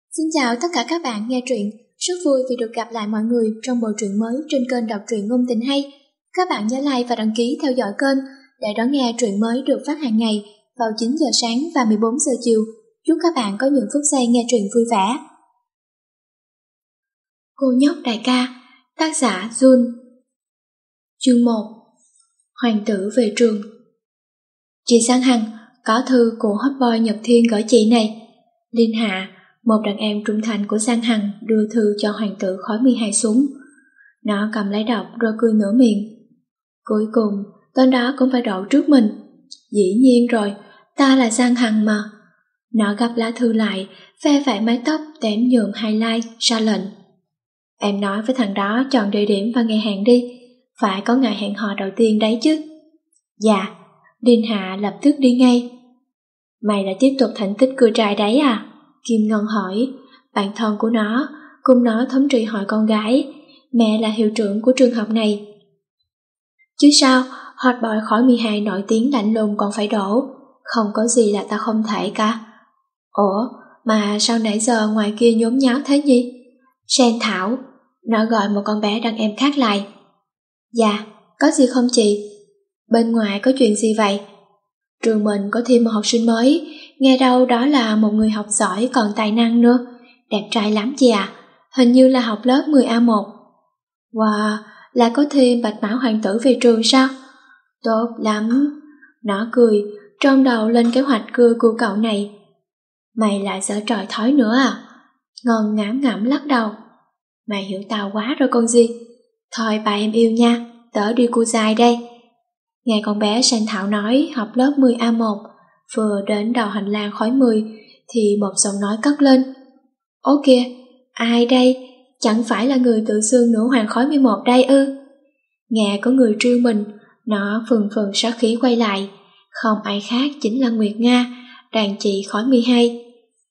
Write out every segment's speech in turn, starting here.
Xin chào tất cả các bạn nghe truyện. Rất vui vì được gặp lại mọi người trong bộ truyện mới trên kênh đọc truyện ngôn tình hay. Các bạn nhớ like và đăng ký theo dõi kênh để đón nghe truyện mới được phát hàng ngày vào 9 giờ sáng và 14 giờ chiều. Chúc các bạn có những phút giây nghe truyện vui vẻ. Cô nhóc đại ca, tác giả Jun. Chương 1. Hoàng tử về trường. Chị Giang Hằng, có thư của hot boy Nhật Thiên gửi chị này. Linh Hạ, một đàn em trung thành của Giang Hằng, đưa thư cho hoàng tử khói 12 xuống. Nó cầm lấy đọc rồi cười nửa miệng. Cuối cùng, tên đó cũng phải đậu trước mình. Dĩ nhiên rồi, ta là Giang Hằng mà. Nó gấp lá thư lại, phe phẩy mái tóc tém nhuộm highlight, ra lệnh. Em nói với thằng đó chọn địa điểm và ngày hẹn đi, phải có ngày hẹn hò đầu tiên đấy chứ. Dạ, Linh Hạ lập tức đi ngay. Mày đã tiếp tục thành tích cưa trai đấy à? Kim Ngân hỏi. Bạn thân của nó, cùng nó thống trị hội con gái. Mẹ là hiệu trưởng của trường học này. Chứ sao, hot boy khói 12 nổi tiếng lạnh lùng còn phải đổ. Không có gì là ta không thể cả. Ủa, mà sao nãy giờ ngoài kia nhốn nháo thế nhỉ? Sen Thảo, nó gọi một con bé đàn em khác lại. Dạ, có gì không chị? Bên ngoài có chuyện gì vậy? Trường mình có thêm một học sinh mới, nghe đâu đó là một người học giỏi còn tài năng nữa, đẹp trai lắm chị à, hình như là học lớp 10A1. Wow, là có thêm Bạch Mã hoàng tử về trường sao? Tốt lắm. Nó cười, trong đầu lên kế hoạch cưa của cậu này. Mày lại giở trò thói nữa à? Ngon ngám ngẩm lắc đầu. Mày hiểu tao quá rồi con gì. Thôi bà em yêu nha, tớ đi cu dài đây. Nghe con bé Sen Thảo nói học lớp 10A1, vừa đến đầu hành lang khói 10 thì một giọng nói cất lên. Ố kìa, ai đây? Chẳng phải là người tự xưng nữ hoàng khói 11 đây ư? Nghe có người trêu mình, nó phừng phừng sát khí quay lại. Không ai khác chính là Nguyệt Nga, đàn chị khói 12.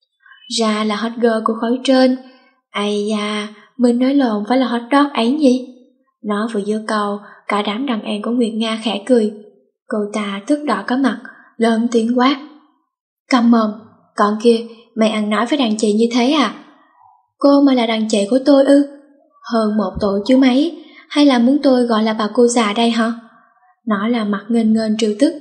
Ra là hot girl của khói trên. Ây da, mình nói lộn phải là hot dog ấy nhỉ? Nó vừa giơ câu, cả đám đàn em của Nguyệt Nga khẽ cười. Cô ta tức đỏ cả mặt, lớn tiếng quát. Câm mồm, con kia, mày ăn nói với đàn chị như thế à? Cô mà là đàn chị của tôi ư? Hơn 1 tuổi chứ mấy, hay là muốn tôi gọi là bà cô già đây hả? Nó là mặt nghênh nghênh trêu tức.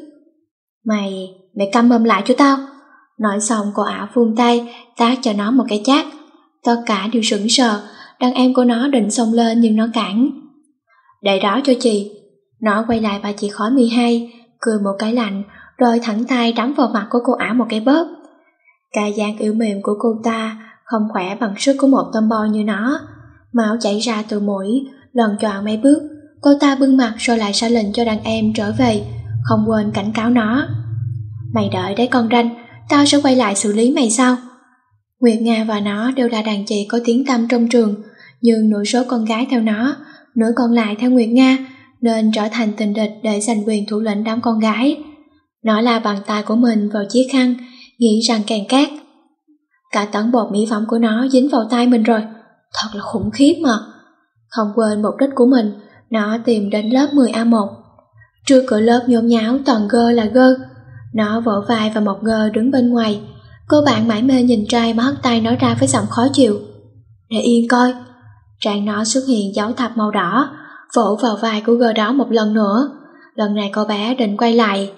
Mày câm mồm lại cho tao. Nói xong cô ả vươn tay, tát cho nó một cái chát. Tất cả đều sững sờ, đàn em của nó định xông lên nhưng nó cản. Để đó cho chị. Nó quay lại bà chị khói 12, cười một cái lạnh, rồi thẳng tay đấm vào mặt của cô ả một cái bóp. Cái dáng yếu mềm của cô ta không khỏe bằng sức của một tomboy như nó. Máu chảy ra từ mũi, lần choạng mấy bước, cô ta bưng mặt rồi lại ra lệnh cho đàn em trở về, không quên cảnh cáo nó. Mày đợi đấy con ranh, tao sẽ quay lại xử lý mày sau. Nguyệt Nga và nó đều là đàn chị có tiếng tăm trong trường, nhưng nửa số con gái theo nó, nửa còn lại theo Nguyệt Nga, nên trở thành tình địch để giành quyền thủ lĩnh đám con gái. Nó la bàn tay của mình vào chiếc khăn, nghĩ rằng càng cát. Cả tấn bột mỹ phẩm của nó dính vào tay mình rồi, thật là khủng khiếp mà. Không quên mục đích của mình, nó tìm đến lớp 10A1. Trước cửa lớp nhốn nháo toàn gơ là gơ. Nó vỗ vai và một ngơ đứng bên ngoài. Cô bạn mải mê nhìn trai mà hất tay nó ra với giọng khó chịu. Để yên coi. Trán nó xuất hiện dấu thập màu đỏ, vỗ vào vai của gơ đó một lần nữa. Lần này cô bé định quay lại.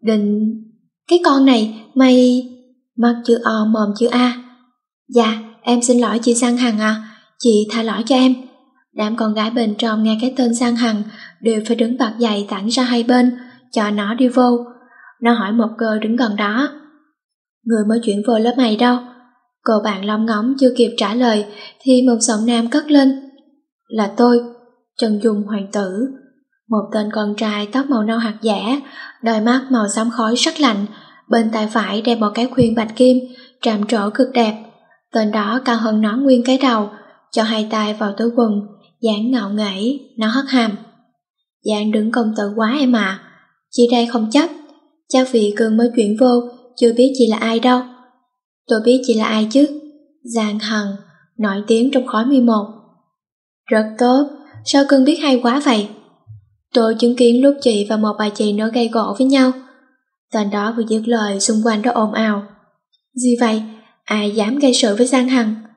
Cái con này, mày... Mắt chữ O mồm chữ A. Dạ, em xin lỗi chị Giang Hằng à, chị tha lỗi cho em. Đám con gái bên trong nghe cái tên Giang Hằng đều phải đứng bật dậy tản ra hai bên, cho nó đi vô. Nó hỏi một cô đứng gần đó. Người mới chuyển vô lớp mày đâu? Cô bạn lóng ngóng chưa kịp trả lời thì một giọng nam cất lên. Là tôi, Trần Dung hoàng tử. Một tên con trai tóc màu nâu hạt dẻ, đôi mắt màu xám khói sắc lạnh, bên tay phải đeo một cái khuyên bạch kim, tràm trổ cực đẹp. Tên đó cao hơn nó nguyên cái đầu, cho hai tay vào túi quần, dáng ngạo nghễ, nó hất hàm. Dạng đứng công tử quá em à, chị đây không chấp, chắc vì cưng mới chuyển vô, chưa biết chị là ai đâu. Tôi biết chị là ai chứ, Giang Hằng, nổi tiếng trong khói 11. Rất tốt, sao cưng biết hay quá vậy? Tôi chứng kiến lúc chị và một bà chị nữa gây gổ với nhau. Tên đó vừa dứt lời xung quanh đó ồn ào. Gì vậy? Ai dám gây sự với Giang Hằng?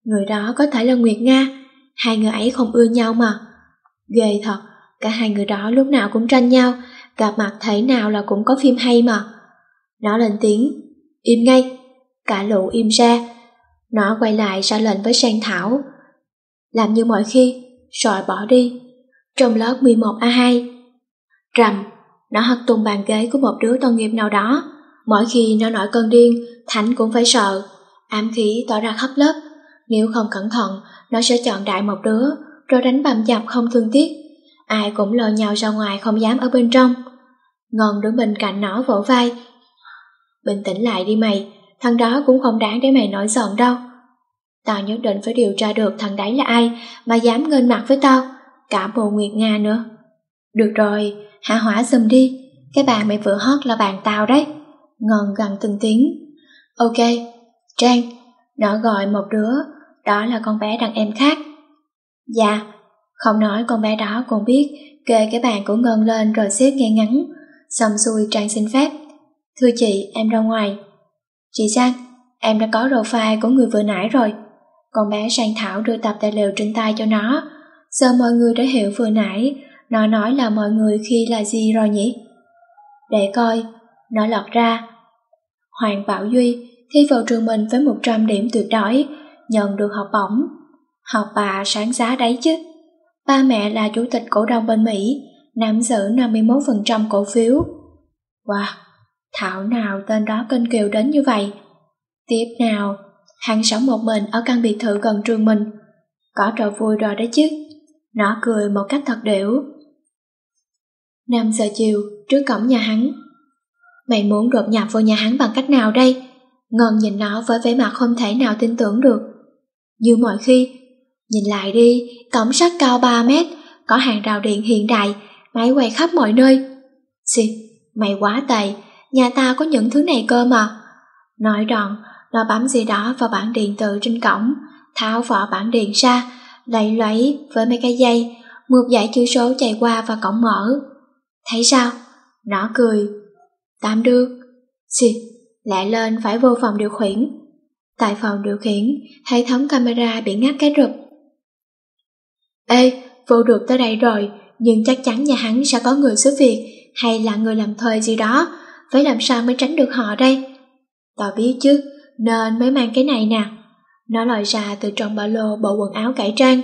Người đó có thể là Nguyệt Nga, hai người ấy không ưa nhau mà. Ghê thật, cả hai người đó lúc nào cũng tranh nhau, gặp mặt thể nào là cũng có phim hay mà. Nó lên tiếng, im ngay, cả lũ im ra. Nó quay lại ra lệnh với Sang Thảo, làm như mọi khi, rồi bỏ đi. Trong lớp 11A2, rầm, nó hất tung bàn ghế của một đứa tội nghiệp nào đó. Mỗi khi nó nổi cơn điên, Thánh cũng phải sợ, ám khí tỏ ra khắp lớp. Nếu không cẩn thận, nó sẽ chọn đại một đứa, rồi đánh bầm dập không thương tiếc. Ai cũng lôi nhau ra ngoài, không dám ở bên trong. Ngân đứng bên cạnh nó vỗ vai, bình tĩnh lại đi mày, thằng đó cũng không đáng để mày nổi giận đâu. Tao nhất định phải điều tra được thằng đấy là ai mà dám nghênh mặt với tao, cả bộ Nguyệt Nga nữa. Được rồi, hạ hỏa giùm đi, cái bà mày vừa hót là bàn tao đấy. Ngân gằn từng tiếng. Ok, Trang, nó gọi một đứa, đó là con bé đàn em khác. Dạ, không nói con bé đó cũng biết, kê cái bàn của Ngân lên rồi xếp ngay ngắn. Xong xuôi Trang xin phép. Thưa chị, em ra ngoài. Chị Sang, em đã có profile của người vừa nãy rồi. Con bé Sang Thảo đưa tập tài liệu trên tay cho nó. Giờ mọi người đã hiểu vừa nãy nó nói là mọi người khi là gì rồi nhỉ? Để coi, nó lọt ra. Hoàng Bảo Duy thi vào trường mình với 100 điểm tuyệt đối, nhận được học bổng. Học bà sáng giá đấy chứ. Ba mẹ là chủ tịch cổ đông bên Mỹ, nắm giữ 51% cổ phiếu. Wow, thảo nào tên đó kênh kiều đến như vậy. Tiếp nào, hắn sống một mình ở căn biệt thự gần trường mình. Có trò vui rồi đấy chứ. Nó cười một cách thật đểu. 5 giờ chiều, trước cổng nhà hắn. Mày muốn đột nhập vào nhà hắn bằng cách nào đây? Ngân nhìn nó với vẻ mặt không thể nào tin tưởng được. Như mọi khi, nhìn lại đi, cổng sắt cao 3 mét, có hàng rào điện hiện đại, máy quay khắp mọi nơi. Xì, mày quá tệ, nhà ta có những thứ này cơ mà. Nói đoạn, nó bấm gì đó vào bảng điện tử trên cổng, tháo vỏ bảng điện ra, lẫy loáy với mấy cái dây, một dãy chữ số chạy qua và cổng mở. Thấy sao? Nó cười. Tạm được. Xì, lại lên phải vô phòng điều khiển. Tại phòng điều khiển, hệ thống camera bị ngắt cái rụp. Ê, vô được tới đây rồi, nhưng chắc chắn nhà hắn sẽ có người giúp việc hay là người làm thuê gì đó, phải làm sao mới tránh được họ đây? Tao biết chứ, nên mới mang cái này nè. Nó lòi ra từ trong ba lô bộ quần áo cải trang.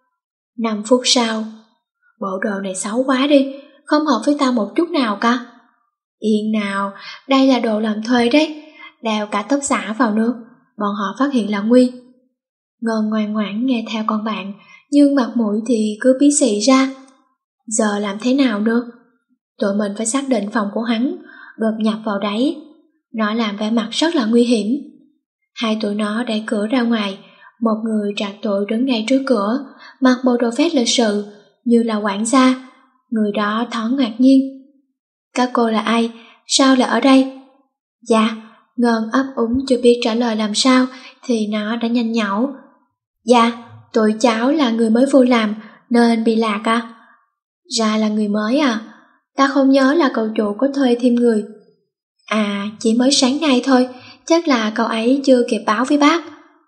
5 phút sau, bộ đồ này xấu quá đi, không hợp với tao một chút nào cả. Yên nào, đây là đồ làm thuê đấy, đeo cả tóc xả vào nữa, bọn họ phát hiện là nguy. Ngân ngoan ngoãn nghe theo con bạn, nhưng mặt mũi thì cứ bí xị ra. Giờ làm thế nào nữa? Tụi mình phải xác định phòng của hắn, đột nhập vào đấy. Nó làm vẻ mặt rất là nguy hiểm. Hai tụi nó đẩy cửa ra ngoài, một người trạc tuổi đứng ngay trước cửa, mặc bộ đồ vest lịch sự, như là quản gia. Người đó thoáng ngạc nhiên. Các cô là ai? Sao lại ở đây? Dạ, Ngân ấp úng chưa biết trả lời làm sao, thì nó đã nhanh nhảu. Dạ, tụi cháu là người mới vô làm, nên bị lạc à? Ra là người mới à? Ta không nhớ là cậu chủ có thuê thêm người. À, chỉ mới sáng nay thôi, chắc là cậu ấy chưa kịp báo với bác.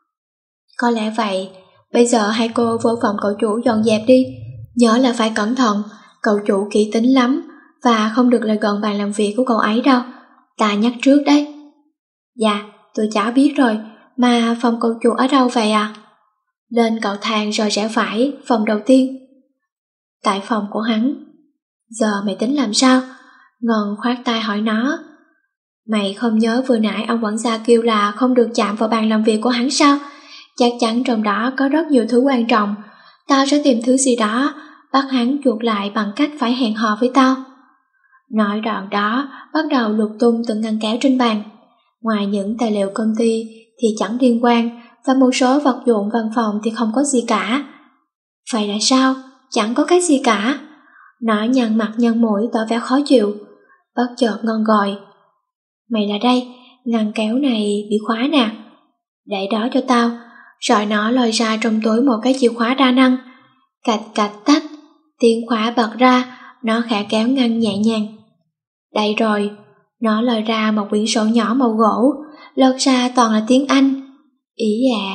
Có lẽ vậy, bây giờ hai cô vô phòng cậu chủ dọn dẹp đi. Nhớ là phải cẩn thận, cậu chủ kỹ tính lắm, và không được lại gần bàn làm việc của cậu ấy đâu. Ta nhắc trước đấy. Dạ, tụi cháu biết rồi, mà phòng cậu chủ ở đâu vậy à? Lên cầu thang rồi rẽ phải, phòng đầu tiên. Tại phòng của hắn. Giờ mày tính làm sao? Ngân khoát tay hỏi nó. Mày không nhớ vừa nãy ông quản gia kêu là không được chạm vào bàn làm việc của hắn sao? Chắc chắn trong đó có rất nhiều thứ quan trọng. Tao sẽ tìm thứ gì đó, bắt hắn chuộc lại bằng cách phải hẹn hò với tao. Nói đoạn đó, bắt đầu lục tung từng ngăn kéo trên bàn. Ngoài những tài liệu công ty thì chẳng liên quan, và một số vật dụng văn phòng thì không có gì cả. Vậy là sao? Chẳng có cái gì cả. Nó nhăn mặt nhăn mũi tỏ vẻ khó chịu. Bất chợt Ngân gọi. Mày là đây, ngăn kéo này bị khóa nè. Để đó cho tao. Rồi nó lôi ra trong túi một cái chìa khóa đa năng. Cạch cạch tách, tiếng khóa bật ra, nó khẽ kéo ngăn nhẹ nhàng. Đây rồi, nó lôi ra một quyển sổ nhỏ màu gỗ, lật ra toàn là tiếng Anh. Ý à,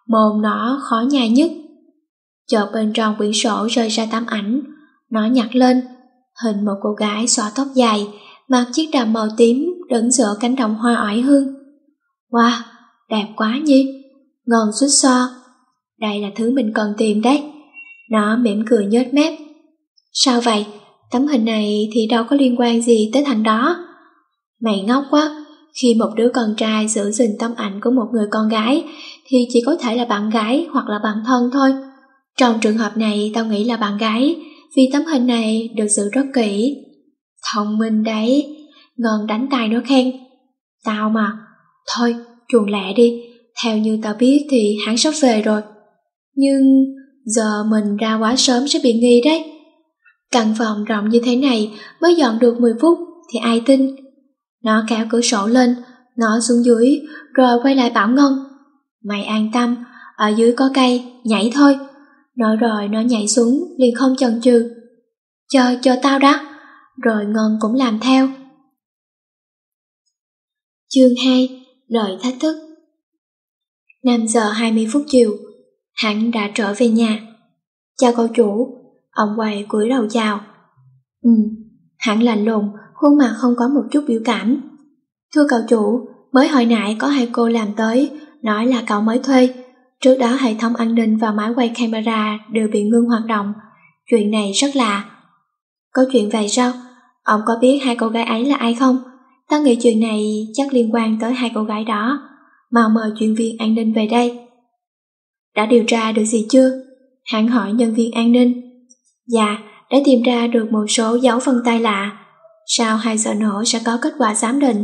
mồm nó khó nhai nhất. Chợt bên trong quyển sổ rơi ra tấm ảnh, nó nhặt lên, hình một cô gái xõa tóc dài, mặc chiếc đầm màu tím đứng giữa cánh đồng hoa oải hương. Wow, đẹp quá nhỉ, ngon xuất so. Đây là thứ mình cần tìm đấy. Nó mỉm cười nhếch mép. Sao vậy? Tấm hình này thì đâu có liên quan gì tới thằng đó. Mày ngốc quá, khi một đứa con trai giữ gìn tấm ảnh của một người con gái thì chỉ có thể là bạn gái hoặc là bạn thân thôi. Trong trường hợp này tao nghĩ là bạn gái, vì tấm hình này được giữ rất kỹ. Thông minh đấy, ngon đánh tay nó khen. Tao mà, thôi chuồn lẹ đi, theo như tao biết thì hắn sắp về rồi. Nhưng giờ mình ra quá sớm sẽ bị nghi đấy. Căn phòng rộng như thế này mới dọn được 10 phút thì ai tin. Nó kéo cửa sổ lên, ngó xuống dưới rồi quay lại bảo Ngân. Mày an tâm, ở dưới có cây, nhảy thôi. Nói rồi nó nhảy xuống liền không chần chừ. Chờ tao đã. Rồi Ngân cũng làm theo. Chương 2. Lời thách thức. 5 giờ 20 phút chiều, hắn đã trở về nhà. Chào cậu chủ. Ông quay cúi đầu chào. Hắn lạnh lùng, khuôn mặt không có một chút biểu cảm. Thưa cậu chủ, mới hồi nãy có 2 cô làm tới, nói là cậu mới thuê. Trước đó hệ thống an ninh và máy quay camera đều bị ngưng hoạt động. Chuyện này rất lạ. Có chuyện vậy sao? Ông có biết 2 cô gái ấy là ai không? Tao nghĩ chuyện này chắc liên quan tới 2 cô gái đó. Mau mời chuyên viên an ninh về đây. Đã điều tra được gì chưa? Hắn hỏi nhân viên an ninh. Dạ, đã tìm ra được một số dấu vân tay lạ. Sau 2 giờ nữa sẽ có kết quả giám định.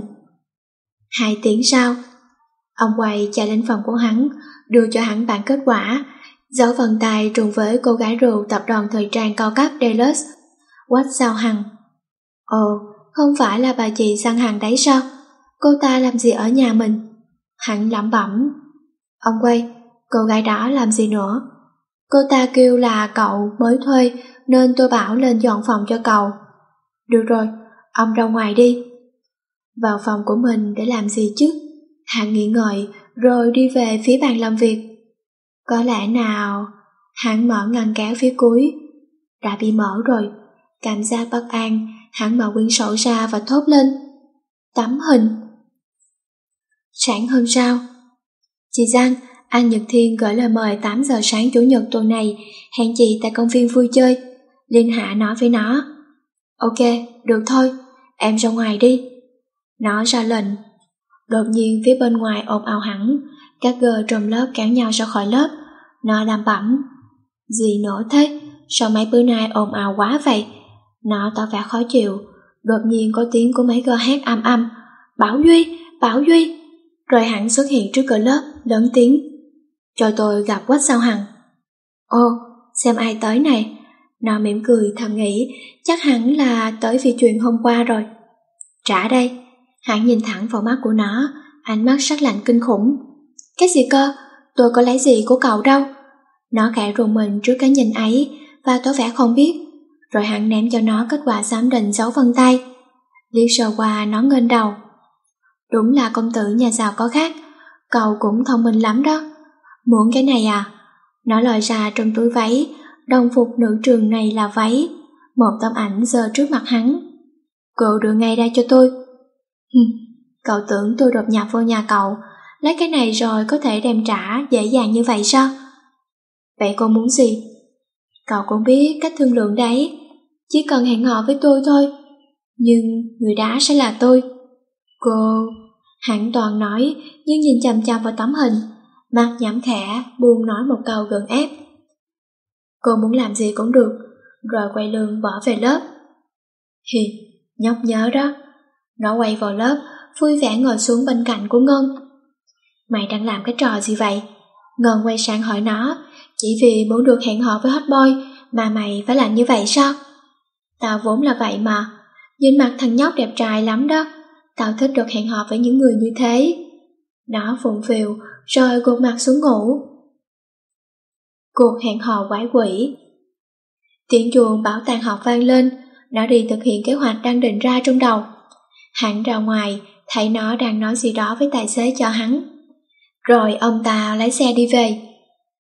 2 tiếng sau, ông quay chạy lên phòng của hắn, đưa cho hắn bản kết quả. Dấu vân tay trùng với cô gái rượu tập đoàn thời trang cao cấp Deluxe, Quách Sao Hằng. Ồ, không phải là bà chị Sang Hằng đấy sao? Cô ta làm gì ở nhà mình? Hắn lẩm bẩm. Ông quay, cô gái đó làm gì nữa? Cô ta kêu là cậu mới thuê nên tôi bảo lên dọn phòng cho cậu. Được rồi, ông ra ngoài đi. Vào phòng của mình để làm gì chứ? Hắn nghĩ ngợi rồi đi về phía bàn làm việc. Có lẽ nào hắn mở ngăn kéo phía cuối. Đã bị mở rồi. Cảm giác bất an, hắn mở quyển sổ ra và thốt lên. Tấm hình. Sáng hôm sau, chị Giang, anh Nhật Thiên gửi lời mời 8 giờ sáng Chủ nhật tuần này hẹn chị tại công viên vui chơi. Liên Hạ nói với nó. Ok, được thôi, em ra ngoài đi. Nó ra lệnh. Đột nhiên phía bên ngoài ồn ào hẳn, các girl trong lớp kéo nhau ra khỏi lớp. Nó lẩm bẩm. Gì nữa thế? Sao mấy bữa nay ồn ào quá vậy? Nó tỏ vẻ khó chịu. Đột nhiên có tiếng của mấy girl hét ầm ầm. Bảo Duy, Bảo Duy. Rồi hắn xuất hiện trước cửa lớp, lớn tiếng. Cho tôi gặp Quách Sao Hằng. Ô, xem ai tới này. Nó mỉm cười thầm nghĩ chắc hẳn là tới vì chuyện hôm qua rồi. Trả đây. Hắn nhìn thẳng vào mắt của nó, ánh mắt sắc lạnh kinh khủng. Cái gì cơ? Tôi có lấy gì của cậu đâu. Nó khẽ rùng mình trước cái nhìn ấy và tỏ vẻ không biết. Rồi hắn ném cho nó kết quả giám định dấu vân tay. Liếc sờ qua nó nghênh đầu. Đúng là công tử nhà giàu có khác. Cậu cũng thông minh lắm đó. Muốn cái này à? Nó lòi ra trong túi váy. Đồng phục nữ trường này là váy. Một tấm ảnh giơ trước mặt hắn. Cậu đưa ngay đây cho tôi. Cậu tưởng tôi đột nhập vô nhà cậu, lấy cái này rồi có thể đem trả dễ dàng như vậy sao? Vậy cô muốn gì? Cậu cũng biết cách thương lượng đấy. Chỉ cần hẹn hò với tôi thôi. Nhưng người đá sẽ là tôi. Cô... Hắn toàn nói nhưng nhìn chằm chằm vào tấm hình, mặt nhẵm khẽ buông nói một câu gượng ép. Cô muốn làm gì cũng được. Rồi quay lưng bỏ về lớp. Hì, nhóc nhớ đó. Nó quay vào lớp, vui vẻ ngồi xuống bên cạnh của Ngân. Mày đang làm cái trò gì vậy? Ngân quay sang hỏi nó. Chỉ vì muốn được hẹn hò với hot boy mà mày phải làm như vậy sao? Tao vốn là vậy mà. Nhìn mặt thằng nhóc đẹp trai lắm đó. Tao thích được hẹn hò với những người như thế. Nó phụng phịu rồi gục mặt xuống ngủ. Cuộc hẹn hò quái quỷ. Tiếng chuông bảo tàng học vang lên. Nó đi thực hiện kế hoạch đang định ra trong đầu. Hắn ra ngoài, thấy nó đang nói gì đó với tài xế cho hắn. Rồi ông ta lái xe đi về.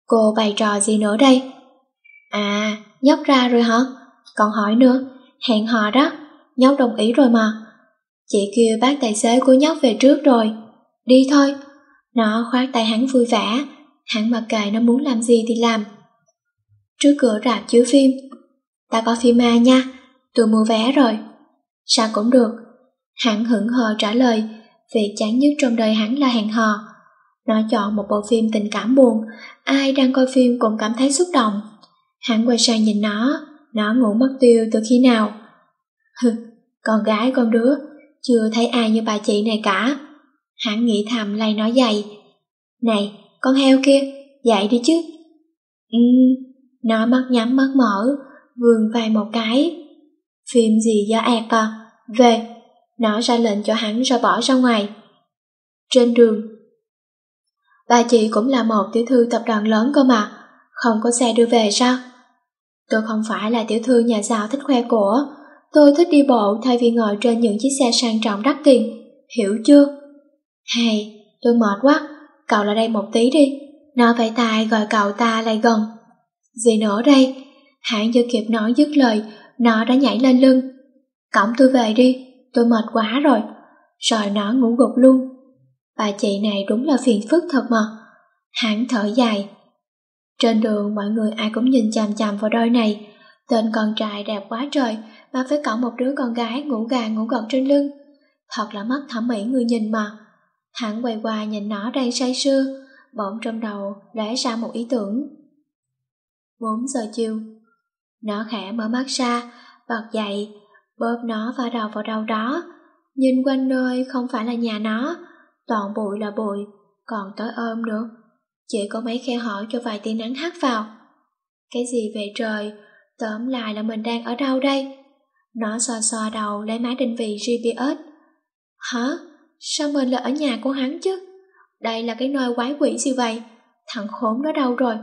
Cô bày trò gì nữa đây? À, nhóc ra rồi hả? Còn hỏi nữa, hẹn hò đó, nhóc đồng ý rồi mà. Chị kêu bác tài xế của nhóc về trước rồi. Đi thôi. Nó khoát tay hắn vui vẻ, hắn mặc kệ nó muốn làm gì thì làm. Trước cửa rạp chiếu phim. Ta có phim ma nha, tôi mua vé rồi. Sao cũng được. Hắn hững hờ trả lời, việc chán nhất trong đời hắn là hẹn hò. Nó chọn một bộ phim tình cảm buồn, ai đang coi phim cũng cảm thấy xúc động. Hắn quay sang nhìn nó ngủ mất tiêu từ khi nào? Hừ, con gái con đứa, chưa thấy ai như bà chị này cả. Hắn nghĩ thầm lay nó dậy. Này, con heo kia, dậy đi chứ. Nó mắt nhắm mắt mở, vươn vai một cái. Phim gì do ạt à? Về. Nó ra lệnh cho hắn rồi bỏ ra ngoài. Trên đường, bà chị cũng là một tiểu thư tập đoàn lớn cơ mà, không có xe đưa về sao? Tôi không phải là tiểu thư nhà giàu thích khoe của, tôi thích đi bộ thay vì ngồi trên những chiếc xe sang trọng đắt tiền, hiểu chưa? Hay, tôi mệt quá, cậu lại đây một tí đi. Nó vẫy tay gọi cậu ta lại gần. Gì nữa đây? Hắn chưa kịp nói dứt lời, nó đã nhảy lên lưng. Cõng tôi về đi, tôi mệt quá rồi. Rồi nó ngủ gục luôn. Bà chị này đúng là phiền phức thật mà. Hắn thở dài. Trên đường mọi người ai cũng nhìn chằm chằm vào đôi này. Tên con trai đẹp quá trời mà phải cõng một đứa con gái ngủ gà ngủ gật trên lưng. Thật là mất thẩm mỹ người nhìn mà. Hắn quay qua nhìn nó đang say sưa, bỗng trong đầu lóe ra một ý tưởng. 4 giờ chiều. Nó khẽ mở mắt ra, bật dậy, bóp nó vào đâu đó. Nhìn quanh nơi không phải là nhà nó, toàn bụi là bụi, còn tối ôm nữa. Chỉ có mấy khe hở cho vài tia nắng hắt vào. Cái gì về trời, tóm lại là mình đang ở đâu đây? Nó xoa đầu lấy máy định vị GPS. Hả? Sao mình lại ở nhà của hắn chứ? Đây là cái nơi quái quỷ gì vậy? Thằng khốn đó đâu rồi?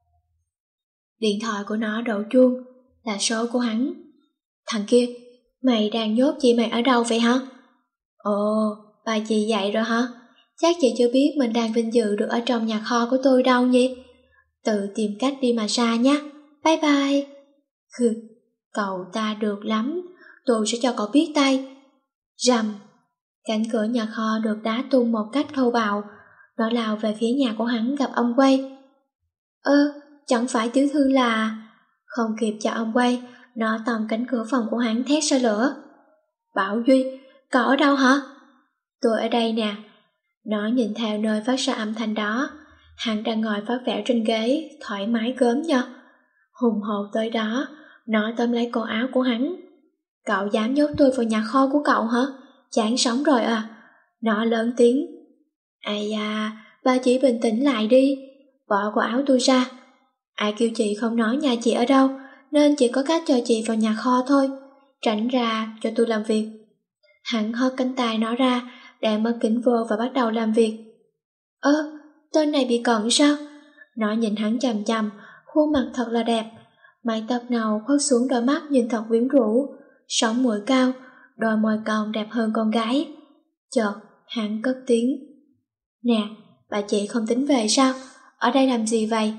Điện thoại của nó đổ chuông, là số của hắn. Thằng kia, mày đang nhốt chị mày ở đâu vậy hả? Ồ, bà chị dậy rồi hả? Chắc chị chưa biết mình đang vinh dự được ở trong nhà kho của tôi đâu nhỉ? Tự tìm cách đi mà ra nhé. Bye bye. Khừ, cậu ta được lắm, tôi sẽ cho cậu biết tay. Rầm, cánh cửa nhà kho được đá tung một cách thô bạo. Nó lao về phía nhà của hắn gặp ông quay. Chẳng phải tiểu thư là... Không kịp cho ông quay, nó tông cánh cửa phòng của hắn thét ra lửa. Bảo Duy, cậu ở đâu hả? Tôi ở đây nè. Nó nhìn theo nơi phát ra âm thanh đó. Hắn đang ngồi phát vẽ trên ghế, thoải mái gớm nhờ. Hùng hồn tới đó, nó tóm lấy cổ áo của hắn. Cậu dám nhốt tôi vào nhà kho của cậu hả? Chán sống rồi à? Nó lớn tiếng. Ai da, bà chỉ bình tĩnh lại đi. Bỏ cổ áo tôi ra. Ai kêu chị không nói nhà chị ở đâu, nên chỉ có cách cho chị vào nhà kho thôi. Tránh ra cho tôi làm việc. Hắn hất cánh tay nó ra, để mất kính vô và bắt đầu làm việc. Tên này bị cận sao? Nó nhìn hắn chằm chằm, khuôn mặt thật là đẹp. Mái tóc nâu khuất xuống đôi mắt nhìn thật quyến rũ, sống mũi cao, đôi môi cong đẹp hơn con gái. Chợt, hắn cất tiếng. Nè, bà chị không tính về sao? Ở đây làm gì vậy?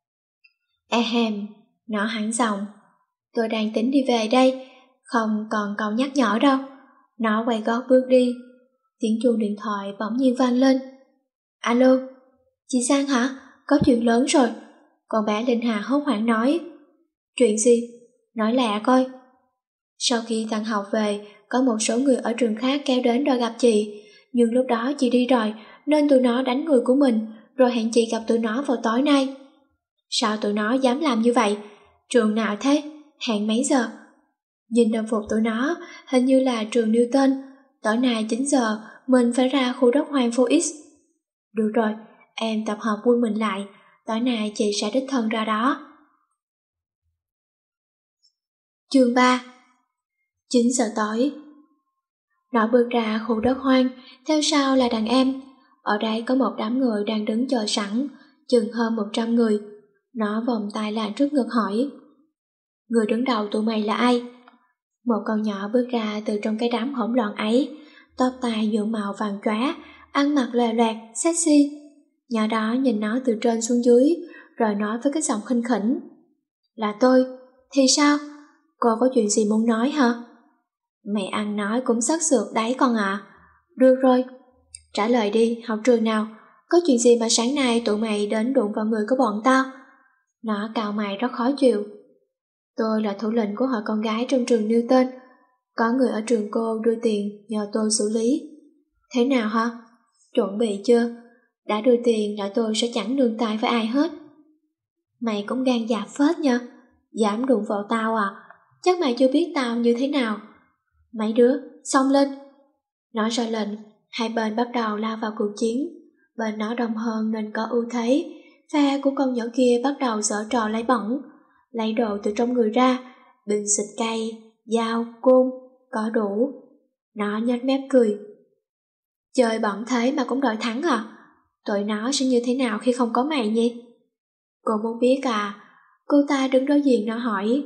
Nó hắn giọng. Tôi đang tính đi về đây, không còn câu nhắc nhở đâu. Nó quay gót bước đi. Tiếng chuông điện thoại bỗng nhiên vang lên. Alo, chị Sang hả? Có chuyện lớn rồi. Con bé Linh Hà hốt hoảng nói. Chuyện gì? Nói lẹ coi. Sau khi tan học về, có một số người ở trường khác kéo đến đòi gặp chị. Nhưng lúc đó chị đi rồi, nên tụi nó đánh người của mình, rồi hẹn chị gặp tụi nó vào tối nay. Sao tụi nó dám làm như vậy? Trường nào thế? Hẹn mấy giờ? Nhìn đồng phục tụi nó, hình như là trường Newton. Tối nay 9 giờ, mình phải ra khu đất hoang phố X. Được rồi, em tập hợp quân mình lại. Tối nay chị sẽ đích thân ra đó. Chương 3. 9 giờ tối. Nó bước ra khu đất hoang, theo sau là đàn em. Ở đây có một đám người đang đứng chờ sẵn, chừng hơn 100 người. Nó vòng tay lại trước ngực hỏi. Người đứng đầu tụi mày là ai? Một con nhỏ bước ra từ trong cái đám hỗn loạn ấy, tóc tai nhuộm màu vàng chóe, ăn mặc lòe loẹt, sexy. Nhỏ đó nhìn nó từ trên xuống dưới, rồi nói với cái giọng khinh khỉnh. Là tôi, thì sao? Cô có chuyện gì muốn nói hả? Mẹ ăn nói cũng sắc sược đấy con ạ. Được rồi, trả lời đi, học trường nào? Có chuyện gì mà sáng nay tụi mày đến đụng vào người của bọn tao? Nó cau mày rất khó chịu. Tôi là thủ lĩnh của hội con gái trong trường Newton. Có người ở trường cô đưa tiền nhờ tôi xử lý. Thế nào hả? Chuẩn bị chưa? Đã đưa tiền là tôi sẽ chẳng nương tay với ai hết. Mày cũng gan dạ phết nha. Dám đụng vào tao à? Chắc mày chưa biết tao như thế nào. Mấy đứa, xông lên. Nó ra lệnh, hai bên bắt đầu lao vào cuộc chiến. Bên nó đông hơn nên có ưu thế. Phe của con nhỏ kia bắt đầu giở trò lấy bẩn, lấy đồ từ trong người ra, bình xịt cây, dao, côn, có đủ. Nó nhếch mép cười. Chơi bẩn thế mà cũng đòi thắng à? Tụi nó sẽ như thế nào khi không có mày nhỉ? Cô muốn biết à? Cô ta đứng đối diện nó hỏi.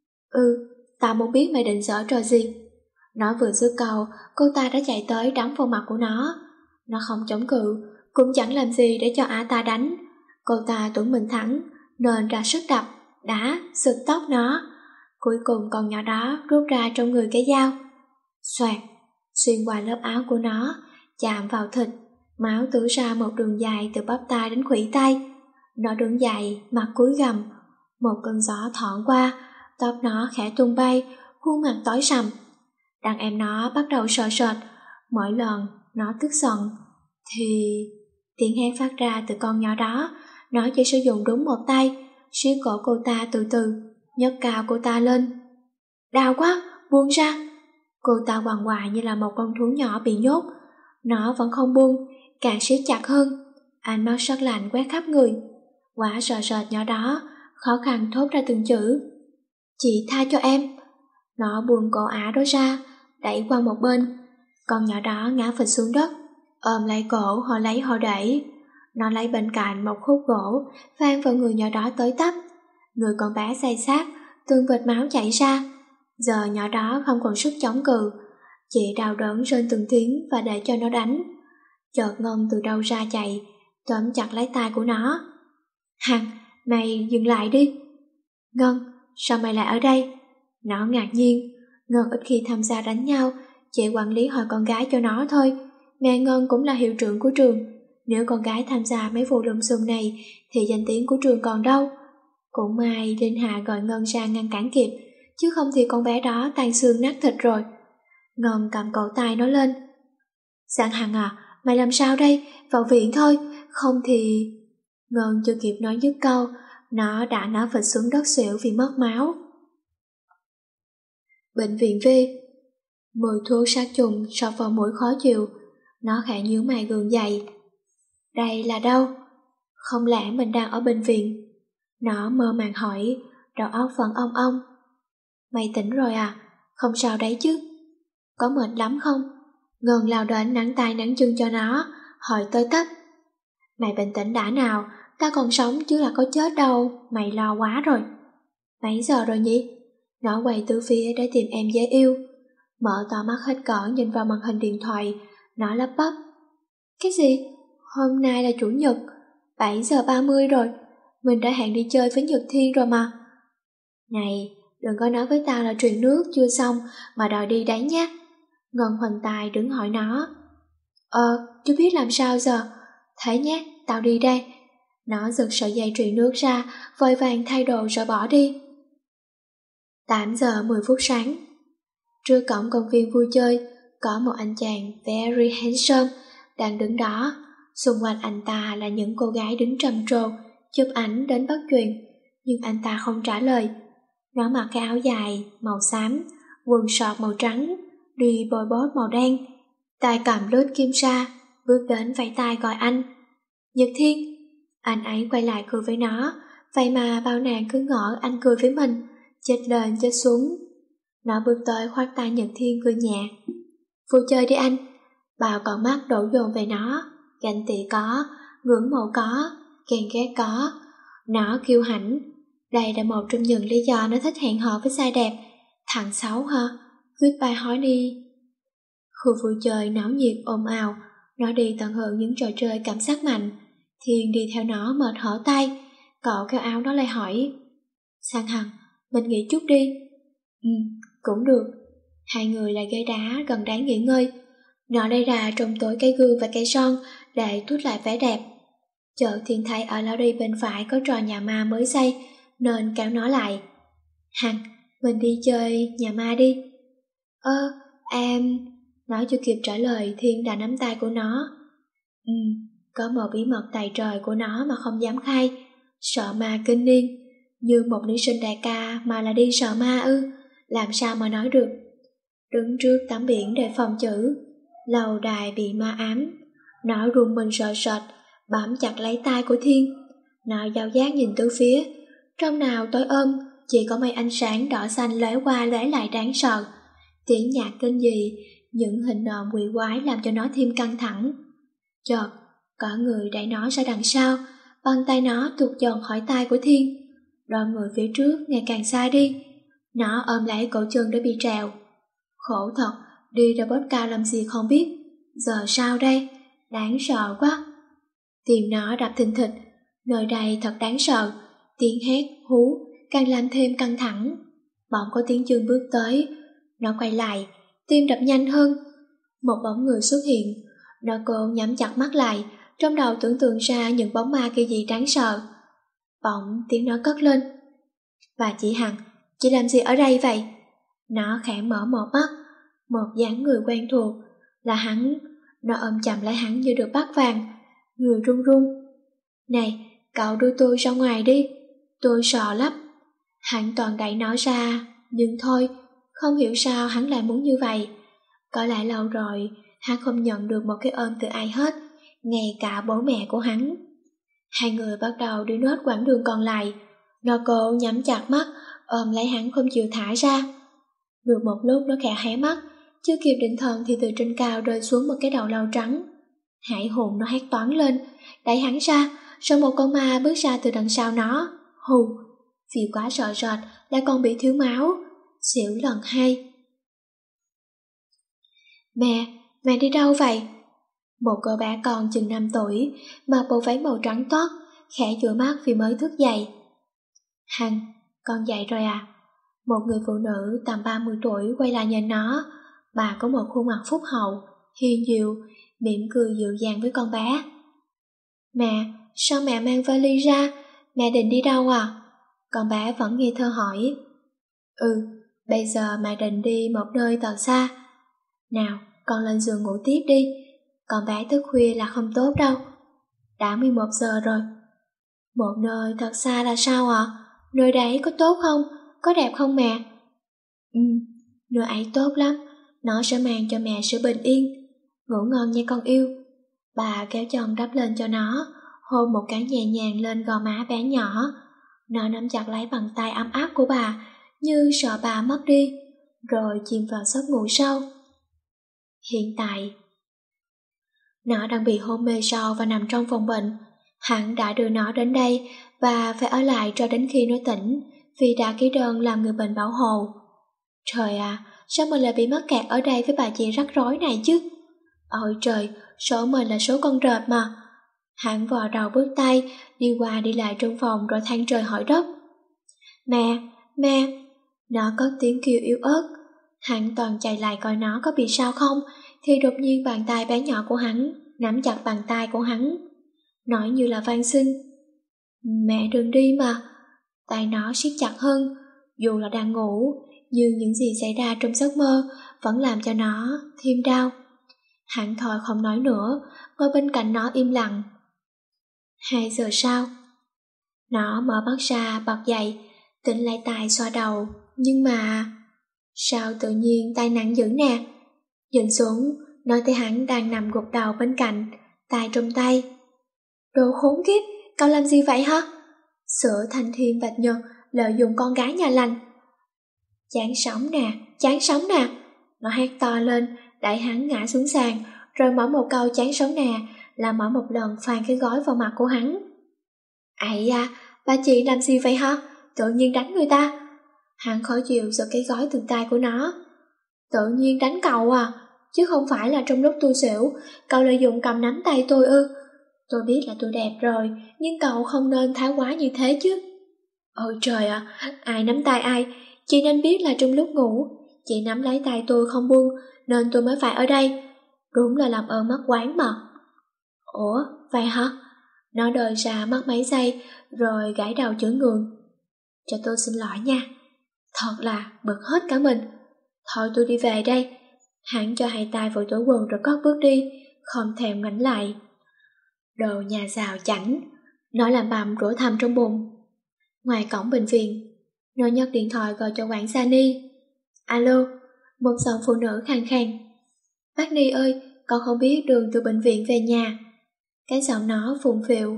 Tao muốn biết mày định giở trò gì. Nó vừa dứt câu, cô ta đã chạy tới đấm vào mặt của nó. Nó không chống cự, cũng chẳng làm gì để cho ả ta đánh. Cô ta tưởng mình thắng, nên ra sức đập, đá, xịt tóc nó. Cuối cùng con nhỏ đó rút ra trong người cái dao. Xoạt, xuyên qua lớp áo của nó, chạm vào thịt, máu tưới ra một đường dài từ bắp tay đến khuỷu tay. Nó đứng dậy, mặt cúi gằm, một cơn gió thoảng qua, tóc nó khẽ tung bay, khuôn mặt tối sầm. Đàn em nó bắt đầu sợ sệt, mỗi lần nó tức giận thì tiếng hét phát ra từ con nhỏ đó. Nó chỉ sử dụng đúng một tay, siết cổ cô ta từ từ, nhấc cao cô ta lên. Đau quá, buông ra. Cô ta quằn quại như là một con thú nhỏ bị nhốt. Nó vẫn không buông, càng siết chặt hơn. Ánh mắt sắc lạnh quét khắp người. Quả sợ sệt nhỏ đó, khó khăn thốt ra từng chữ. Chị tha cho em. Nó buông cổ ả đó ra, đẩy qua một bên. Con nhỏ đó ngã phịch xuống đất, ôm lấy cổ họ lấy họ đẩy. Nó lấy bên cạnh một khúc gỗ, vang vào người nhỏ đó tới tấp. Người con bé say sát, từng vệt máu chảy ra. Giờ nhỏ đó không còn sức chống cự, chỉ đau đớn rên từng tiếng và để cho nó đánh. Chợt Ngân từ đâu ra chạy, tóm chặt lấy tay của nó. Hằng, mày dừng lại đi. Ngân, sao mày lại ở đây? Nó ngạc nhiên. Ngân ít khi tham gia đánh nhau, chỉ quản lý hội con gái cho nó thôi. Mẹ Ngân cũng là hiệu trưởng của trường. Nếu con gái tham gia mấy vụ lùm xùm này thì danh tiếng của trường còn đâu. Cũng may Linh Hạ gọi Ngân ra ngăn cản kịp, chứ không thì con bé đó tan xương nát thịt rồi. Ngân cầm cổ tay nó lên. Giang Hằng à, mày làm sao đây? Vào viện thôi, không thì... Ngân chưa kịp nói dứt câu, nó đã ngã phịch xuống đất xỉu vì mất máu. Bệnh viện V. Mùi thuốc sát trùng sộc vào mũi khó chịu. Nó khẽ nhíu mày gượng dậy. Đây là đâu? Không lẽ mình đang ở bệnh viện? Nó mơ màng hỏi, đầu óc vẫn ong ong. Mày tỉnh rồi à? Không sao đấy chứ? Có mệt lắm không? Ngân lao đến nắng tay nắng chân cho nó, hỏi tới tấp. Mày bình tĩnh đã nào, ta còn sống chứ là có chết đâu, mày lo quá rồi. Mấy giờ rồi nhỉ? Nó quay từ phía để tìm em dễ yêu. Mở to mắt hết cỡ nhìn vào màn hình điện thoại, nó lắp bắp. Cái gì? Hôm nay là chủ nhật, 7 giờ 30 rồi, mình đã hẹn đi chơi với Nhật Thiên rồi mà. Này, đừng có nói với tao là truyền nước chưa xong mà đòi đi đấy nhé. Ngân Hoành Tài đứng hỏi nó. Chưa biết làm sao giờ. Thế nhé, tao đi đây. Nó giật sợi dây truyền nước ra, vội vàng thay đồ rồi bỏ đi. 8 giờ 10 phút sáng. Trước cổng công viên vui chơi, có một anh chàng very handsome đang đứng đó. Xung quanh anh ta là những cô gái đứng trầm trồ, chụp ảnh đến bắt chuyện, nhưng anh ta không trả lời. Nó mặc cái áo dài màu xám, quần sọt màu trắng, đi bồi bốt màu đen, tay cầm lướt kim sa, bước đến vẫy tay gọi anh. Nhật Thiên. Anh ấy quay lại cười với nó, vậy mà bao nàng cứ ngỡ anh cười với mình, chết lên chết xuống. Nó bước tới khoác tay Nhật Thiên cười nhẹ. Vui chơi đi anh. Bao con mắt đổ dồn về nó, ganh tị có, ngưỡng mộ có, ghen ghét có. Nó kiêu hãnh. Đây là một trong những lý do nó thích hẹn hò với trai đẹp. Thằng xấu hả? Goodbye Honey. Khu vui chơi náo nhiệt ồn ào. Nó đi tận hưởng những trò chơi cảm giác mạnh. Thiên đi theo nó mệt hở tay. Cậu kéo áo nó lại hỏi, Sang Hằng, mình nghỉ chút đi. Cũng được. Hai người lại ghế đá gần đáng nghỉ ngơi. Nó lấy ra trong tối cái gương và cây son để thút lại vẻ đẹp. Chợt Thiên thấy ở lối đi bên phải có trò nhà ma mới xây, nên kéo nó lại. Hằng, mình đi chơi nhà ma đi. Em... Nói chưa kịp trả lời, Thiên đã nắm tay của nó. Có một bí mật tày trời của nó mà không dám khai. Sợ ma kinh niên. Như một nữ sinh đại ca mà là đi sợ ma ư? Làm sao mà nói được. Đứng trước tấm biển để phòng chữ lầu đài bị ma ám. Nó run mình sợ sệt, bám chặt lấy tay của Thiên. Nó dao giác nhìn tứ phía. Trong nào tối ôm, chỉ có mấy ánh sáng đỏ xanh lóe qua lóe lại đáng sợ. Tiếng nhạc kinh dị, những hình nộm quỷ quái làm cho nó thêm căng thẳng. Chợt, có người đẩy nó ra đằng sau, bàn tay nó tuột dần khỏi tay của Thiên. Đôi người phía trước ngày càng xa đi. Nó ôm lấy cổ chân để bị trèo. Khổ thật, đi ra bốt cao làm gì không biết. Giờ sao đây? Đáng sợ quá. Tim nó đập thình thịch. Nơi đây thật đáng sợ. Tiếng hét, hú càng làm thêm căng thẳng. Bỗng có tiếng chân bước tới. Nó quay lại, tim đập nhanh hơn. Một bóng người xuất hiện. Nó cố nhắm chặt mắt lại, trong đầu tưởng tượng ra những bóng ma kia gì đáng sợ. Bỗng tiếng nó cất lên. Và chị Hằng, chị làm gì ở đây vậy? Nó khẽ mở một mắt. Một dáng người quen thuộc. Là hắn. Nó ôm chầm lấy hắn như được bắt vàng. Người run run. Này, cậu đưa tôi ra ngoài đi. Tôi sợ lắm. Hắn toàn đẩy nó ra. Nhưng thôi, không hiểu sao hắn lại muốn như vậy. Có lẽ lâu rồi hắn không nhận được một cái ôm từ ai hết, ngay cả bố mẹ của hắn. Hai người bắt đầu đi nốt quãng đường còn lại. Nó cố nhắm chặt mắt, ôm lấy hắn không chịu thả ra. Được một lúc nó khẽ hé mắt, chưa kịp định thần thì từ trên cao rơi xuống một cái đầu lâu trắng. Hải hùng nó hét toáng lên, đẩy hắn ra, rồi một con ma bước ra từ đằng sau nó. Hù, vì quá sợ sệt lại còn bị thiếu máu. Xỉu lần hai. Mẹ đi đâu vậy? Một cô bé con chừng 5 tuổi, mặc bộ váy màu trắng toát, khẽ dụi mắt vì mới thức dậy. Hằng, con dậy rồi à? Một người phụ nữ tầm 30 tuổi quay lại nhìn nó. Bà có một khuôn mặt phúc hậu, hiền dịu, mỉm cười dịu dàng với con bé. Mẹ, sao mẹ mang vali ra? Mẹ định đi đâu à? Con bé vẫn nghi thơ hỏi. Bây giờ mẹ định đi một nơi thật xa. Nào, con lên giường ngủ tiếp đi. Con bé thức khuya là không tốt đâu. Đã 11 giờ rồi. Một nơi thật xa là sao ạ? Nơi đấy có tốt không? Có đẹp không mẹ? Nơi ấy tốt lắm. Nó sẽ mang cho mẹ sự bình yên. Ngủ ngon nha con yêu. Bà kéo chăn đắp lên cho nó, hôn một cái nhẹ nhàng lên gò má bé nhỏ. Nó nắm chặt lấy bàn tay ấm áp của bà, như sợ bà mất đi, rồi chìm vào giấc ngủ sâu. Hiện tại, nó đang bị hôn mê sâu và nằm trong phòng bệnh. Hắn đã đưa nó đến đây và phải ở lại cho đến khi nó tỉnh, vì đã ký đơn làm người bệnh bảo hộ. Trời à, sao mình lại bị mắc kẹt ở đây với bà chị rắc rối này chứ? Ôi trời, số mình là số con rệp mà. Hắn vò đầu bước tay, đi qua đi lại trong phòng rồi than trời hỏi đất. Mẹ, nó có tiếng kêu yếu ớt. Hắn toàn chạy lại coi nó có bị sao không, thì đột nhiên bàn tay bé nhỏ của hắn nắm chặt bàn tay của hắn, nói như là van xin. Mẹ đừng đi mà. Tay nó siết chặt hơn, dù là đang ngủ, nhưng những gì xảy ra trong giấc mơ vẫn làm cho nó thêm đau. Hắn thôi không nói nữa, ngồi bên cạnh nó im lặng. 2 giờ sau, nó mở mắt ra bật dậy, tỉnh lại tay xoa đầu, nhưng mà sao tự nhiên tay nặng dữ nè. Nhìn xuống, nó thấy hắn đang nằm gục đầu bên cạnh, tay trong tay. Đồ khốn kiếp, cậu làm gì vậy hả? Sữa thanh thiên bạch nhật lợi dụng con gái nhà lành. Chán sống nè. Nó hét to lên, đẩy hắn ngã xuống sàn, rồi mở một câu chán sống nè là mở một lần phàn cái gói vào mặt của hắn. Ây da, bà chị làm gì vậy hả? Tự nhiên đánh người ta. Hắn khó chịu giật cái gói từ tay của nó. Tự nhiên đánh cậu à? Chứ không phải là trong lúc tôi xỉu, cậu lợi dụng cầm nắm tay tôi ư? Tôi biết là tôi đẹp rồi, nhưng cậu không nên thái quá như thế chứ. Ôi trời ạ, ai nắm tay ai? Chị nên biết là trong lúc ngủ, chị nắm lấy tay tôi không buông, nên tôi mới phải ở đây. Đúng là làm ơn mắc quán mà. Ủa, vậy hả? Nó đợi ra mất mấy giây, rồi gãi đầu chửi ngượng. Cho tôi xin lỗi nha. Thật là bực hết cả mình. Thôi tôi đi về đây. Hắn cho hai tay vội túi quần rồi cất bước đi, không thèm ngoảnh lại. Đồ nhà giàu chảnh, nó làm bầm rủa thầm trong bụng. Ngoài cổng bệnh viện, nó nhấc điện thoại gọi cho quản gia Ni. Alo, một giọng phụ nữ khàn khàn. Bác Ni ơi, con không biết đường từ bệnh viện về nhà. Cái giọng nó phụng phịu.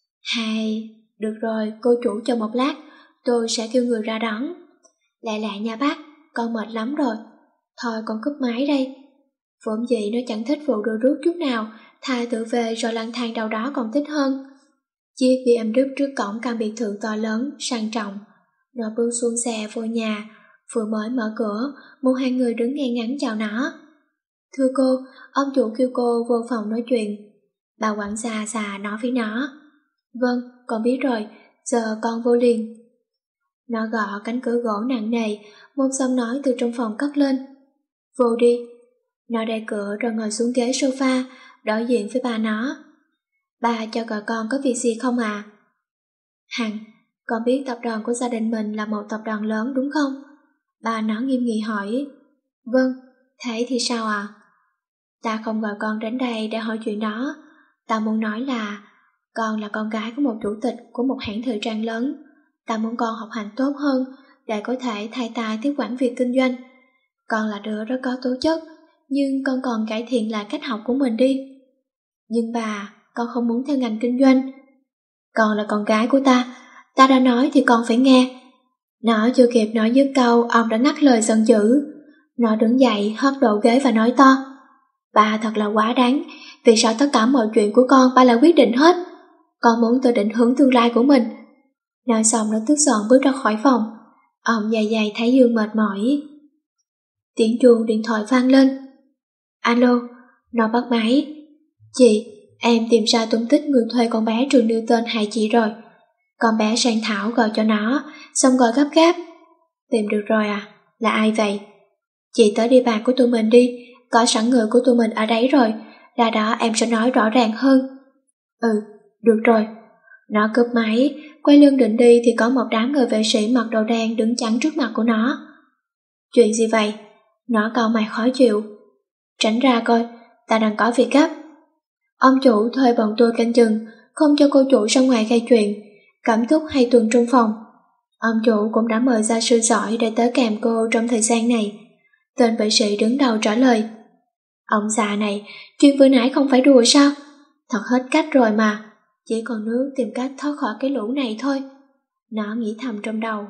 Hay, được rồi, cô chủ chờ một lát, tôi sẽ kêu người ra đón. Lại nha bác, con mệt lắm rồi. Thôi con cúp máy đây. Vốn dĩ nó chẳng thích vụ đưa rước chút nào, thà tự về rồi lang thang đâu đó còn thích hơn. Chiếc BMW trước cổng căn biệt thự to lớn, sang trọng. Nó bước xuống xe vô nhà, vừa mới mở cửa, một hàng người đứng ngay ngắn chào nó. Thưa cô, ông chủ kêu cô vô phòng nói chuyện. Bà quản gia già nói với nó. Vâng, con biết rồi, giờ con vô liền. Nó gõ cánh cửa gỗ nặng nề, một giọng nói từ trong phòng cất lên. Vô đi. Nó đẩy cửa rồi ngồi xuống ghế sofa, đối diện với bà nó. Bà cho gọi con có việc gì không à? Hằng, con biết tập đoàn của gia đình mình là một tập đoàn lớn đúng không? Bà nó nghiêm nghị hỏi. Vâng, thế thì sao à? Ta không gọi con đến đây để hỏi chuyện đó. Ta muốn nói là con là con gái của một chủ tịch của một hãng thời trang lớn. Ta muốn con học hành tốt hơn để có thể thay tay tiếp quản việc kinh doanh. Con là đứa rất có tố chất, nhưng con còn cải thiện lại cách học của mình đi. Nhưng bà, con không muốn theo ngành kinh doanh. Con là con gái của ta đã nói thì con phải nghe. Nó chưa kịp nói dứt câu, ông đã ngắt lời giận dữ. Nó đứng dậy, hất đổ ghế và nói to. Bà thật là quá đáng, vì sao tất cả mọi chuyện của con ba lại quyết định hết? Con muốn tự định hướng tương lai của mình. Nói xong nó tức giận bước ra khỏi phòng. Ông dài dài thấy Dương mệt mỏi. Tiếng chuông điện thoại vang lên. Alo, nó bắt máy. Chị, em tìm ra tung tích người thuê con bé trường Newton hại chị rồi. Con bé Sang Thảo gọi cho nó, xong gọi gấp gáp. Tìm được rồi à? Là ai vậy? Chị tới địa bàn của tụi mình đi, có sẵn người của tụi mình ở đấy rồi, ra đó em sẽ nói rõ ràng hơn. Ừ, được rồi. Nó cướp máy, quay lưng định đi thì có một đám người vệ sĩ mặc đồ đen đứng chắn trước mặt của nó. Chuyện gì vậy? Nó cau mày khó chịu. Tránh ra coi, ta đang có việc gấp. Ông chủ thuê bọn tôi canh chừng, không cho cô chủ ra ngoài gây chuyện, cảm thúc hay tuần trong phòng. Ông chủ cũng đã mời gia sư giỏi để tới kèm cô trong thời gian này. Tên vệ sĩ đứng đầu trả lời. Ông già này, chuyện vừa nãy không phải đùa sao? Thật hết cách rồi mà, chỉ còn nước tìm cách thoát khỏi cái lũ này thôi. Nó nghĩ thầm trong đầu.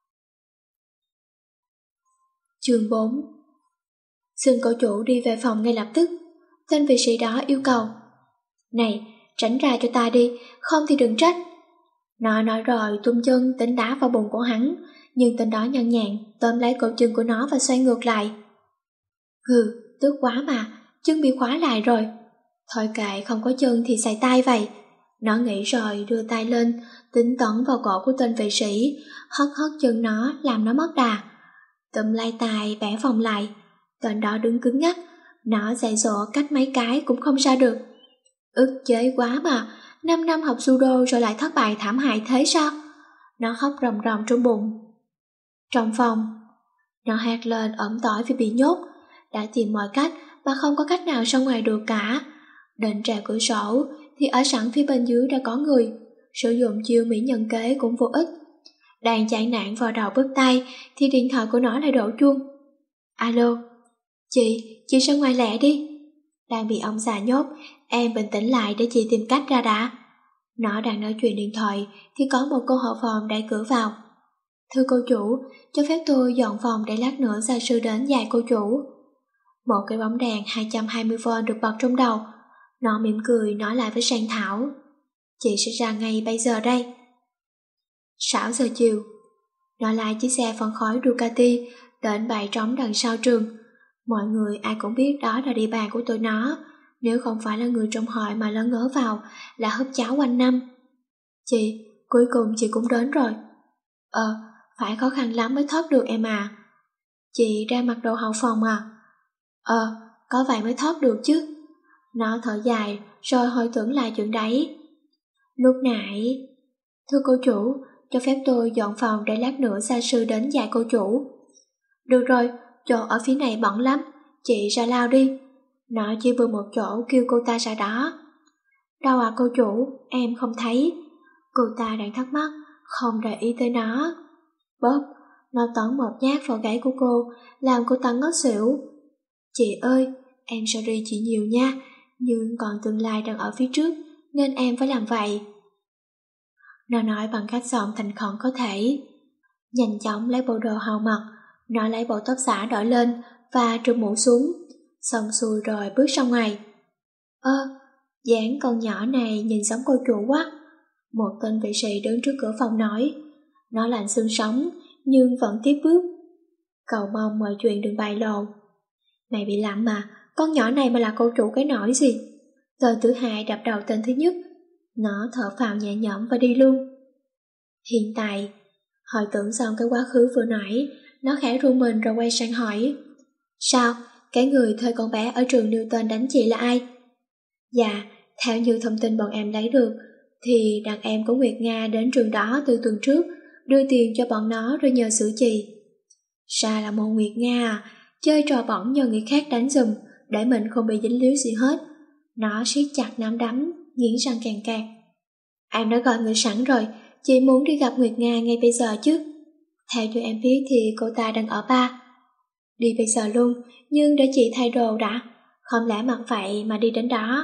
Chương 4. Xin cô chủ đi về phòng ngay lập tức. Tên vệ sĩ đó yêu cầu. Này, tránh ra cho ta đi, không thì đừng trách. Nó nói rồi tung chân tính đá vào bụng của hắn, nhưng tên đó nhăn nhạn tóm lấy cổ chân của nó và xoay ngược lại. Hừ, tức quá mà, chân bị khóa lại rồi. Thôi kệ, không có chân thì xài tay vậy. Nó nghĩ rồi đưa tay lên, tính tấn vào cổ của tên vệ sĩ, hất chân nó làm nó mất đà. Tụm lấy tay bẻ vòng lại, tên đó đứng cứng ngắc, nó dạy dỗ cách mấy cái cũng không ra được. Ức chế quá mà, 5 năm học judo rồi lại thất bại thảm hại thế sao? Nó khóc ròng ròng trong bụng. Trong phòng, nó hét lên ẩm tỏi vì bị nhốt, đã tìm mọi cách mà không có cách nào ra ngoài được cả. Định trèo cửa sổ thì ở sẵn phía bên dưới đã có người, sử dụng chiêu mỹ nhân kế cũng vô ích. Đang chạy nạn vào đầu bứt tay thì điện thoại của nó lại đổ chuông. Alo, chị ra ngoài lẹ đi. Đang bị ông già nhốt, em bình tĩnh lại để chị tìm cách ra đã. Nó đang nói chuyện điện thoại thì có một cô hậu phòng đẩy cửa vào. Thưa cô chủ, cho phép tôi dọn phòng để lát nữa gia sư đến dạy cô chủ. Một cái bóng đèn 220V được bật trong đầu. Nó mỉm cười nói lại với Sang Thảo. Chị sẽ ra ngay bây giờ đây. 6 giờ chiều. Nó lái chiếc xe phân khói Ducati đến bãi trống đằng sau trường. Mọi người ai cũng biết đó là địa bàn của tụi nó. nếu không phải là người trong hội mà lỡ ngớ vào là húp cháo quanh năm. Chị, cuối cùng chị cũng đến rồi. Phải khó khăn lắm mới thoát được em à. Chị ra mặc đồ hậu phòng à? Có vậy mới thoát được chứ. Nó thở dài rồi hồi tưởng lại chuyện đấy. Lúc nãy... Thưa cô chủ, cho phép tôi dọn phòng để lát nữa gia sư đến dạy cô chủ. Được rồi, chỗ ở phía này bẩn lắm, chị ra lao đi. Nó chỉ vừa một chỗ kêu cô ta ra đó. Đâu à cô chủ, em không thấy. Cô ta đang thắc mắc, không để ý tới nó. Bóp, nó tấn một nhát vào gáy của cô, làm cô ta ngất xỉu. Chị ơi, em sorry chị nhiều nha, nhưng còn tương lai đang ở phía trước, nên em phải làm vậy. Nó nói bằng cách giọng thành khẩn có thể. Nhanh chóng lấy bộ đồ hầu mặc, nó lấy bộ tóc xả đội lên và trùm mũ xuống, xong xuôi rồi bước ra ngoài. Dáng con nhỏ này nhìn giống cô chủ quá. Một tên vệ sĩ đứng trước cửa phòng nói. Nó lạnh xương sống, nhưng vẫn tiếp bước. Cầu mong mọi chuyện đừng bại lộ. Mày bị lắm mà, con nhỏ này mà là cô chủ cái nỗi gì. Tên thứ hai đập đầu tên thứ nhất. Nó thở phào nhẹ nhõm và đi luôn. Hiện tại, hồi tưởng xong cái quá khứ vừa nãy, nó khẽ run mình rồi quay sang hỏi. Sao? Cái người thuê con bé ở trường Newton đánh chị là ai? Dạ, theo như thông tin bọn em lấy được, thì đàn em của Nguyệt Nga đến trường đó từ tuần trước, đưa tiền cho bọn nó rồi nhờ xử chị. Sao là một Nguyệt Nga à? Chơi trò bẩn nhờ người khác đánh giùm, để mình không bị dính líu gì hết. Nó siết chặt nắm đấm, nghiến răng càng cạc. Em đã gọi người sẵn rồi, chị muốn đi gặp Nguyệt Nga ngay bây giờ chứ. Theo cho em biết thì cô ta đang ở bar. Đi bây giờ luôn, nhưng để chị thay đồ đã, không lẽ mặc vậy mà đi đến đó.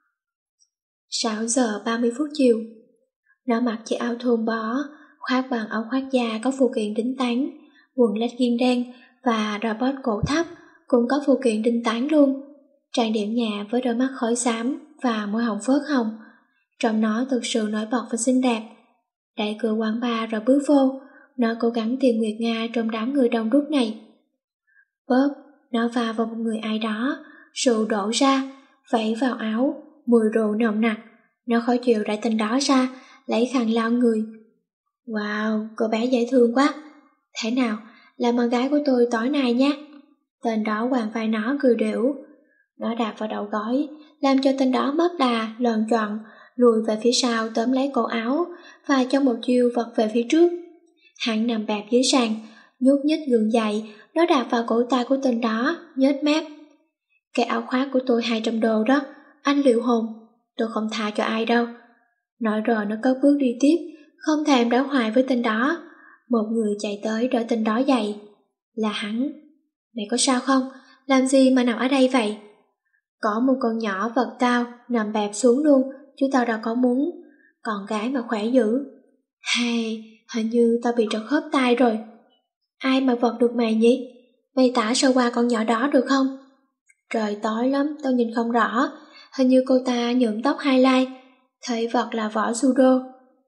6 giờ 30 phút chiều. Nó mặc chiếc áo thun bó, khoác bằng áo khoác da có phụ kiện đính tán, quần legging đen và robot cổ thấp cũng có phụ kiện đính tán luôn. Trang điểm nhà với đôi mắt khói xám và môi hồng phớt hồng, trông nó thực sự nổi bật và xinh đẹp. Đẩy cửa quán bar rồi bước vô, nó cố gắng tìm Nguyệt Nga trong đám người đông đúc này. Bóp, nó va vào một người ai đó, rượu đổ ra, vẩy vào áo, mùi rượu nồng nặc. Nó khó chịu đẩy tên đó ra, lấy khăn lau người. Wow, cô bé dễ thương quá. Thế nào, là con gái của tôi tối nay nhé. Tên đó quàng vai nó cười đểu. Nó đạp vào đầu gối, làm cho tên đó mất đà, loằn choạng, lùi về phía sau tóm lấy cổ áo và trong một chiêu vật về phía trước. Hắn nằm bẹp dưới sàn, nhúc nhích gượng dậy, nó đạp vào cổ tay của tên đó, nhếch mép. Cái áo khoác của tôi 200 đô đó, anh liệu hồn, tôi không tha cho ai đâu. Nói rồi nó cất bước đi tiếp, không thèm đối thoại với tên đó. Một người chạy tới đỡ tên đó dậy. Là hắn. Mày có sao không? Làm gì mà nằm ở đây vậy? Có một con nhỏ vật tao, nằm bẹp xuống luôn, chứ tao đâu có muốn. Con gái mà khỏe dữ. Hay, hình như tao bị trật khớp tay rồi. Ai mà vật được mày nhỉ? Mày tả sơ qua con nhỏ đó được không? Trời tối lắm, tao nhìn không rõ. Hình như cô ta nhuộm tóc highlight. Thấy vật là võ judo.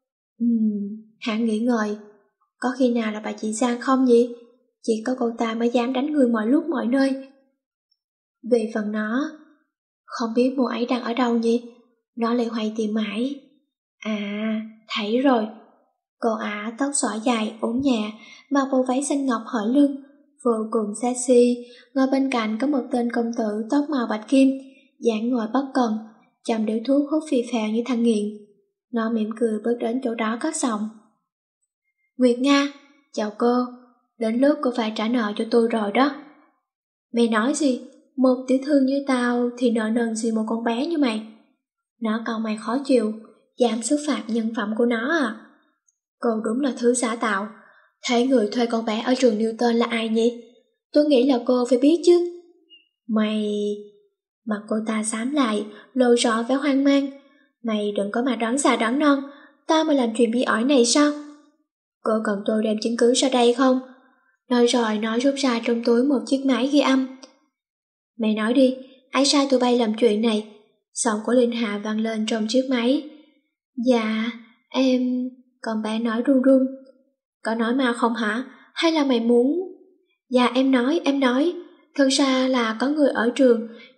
Hắn nghĩ ngợi. Có khi nào là bà chị Giang không nhỉ? Chỉ có cô ta mới dám đánh người mọi lúc mọi nơi. Về phần nó, không biết mụ ấy đang ở đâu nhỉ? Nó lại hoay tìm mãi. À, thấy rồi. Cô ả tóc xõa dài, ốm nhà, mặc bộ váy xanh ngọc hở lưng, vô cùng sexy. Ngồi bên cạnh có một tên công tử tóc màu bạch kim, dáng ngồi bất cần, chầm điếu thuốc hút phì phèo như thằng nghiện. Nó mỉm cười bước đến chỗ đó cất giọng. Nguyệt Nga, chào cô, đến lúc cô phải trả nợ cho tôi rồi đó. Mày nói gì? Một tiểu thư như tao thì nợ nần gì một con bé như mày? Nó cau mày khó chịu, dám xúc phạm nhân phẩm của nó à? Cô đúng là thứ giả tạo. Thấy người thuê con bé ở trường Newton là ai nhỉ? Tôi nghĩ là cô phải biết chứ. Mày... Mặt cô ta xám lại, lộ rõ vẻ hoang mang. Mày đừng có mà đoán già đoán non, tao mà làm chuyện bị ỏi này sao? Cô cần tôi đem chứng cứ ra đây không? Nói rồi nó rút ra trong túi một chiếc máy ghi âm. Mày nói đi, ai sai tụi bay làm chuyện này? Giọng của Linh Hạ vang lên trong chiếc máy. Dạ, em... Con bé nói run run. Có nói mà không hả? Hay là mày muốn... Dạ em nói. Thật ra là có người ở trường,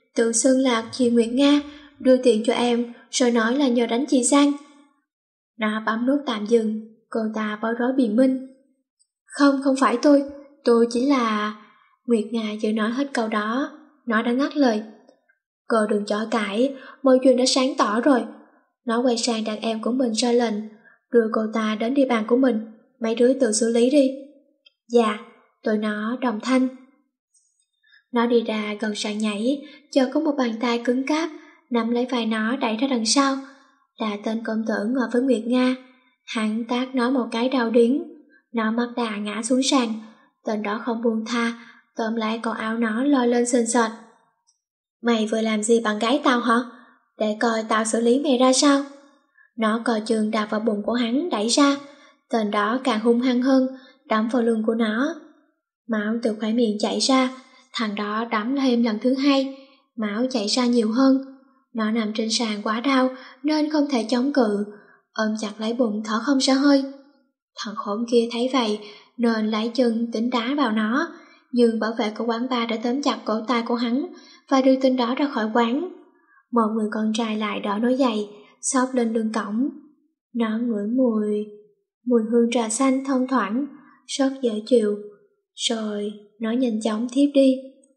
tự xưng là chị Nguyệt Nga, đưa tiền cho em, rồi nói là nhờ đánh chị Sang. Nó bấm nút tạm dừng, cô ta bối rối biện minh. Không phải tôi chỉ là... Nguyệt Nga chưa nói hết câu đó, nó đã ngắt lời. Cô đừng chối cãi, mọi chuyện đã sáng tỏ rồi. Nó quay sang đàn em của mình ra lệnh, đưa cô ta đến địa bàn của mình, mấy đứa tự xử lý đi. Dạ, tụi nó đồng thanh. Nó đi ra gần sàn nhảy, chợt có một bàn tay cứng cáp nắm lấy vai nó đẩy ra đằng sau. Là tên công tử ngồi với Nguyệt Nga. Hắn tát nó một cái đau điếng, nó mất đà ngã xuống sàn. Tên đó không buông tha, tóm lấy cổ áo nó lôi lên sình sệt. Mày vừa làm gì bạn gái tao hả? Để coi tao xử lý mày ra sao. Nó cò chừng đạp vào bụng của hắn đẩy ra. Tên đó càng hung hăng hơn, đấm vào lưng của nó. Máu từ khóe miệng chảy ra. Thằng đó đấm thêm lần thứ hai, máu chảy ra nhiều hơn. Nó nằm trên sàn quá đau nên không thể chống cự, ôm chặt lấy bụng thở không ra hơi. Thằng khốn kia thấy vậy nên lấy chân tính đá vào nó, nhưng bảo vệ của quán bar đã tóm chặt cổ tay của hắn và đưa tên đó ra khỏi quán. Một người con trai lại đỡ nó dậy, xốc lên lưng cổng. Nó ngửi mùi hương trà xanh thông thoảng, rất dễ chịu. Rồi nó nhanh chóng thiếp đi.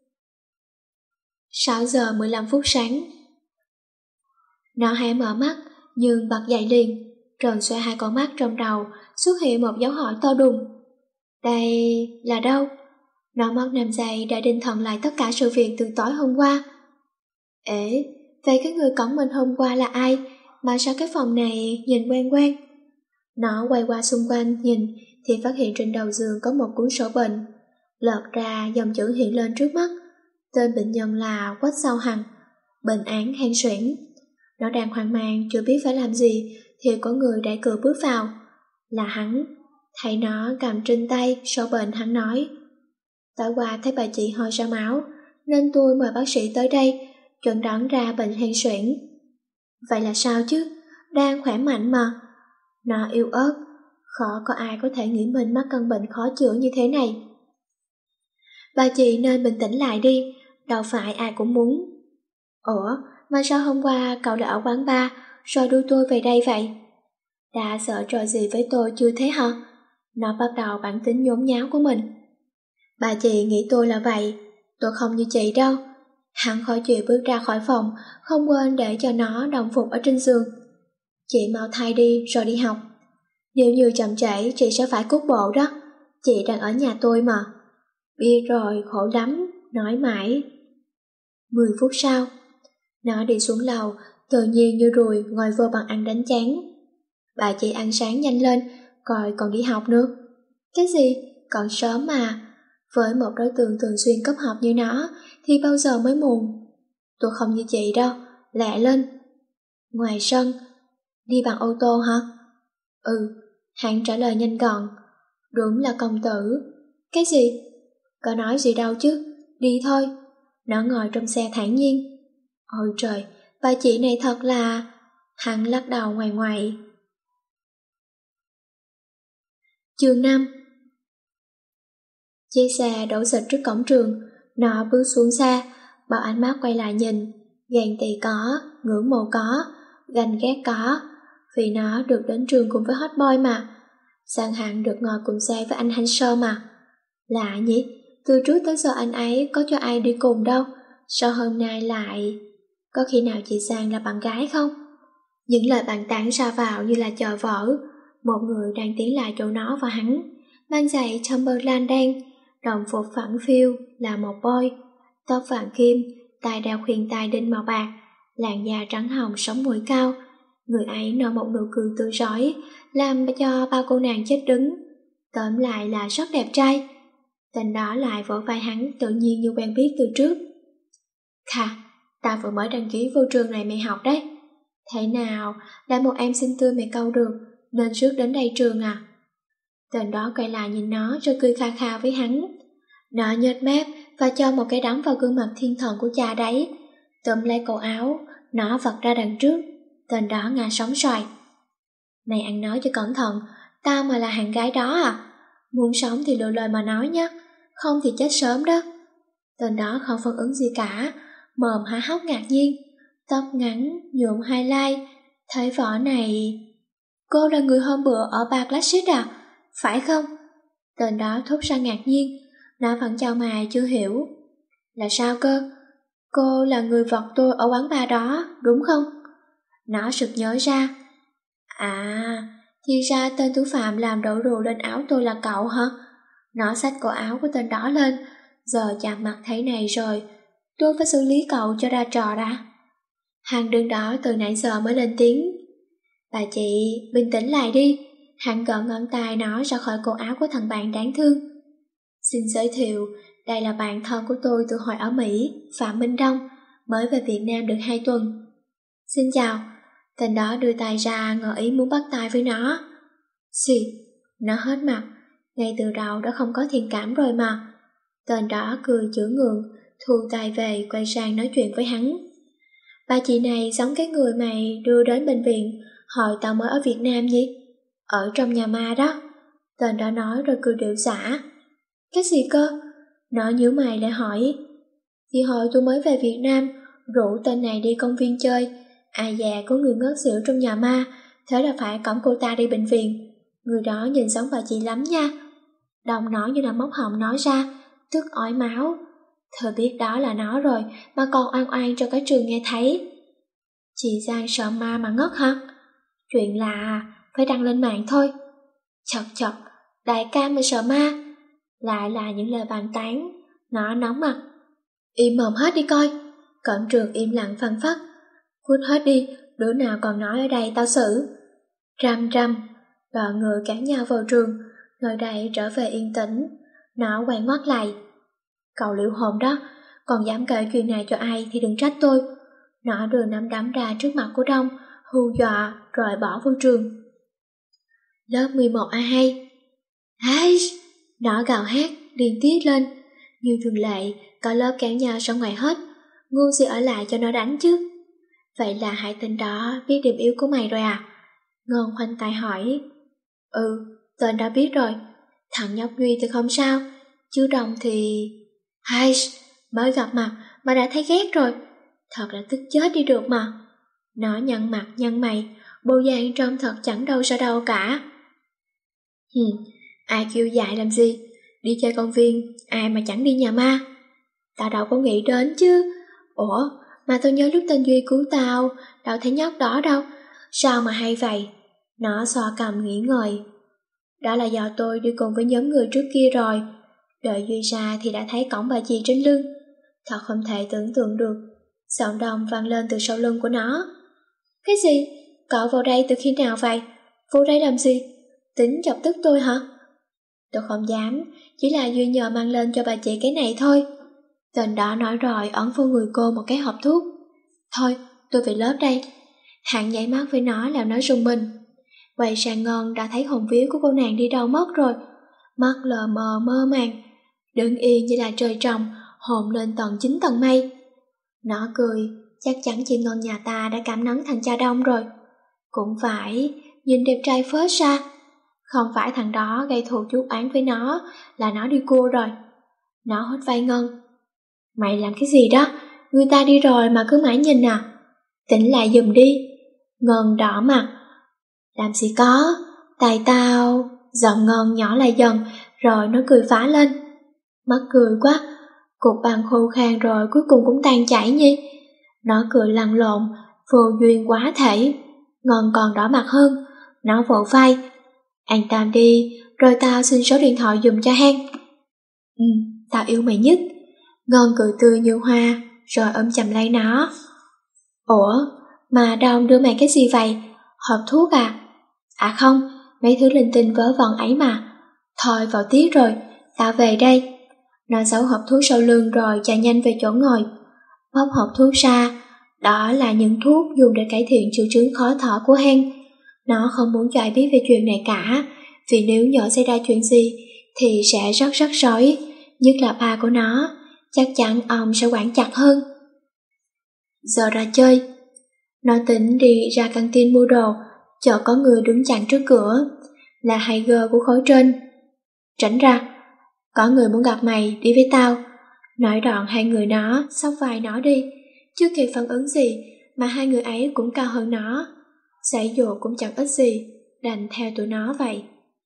6 giờ 15 phút sáng. Nó hé mở mắt nhưng bật dậy liền, tròn xoe hai con mắt trong đầu, xuất hiện một dấu hỏi to đùng. Đây là đâu? Nó mất 5 giây để định thần lại tất cả sự việc từ tối hôm qua. Ế, vậy cái người cõng mình hôm qua là ai? Mà sao cái phòng này nhìn quen quen? Nó quay qua xung quanh nhìn thì phát hiện trên đầu giường có một cuốn sổ bệnh. Lật ra dòng chữ hiện lên trước mắt. Tên bệnh nhân là Quách Sao Hằng, bệnh án hen suyễn. Nó đang hoang mang chưa biết phải làm gì thì có người đẩy cửa bước vào. Là hắn. Thấy nó cầm trên tay sổ bệnh, hắn nói: tối qua thấy bà chị ho ra máu nên tôi mời bác sĩ tới đây chẩn đoán ra bệnh hen suyễn. Vậy là sao chứ? Đang khỏe mạnh mà. Nó yếu ớt, khó có ai có thể nghĩ mình mắc căn bệnh khó chữa như thế này. Bà chị nên bình tĩnh lại đi, đâu phải ai cũng muốn. Ủa, mà sao hôm qua cậu đã ở quán bar rồi đưa tôi về đây vậy? Đã sợ trò gì với tôi chưa thế hả? Nó bắt đầu bản tính nhốn nháo của mình. Bà chị nghĩ tôi là vậy, tôi không như chị đâu. Hắn khỏi chịu bước ra khỏi phòng, không quên để cho nó đồng phục ở trên giường. Chị mau thay đi rồi đi học. Nếu như chậm trễ chị sẽ phải cút bộ đó. Chị đang ở nhà tôi mà. Biết rồi, khổ lắm, nói mãi. 10 phút sau, nó đi xuống lầu, tự nhiên như ruồi ngồi vô bàn ăn đánh chán. Bà chị ăn sáng nhanh lên, coi còn đi học nữa. Cái gì? Còn sớm mà. Với một đối tượng thường xuyên cấp học như nó thì bao giờ mới muộn. Tôi không như chị đâu, lẹ lên. Ngoài sân, đi bằng ô tô hả? Ừ, hắn trả lời nhanh gọn. Đúng là công tử. Cái gì? Có nói gì đâu chứ, đi thôi. Nó ngồi trong xe thản nhiên. Ôi trời, bà chị này thật là... Hắn lắc đầu ngoài ngoại. Chương 5. Chiếc xe đổ xịch trước cổng trường. Nó bước xuống xe, bảo ánh mắt quay lại nhìn. Ghen tị có, ngưỡng mộ có, ganh ghét có. Vì nó được đến trường cùng với hot boy mà. Sang hẳn được ngồi cùng xe với anh Hanser mà. Lạ nhỉ, từ trước tới giờ anh ấy có cho ai đi cùng đâu. Sao hôm nay lại... Có khi nào chị Sang là bạn gái không? Những lời bàn tán ra vào như là chợ vỡ. Một người đang tiến lại chỗ nó và hắn, mang giày Timberland đen, đồng phục phẳng phiu là một boy, tóc vàng kim, tai đeo khuyên tai đinh màu bạc, làn da trắng hồng sống mũi cao. Người ấy nở một nụ cười tươi rói, làm cho bao cô nàng chết đứng. Tóm lại là rất đẹp trai. Tên đó lại vỗ vai hắn tự nhiên như quen biết từ trước. Khà, tao vừa mới đăng ký vô trường này mày học đấy. Thế nào, lại một em xinh tươi mày câu được, nên rước đến đây trường à? Tên đó quay lại nhìn nó rồi cười kha kha với hắn. Nó nhếch mép và cho một cái đấm vào gương mặt thiên thần của cha đấy. Tóm lấy cổ áo, nó vật ra đằng trước. Tên đó ngã sóng xoài. Mày ăn nói cho cẩn thận, tao mà là hàng gái đó à? Muốn sống thì lựa lời mà nói nhé, không thì chết sớm đó. Tên đó không phản ứng gì cả, mồm há hốc ngạc nhiên, tóc ngắn, nhuộm highlight, thấy vỏ này... Cô là người hôm bữa ở bar Classic à? Phải không? Tên đó thốt ra ngạc nhiên, nó vẫn chau mày chưa hiểu. Là sao cơ? Cô là người vọt tôi ở quán bar đó, đúng không? Nó sực nhớ ra. À, thì ra tên thủ phạm làm đổ rượu lên áo tôi là cậu hả? Nó xách cổ áo của tên đó lên, giờ chạm mặt thấy này rồi, tôi phải xử lý cậu cho ra trò đã. Hắn đứng đó từ nãy giờ mới lên tiếng. Bà chị, bình tĩnh lại đi. Hắn gỡ ngón tay nó ra khỏi cổ áo của thằng bạn đáng thương. Xin giới thiệu, đây là bạn thân của tôi từ hồi ở Mỹ, Phạm Minh Đông, mới về Việt Nam được 2 tuần. Xin chào. Tên đó đưa tay ra ngỏ ý muốn bắt tay với nó. Xì, nó hết mặt, ngay từ đầu đã không có thiện cảm rồi mà. Tên đó cười chữa ngượng, thu tay về quay sang nói chuyện với hắn. Bà chị này giống cái người mày đưa đến bệnh viện hồi tao mới ở Việt Nam nhỉ? Ở trong nhà ma đó. Tên đó nói rồi cười điệu xả. Cái gì cơ? Nó nhíu mày lại hỏi. Thì hồi tôi mới về Việt Nam, rủ tên này đi công viên chơi. Ai già có người ngất xỉu trong nhà ma, thế là phải cõng cô ta đi bệnh viện. Người đó nhìn giống bà chị lắm nha. Đồng nói như là móc họng nói ra, tức ói máu. Thơ biết đó là nó rồi, mà còn oan oan cho cả trường nghe thấy. Chị Giang sợ ma mà ngất hả? Chuyện là phải đăng lên mạng thôi. Chật chật, đại ca mà sợ ma. Lại là những lời bàn tán. Nó nóng mặt. Im mồm hết đi coi. Cổng trường im lặng phăng phắc. Cút hết đi, đứa nào còn nói ở đây tao xử. Răm răm, đoàn người cản nhau vào trường, nơi đây trở về yên tĩnh. Nó quay ngoắt lại. Cậu liệu hồn đó, còn dám kể chuyện này cho ai thì đừng trách tôi. Nó đưa nắm đấm ra trước mặt của Đông, hù dọa rồi bỏ vô trường. Lớp 11A2. Hai! Nó gào hét, điên tiết lên. Như thường lệ, có lớp kéo nhau ra ngoài hết. Ngu gì ở lại cho nó đánh chứ. Vậy là hai tên đó biết điểm yếu của mày rồi à? Ngân khoanh tay hỏi. Ừ, tên đã biết rồi. Thằng nhóc Duy thì không sao, chứ Đông thì... Hai! Mới gặp mặt mà đã thấy ghét rồi. Thật là tức chết đi được mà. Nó nhăn mặt nhăn mày, bộ dạng trông thật chẳng đâu sao đâu cả. Ai kêu dại làm gì? Đi chơi công viên, ai mà chẳng đi nhà ma? Tao đâu có nghĩ đến chứ. Ủa, mà tao nhớ lúc tên Duy cứu tao, đâu thấy nhóc đó đâu. Sao mà hay vậy? Nó xoa cằm nghĩ ngợi. Đó là do tôi đi cùng với nhóm người trước kia rồi. Đợi Duy ra thì đã thấy cổng bà chị trên lưng. Thật không thể tưởng tượng được. Giọng Đông vang lên từ sau lưng của nó. Cái gì? Cậu vào đây từ khi nào vậy? Vô đây làm gì? Tính chọc tức tôi hả? Tôi không dám, chỉ là Duy nhờ mang lên cho bà chị cái này thôi. Tên đó nói rồi ấn vô người cô một cái hộp thuốc. Thôi, tôi về lớp đây. Hạng nháy mắt với nó làm nó rùng mình. Quay sang Ngon đã thấy hồn vía của cô nàng đi đâu mất rồi. Mắt lờ mờ mơ màng, đứng yên như là trời trồng, hồn lên tận 9 tầng mây. Nó cười, chắc chắn chị Ngân nhà ta đã cảm nắng thằng cha Đông rồi. Cũng phải, nhìn đẹp trai phết ra. Không phải thằng đó gây thù chuốc oán với nó, là nó đi cua rồi. Nó hốt vai Ngân. Mày làm cái gì đó? Người ta đi rồi mà cứ mãi nhìn à? Tỉnh lại giùm đi. Ngân đỏ mặt. Làm gì có, tại tao... Giọng Ngân nhỏ lại dần, rồi nó cười phá lên. Mắc cười quá, cục băng khô khan rồi cuối cùng cũng tan chảy nhỉ. Nó cười lăn lộn, vô duyên quá thể. Ngân còn đỏ mặt hơn, nó vỗ vai. An tâm đi, rồi tao xin số điện thoại dùm cho Hang. Tao yêu mày nhất. Ngân cười tươi như hoa, rồi ôm chầm lấy nó. Ủa, mà Đông đưa mày cái gì vậy? Hộp thuốc à? À không, mấy thứ linh tinh vớ vẩn ấy mà. Thôi vào tiết rồi, tao về đây. Nó giấu hộp thuốc sau lưng rồi chạy nhanh về chỗ ngồi. Bóc hộp thuốc ra, đó là những thuốc dùng để cải thiện triệu chứng khó thở của Hang. Nó không muốn cho ai biết về chuyện này cả, vì nếu nhỡ xảy ra chuyện gì thì sẽ rất rắc rối, nhất là ba của nó, chắc chắn ông sẽ quản chặt hơn. Giờ ra chơi. Nó tính đi ra căng tin mua đồ, chợt có người đứng chặn trước cửa, là Tiger của khối trên. Tránh ra, có người muốn gặp mày, đi với tao. Nói đoạn hai người nó xốc vai nó đi, chưa kịp phản ứng gì mà hai người ấy cũng cao hơn nó. Giãy dụa cũng chẳng ích gì, đành theo tụi nó vậy.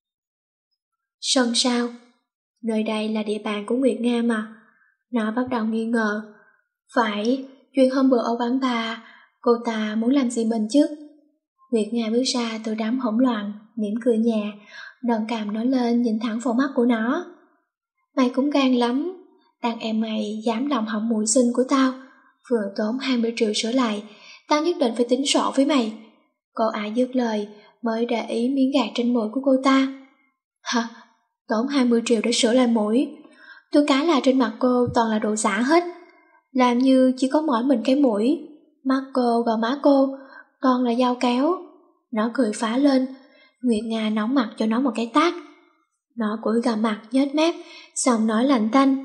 Sân sao? Nơi đây là địa bàn của Nguyệt Nga mà. Nó bắt đầu nghi ngờ. Phải, chuyện hôm bữa ở quán bar, cô ta muốn làm gì mình chứ? Nguyệt Nga bước ra từ đám hỗn loạn, mỉm cười nhẹ, nâng cằm nó lên nhìn thẳng vào mắt của nó. Mày cũng gan lắm, đàn em mày dám lòng hỏng mũi xinh của tao, vừa tốn 20 triệu sửa lại, tao nhất định phải tính sổ với mày. Cô ả dứt lời mới để ý miếng gạt trên mũi của cô ta. Hả? Tốn 20 triệu để sửa lại mũi? Tôi cá là trên mặt cô toàn là đồ giả hết, làm như chỉ có mỗi mình cái mũi, mắt cô, gò má cô toàn là dao kéo. Nó cười phá lên. Nguyệt Nga nóng mặt cho nó một cái tát. Nó cúi gằm mặt nhếch mép, giọng nói lạnh tanh.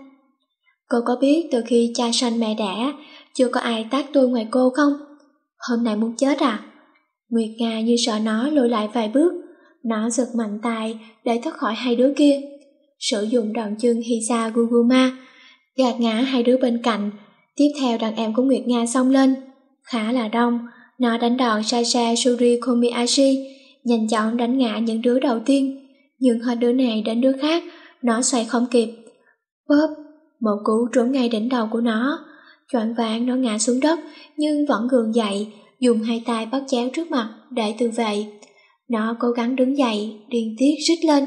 Cô có biết từ khi cha sanh mẹ đẻ, chưa có ai tát tôi ngoài cô không? Hôm nay muốn chết à? Nguyệt Nga như sợ nó lùi lại vài bước. Nó giật mạnh tay để thoát khỏi hai đứa kia, sử dụng đòn chân Hisa Guguma, gạt ngã hai đứa bên cạnh. Tiếp theo đàn em của Nguyệt Nga xông lên. Khá là đông, nó đánh đòn Sasha Suri Komiyashi, nhanh chóng đánh ngã những đứa đầu tiên, nhưng hết đứa này đến đứa khác, nó xoay không kịp. Bóp, một cú trúng ngay đỉnh đầu của nó. Choạng váng nó ngã xuống đất, nhưng vẫn gượng dậy, dùng hai tay bắt chéo trước mặt để tự vệ. Nó cố gắng đứng dậy, điên tiết rít lên.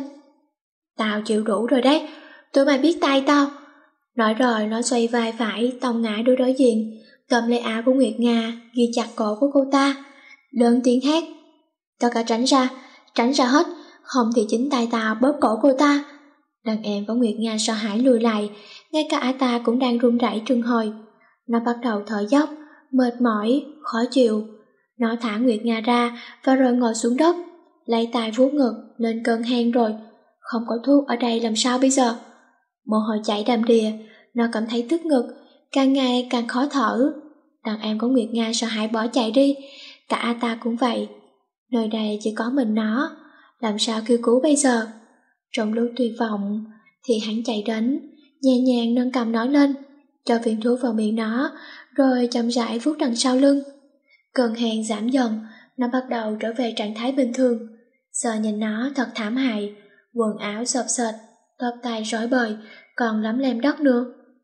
Tao chịu đủ rồi đấy, tụi mày biết tay tao. Nói rồi nó xoay vai phải tông ngã đứa đối diện, cầm lấy áo của Nguyệt Nga, ghi chặt cổ của cô ta, lớn tiếng hét. Tất cả tránh ra hết, không thì chính tay tao bóp cổ cô ta. Đàn em của Nguyệt Nga sợ hãi lùi lại, ngay cả ả ta cũng đang run rẩy trừng hồi. Nó bắt đầu thở dốc, mệt mỏi, khó chịu. Nó thả Nguyệt Nga ra và rồi ngồi xuống đất, lấy tay vuốt ngực, lên cơn hen rồi. Không có thuốc ở đây làm sao bây giờ? Mồ hôi chảy đầm đìa, nó cảm thấy tức ngực, càng ngày càng khó thở. Đàn em của Nguyệt Nga sợ hãi bỏ chạy đi, cả ả ta cũng vậy. Nơi đây chỉ có mình nó, làm sao kêu cứu bây giờ? Trong lúc tuyệt vọng thì hắn chạy đến, nhẹ nhàng nâng cầm nó lên, cho viên thuốc vào miệng nó, rồi chậm rãi vuốt đằng sau lưng. Cơn hen giảm dần, nó bắt đầu trở về trạng thái bình thường. Giờ nhìn nó thật thảm hại, quần áo xộp xệch, tóc tai rối bời, còn lấm lem đất nữa.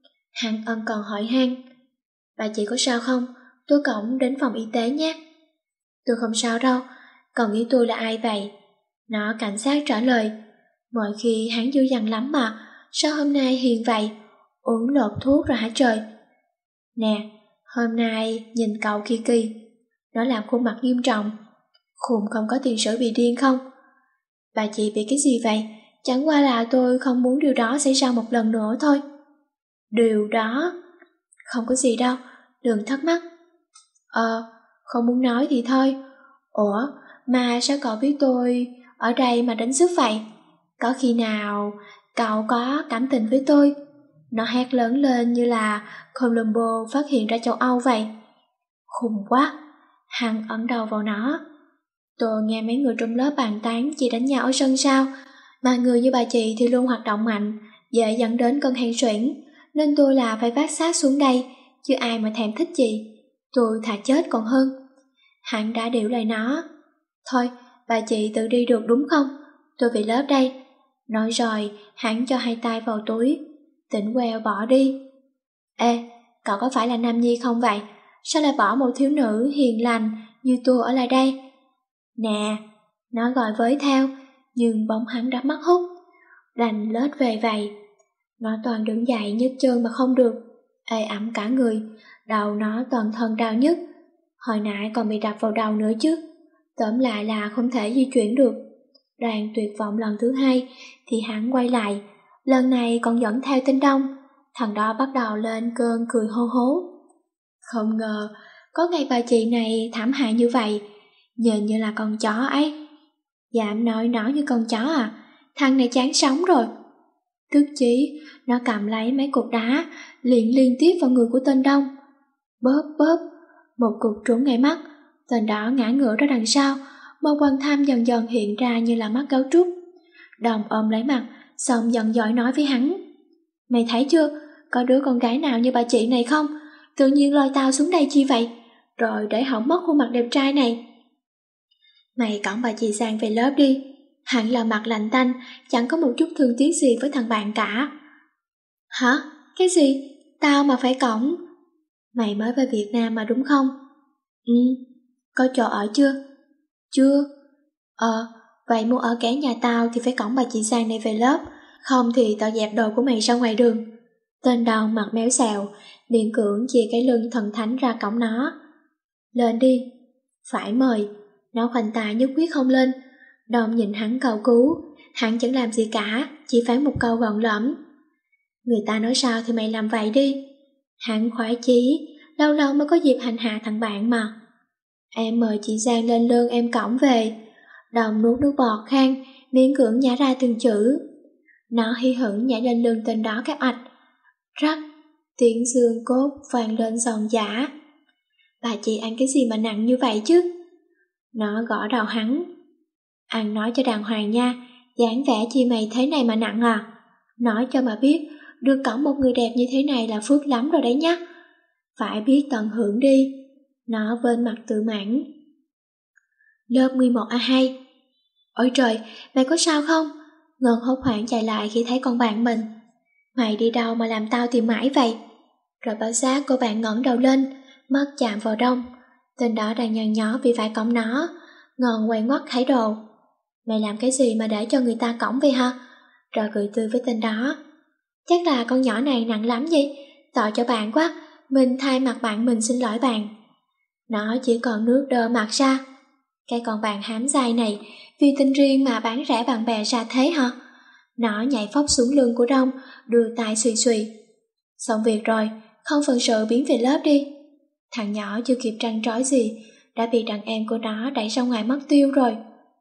Hắn ân cần hỏi han. Bà chị có sao không? Tôi cõng đến phòng y tế nhé. Tôi không sao đâu, còn nghĩ tôi là ai vậy? Nó cảnh giác trả lời. Mọi khi hắn dữ dằn lắm mà, sao hôm nay hiền vậy? Uống lột thuốc rồi hả trời? Nè, hôm nay nhìn cậu kia kỳ. Nó làm khuôn mặt nghiêm trọng. Khùng không có tiền sử bị điên không? Bà chị bị cái gì vậy? Chẳng qua là tôi không muốn điều đó xảy ra một lần nữa thôi. Điều đó? Không có gì đâu, đừng thắc mắc. Không muốn nói thì thôi. Ủa, mà sao cậu biết tôi ở đây mà đánh giúp vậy? Có khi nào cậu có cảm tình với tôi? Nó hét lớn lên như là Columbo phát hiện ra châu Âu vậy. Khùng quá. Hằng ẩn đầu vào nó. Tôi nghe mấy người trong lớp bàn tán chị đánh nhau ở sân sau, mà người như bà chị thì luôn hoạt động mạnh, dễ dẫn đến cơn hen suyễn, nên tôi là phải vác xác xuống đây, chứ ai mà thèm thích chị. Tôi thà chết còn hơn. Hắn đã điệu lời nó. Thôi, bà chị tự đi được đúng không? Tôi về lớp đây. Nói rồi, hắn cho hai tay vào túi, tỉnh queo bỏ đi. Ê, cậu có phải là Nam Nhi không vậy? Sao lại bỏ một thiếu nữ hiền lành như tôi ở lại đây? Nè, nó gọi với theo, nhưng bóng hắn đã mất hút, đành lết về vậy. Nó toàn đứng dậy nhấc chân mà không được, ê ẩm cả người, đầu nó toàn thân đau nhức. Hồi nãy còn bị đập vào đầu nữa chứ, tóm lại là không thể di chuyển được. Đang tuyệt vọng lần thứ hai thì hắn quay lại, lần này còn dẫn theo tên Đông. Thằng đó bắt đầu lên cơn cười hô hố. Không ngờ có ngày bà chị này thảm hại như vậy, nhìn như là con chó ấy. Dám nói nó như con chó à? Thằng này chán sống rồi. Tức chí, nó cầm lấy mấy cục đá liền liên tiếp vào người của tên Đông. Bóp bóp, một cục trúng ngay mắt. Tên đó ngã ngửa ra đằng sau, một quầng thâm dần dần hiện ra như là mắt gấu trúc. Đồng ôm lấy mặt, xong giận dỗi nói với hắn. Mày thấy chưa, có đứa con gái nào như bà chị này không? tự nhiên lôi tao xuống đây chi vậy, rồi để hỏng mất khuôn mặt đẹp trai này. Mày cõng bà chị Sang về lớp đi, hẳn là mặt lạnh tanh, chẳng có một chút thương tiếc gì với thằng bạn cả. Hả? Cái gì? Tao mà phải cõng? Mày mới về Việt Nam mà đúng không? Ừ. Có chỗ ở chưa? Chưa. Vậy muốn ở ké nhà tao thì phải cõng bà chị Sang này về lớp, không thì tao dẹp đồ của mày ra ngoài đường. Tên Đồng mặt méo xèo, miệng cưỡng chìa cái lưng thần thánh ra cõng nó. Lên đi. Phải mời. Nó khoanh tay nhất quyết không lên. Đồng nhìn hắn cầu cứu, hắn chẳng làm gì cả, chỉ phán một câu gọn lỏm. Người ta nói sao thì mày làm vậy đi. Hắn khoái chí, lâu lâu mới có dịp hành hạ thằng bạn mà. Em mời chị Giang lên lưng em cõng về. Đồng nuốt nước bọt khan, miễn cưỡng nhả ra từng chữ. Nó hí hửng nhảy lên lưng tên đó các ạch. Rắc, tiếng xương cốt vang lên giòn giã. Bà chị ăn cái gì mà nặng như vậy chứ? Nó gõ đầu hắn. Ăn nói cho đàng hoàng nha, dáng vẻ chi mày thế này mà nặng à? Nói cho mà biết, được cõng một người đẹp như thế này là phước lắm rồi đấy nhá. Phải biết tận hưởng đi. Nó bên mặt tự mãn. Lớp 11A2. Ôi trời, mày có sao không? Ngân hốt hoảng chạy lại khi thấy con bạn mình. Mày đi đâu mà làm tao tìm mãi vậy? Rồi báo giác cô bạn ngẩng đầu lên, mắt chạm vào Đông. Tên đó đang nhăn nhó vì phải cõng nó. Ngân quay ngoắt thái đồ. Mày làm cái gì mà để cho người ta cõng vậy hả? Rồi cười tươi với tên đó. Chắc là con nhỏ này nặng lắm vậy. Tội cho bạn quá, mình thay mặt bạn mình xin lỗi bạn. Nó chỉ còn nước đơ mặt ra. Cái con bạn hám dài này, vì tình riêng mà bán rẻ bạn bè ra thế hả? Nó nhảy phóc xuống lưng của Đông, đưa tay xùy xùy. Xong việc rồi, không phận sự biến về lớp đi. Thằng nhỏ chưa kịp trăn trối gì, đã bị đàn em của nó đẩy ra ngoài mất tiêu rồi.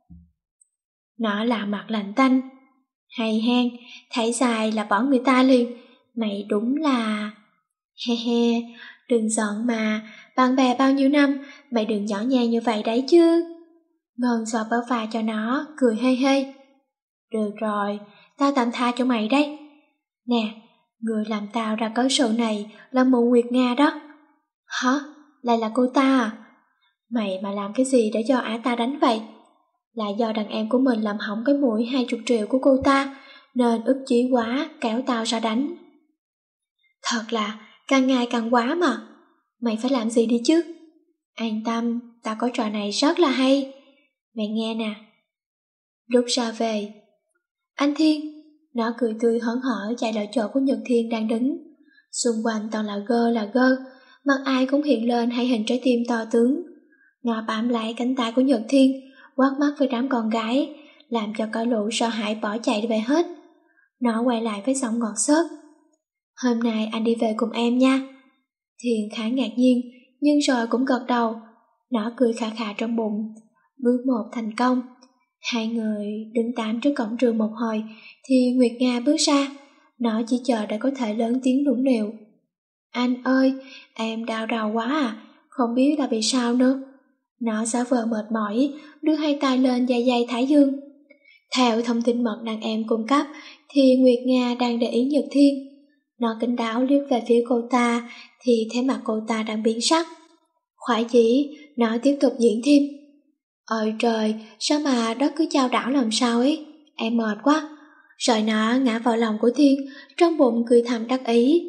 Nó lạ mặt lạnh tanh. Hay hen, thấy dài là bỏ người ta liền. Mày đúng là... He he, đừng giận mà, bạn bè bao nhiêu năm, mày đừng nhỏ nhẹ như vậy đấy chứ. Ngân xoa bóp vai cho nó, cười hê hê. Được rồi, tao tạm tha cho mày đấy. Nè, người làm tao ra cớ sự này là mụ Nguyệt Nga đó. Hả? Lại là cô ta à? Mày mà làm cái gì để cho ả ta đánh vậy? Là do đàn em của mình làm hỏng cái mũi 20 triệu của cô ta, nên ức chí quá kéo tao ra đánh. Thật là càng ngày càng quá mà. Mày phải làm gì đi chứ? An tâm, tao có trò này rất là hay. Mày nghe nè. Lúc ra về, anh Thiên. Nó cười tươi hớn hở chạy lại chỗ của Nhật Thiên đang đứng. Xung quanh toàn là gơ, mặt ai cũng hiện lên hai hình trái tim to tướng. Nó bám lấy cánh tay của Nhật Thiên, quát mắt với đám con gái, làm cho cả lũ sợ hãi bỏ chạy về hết. Nó quay lại với giọng ngọt xớt. Hôm nay anh đi về cùng em nha. Thiên khá ngạc nhiên, nhưng rồi cũng gật đầu. Nó cười khà khà trong bụng. Bước một thành công. Hai người đứng tạm trước cổng trường một hồi, thì Nguyệt Nga bước ra. Nó chỉ chờ để có thể lớn tiếng nũng nịu. Anh ơi, em đau đầu quá à, không biết là vì sao nữa. Nó giả vờ mệt mỏi, đưa hai tay lên day day thái dương. Theo thông tin mật đàn em cung cấp, thì Nguyệt Nga đang để ý Nhật Thiên. Nó kín đáo liếc về phía cô ta, thì thấy mặt cô ta đang biến sắc. Khoái chí, nó tiếp tục diễn thêm. Ôi trời, sao mà đất cứ chao đảo làm sao ấy, em mệt quá. Rồi nó ngã vào lòng của Thiên, trong bụng cười thầm đắc ý.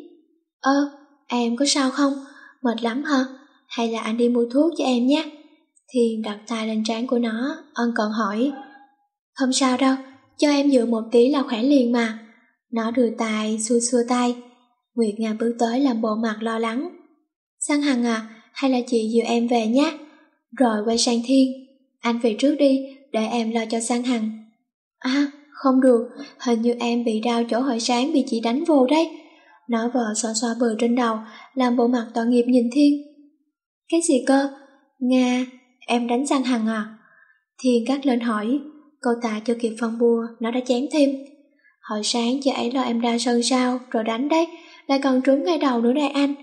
Em có sao không? Mệt lắm hả? Hay là anh đi mua thuốc cho em nhé? Thiên đặt tay lên trán của nó, ân cần hỏi. Không sao đâu, cho em dựa một tí là khỏe liền mà. Nó đưa tay, xua tay. Nguyệt Nga bước tới làm bộ mặt lo lắng. Sang Hằng à, hay là chị dìu em về nhé? Rồi quay sang Thiên. Anh về trước đi, để em lo cho Sang Hằng. À, không được, hình như em bị đau chỗ hồi sáng bị chị đánh vô đấy. Nó vờ xoa xoa bờ trên đầu, làm bộ mặt tội nghiệp nhìn Thiên. Cái gì cơ? Nga, em đánh Sang Hằng à? Thiên gắt lên hỏi. Cô ta chưa kịp phân bua, nó đã chém thêm. Hồi sáng chị ấy lo em đau sân sao, rồi đánh đấy, lại còn trúng ngay đầu nữa đây anh.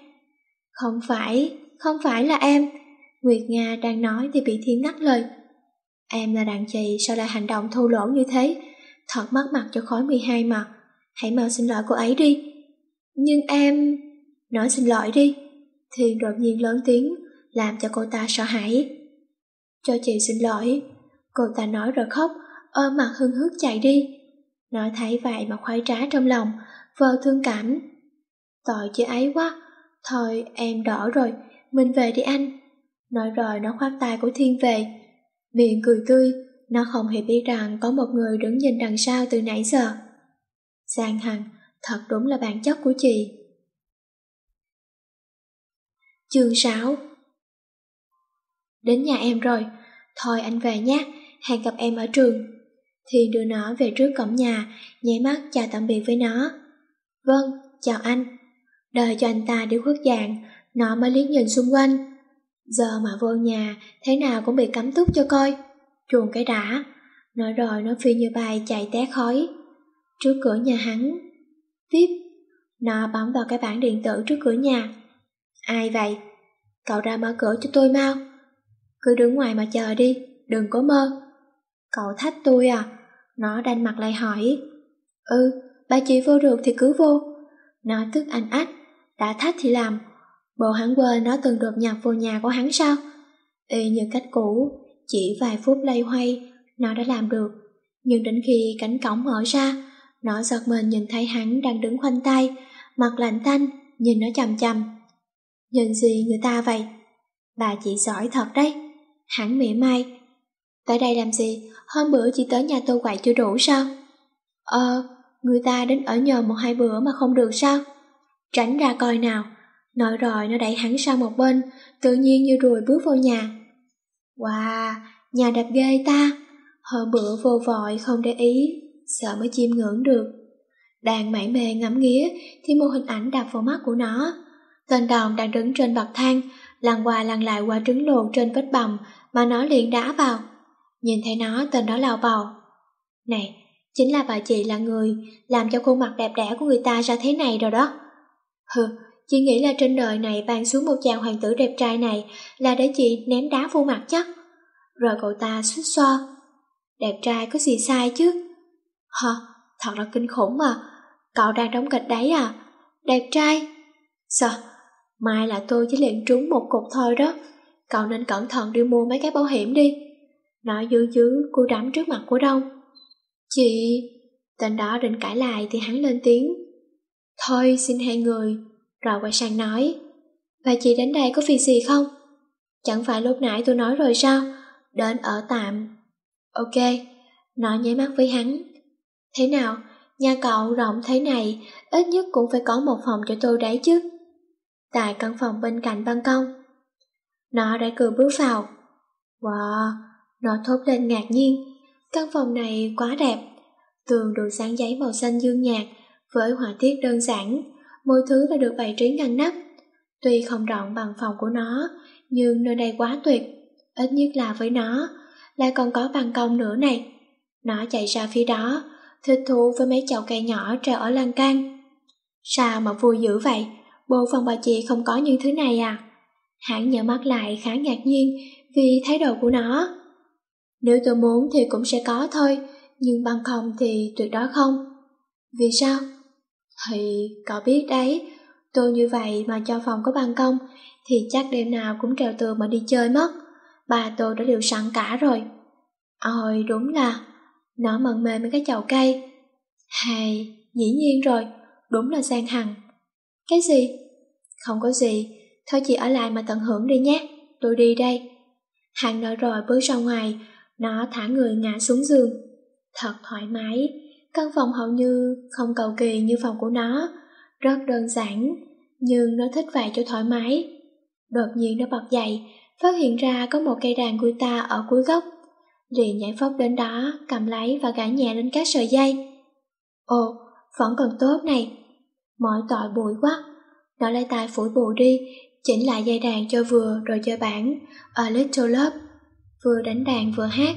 Không phải là em. Nguyệt Nga đang nói thì bị Thiên ngắt lời. Em là đàn chị, sao lại hành động thô lỗ như thế? Thật mất mặt cho khối 12 mà. Hãy mau xin lỗi cô ấy đi. Nhưng em... Nói xin lỗi đi. Thiên đột nhiên lớn tiếng, làm cho cô ta sợ hãi. Cho chị xin lỗi, cô ta nói rồi khóc, ôm mặt hưng hức chạy đi. Nó thấy vậy mà khoái trá trong lòng, vờ thương cảm. Tội chị ấy quá, thôi em đỡ rồi, mình về đi anh. Nói rồi nó khoác tay của Thiên về, miệng cười tươi, nó không hề biết rằng có một người đứng nhìn đằng sau từ nãy giờ. Giang Hằng, thật đúng là bản chất của chị. Chương 6. Đến nhà em rồi, thôi anh về nhé, hẹn gặp em ở trường. Thiên đưa nó về trước cổng nhà, nháy mắt chào tạm biệt với nó. Vâng, chào anh. Đợi cho anh ta đi khuất dạng, nó mới liếc nhìn xung quanh. Giờ mà vô nhà, thế nào cũng bị cấm túc cho coi. Chuồn cái đã. Nói rồi nó phi như bay chạy té khói. Trước cửa nhà hắn. Tiếp. Nó bấm vào cái bảng điện tử trước cửa nhà. Ai vậy? Cậu ra mở cửa cho tôi mau. Cứ đứng ngoài mà chờ đi, đừng có mơ. Cậu thách tôi à? Nó đanh mặt lại hỏi. Bà chị vô được thì cứ vô. Nó tức anh ách. Đã thách thì làm. Bộ hắn quên nó từng đột nhập vô nhà của hắn sao? Y như cách cũ, chỉ vài phút loay hoay, nó đã làm được. Nhưng đến khi cánh cổng mở ra, nó giật mình nhìn thấy hắn đang đứng khoanh tay, mặt lạnh tanh, nhìn nó chằm chằm. Nhìn gì người ta vậy? Bà chị giỏi thật đấy. Hắn mỉa mai. Tới đây làm gì? Hôm bữa chị tới nhà tôi quậy chưa đủ sao? Người ta đến ở nhờ 1-2 bữa mà không được sao? Tránh ra coi nào. Nói rồi nó đẩy hắn sang một bên, tự nhiên như ruồi bước vô nhà. Wow, nhà đẹp ghê ta. Hôm bữa vô vội không để ý, sợ mới chiêm ngưỡng được. Đang mải mê ngắm nghía thì một hình ảnh đập vào mắt của nó. Tên đòn đang đứng trên bậc thang, lăn qua lăn lại qua trứng luộc trên vết bầm mà nó liền đá vào. Nhìn thấy nó, tên đó lào bầu. Này, chính là bà chị là người làm cho khuôn mặt đẹp đẽ của người ta ra thế này rồi đó. Chị nghĩ là trên đời này ban xuống một chàng hoàng tử đẹp trai này là để chị ném đá vô mặt chắc. Rồi cậu ta suýt xoa. Đẹp trai có gì sai chứ? Thật là kinh khủng mà. Cậu đang đóng kịch đấy à? Đẹp trai? Sao? Mai là tôi chỉ liền trúng một cục thôi đó. Cậu nên cẩn thận đi mua mấy cái bảo hiểm đi. Nó dứ cúi đắm trước mặt của Đông. Chị... Tên đó định cãi lại thì hắn lên tiếng. Thôi xin hai người. Rồi quay sang nói. Và chị đến đây có việc gì không? Chẳng phải lúc nãy tôi nói rồi sao? Đến ở tạm. Ok. Nó nháy mắt với hắn. Thế nào? Nhà cậu rộng thế này, ít nhất cũng phải có một phòng cho tôi đấy chứ. Tại căn phòng bên cạnh ban công. Nó đã cười bước vào. Wow, nó thốt lên ngạc nhiên. Căn phòng này quá đẹp. Tường được dán giấy màu xanh dương nhạt, với họa tiết đơn giản, mọi thứ đã được bày trí ngăn nắp. Tuy không rộng bằng phòng của nó, nhưng nơi đây quá tuyệt, ít nhất là với nó, lại còn có ban công nữa này. Nó chạy ra phía đó, thích thú với mấy chậu cây nhỏ treo ở lan can. Sao mà vui dữ vậy? Bộ phòng bà chị không có những thứ này à? Hắn nhớ mắt lại khá ngạc nhiên vì thái độ của nó. Nếu tôi muốn thì cũng sẽ có thôi, nhưng ban công thì tuyệt đối không. Vì sao? Thì cậu biết đấy, tôi như vậy mà cho phòng có ban công thì chắc đêm nào cũng trèo tường mà đi chơi mất. Bà tôi đã liệu sẵn cả rồi. Ôi đúng là... Nó mần mê mấy cái chậu cây. Hay, dĩ nhiên rồi, đúng là Giang Hằng. Cái gì? Không có gì, thôi chị ở lại mà tận hưởng đi nhé, tôi đi đây. Hằng nói rồi bước ra ngoài, nó thả người ngã xuống giường. Thật thoải mái, căn phòng hầu như không cầu kỳ như phòng của nó, rất đơn giản, nhưng nó thích vậy cho thoải mái. Đột nhiên nó bật dậy, phát hiện ra có một cây đàn guitar ở cuối góc. Liền nhảy phóc đến đó, cầm lấy và gảy nhẹ lên các sợi dây. Ồ, vẫn còn tốt này. Mỏi tội bụi quá. Nó lấy tay phủi bụi đi, chỉnh lại dây đàn cho vừa rồi chơi bản A Little Love, vừa đánh đàn vừa hát.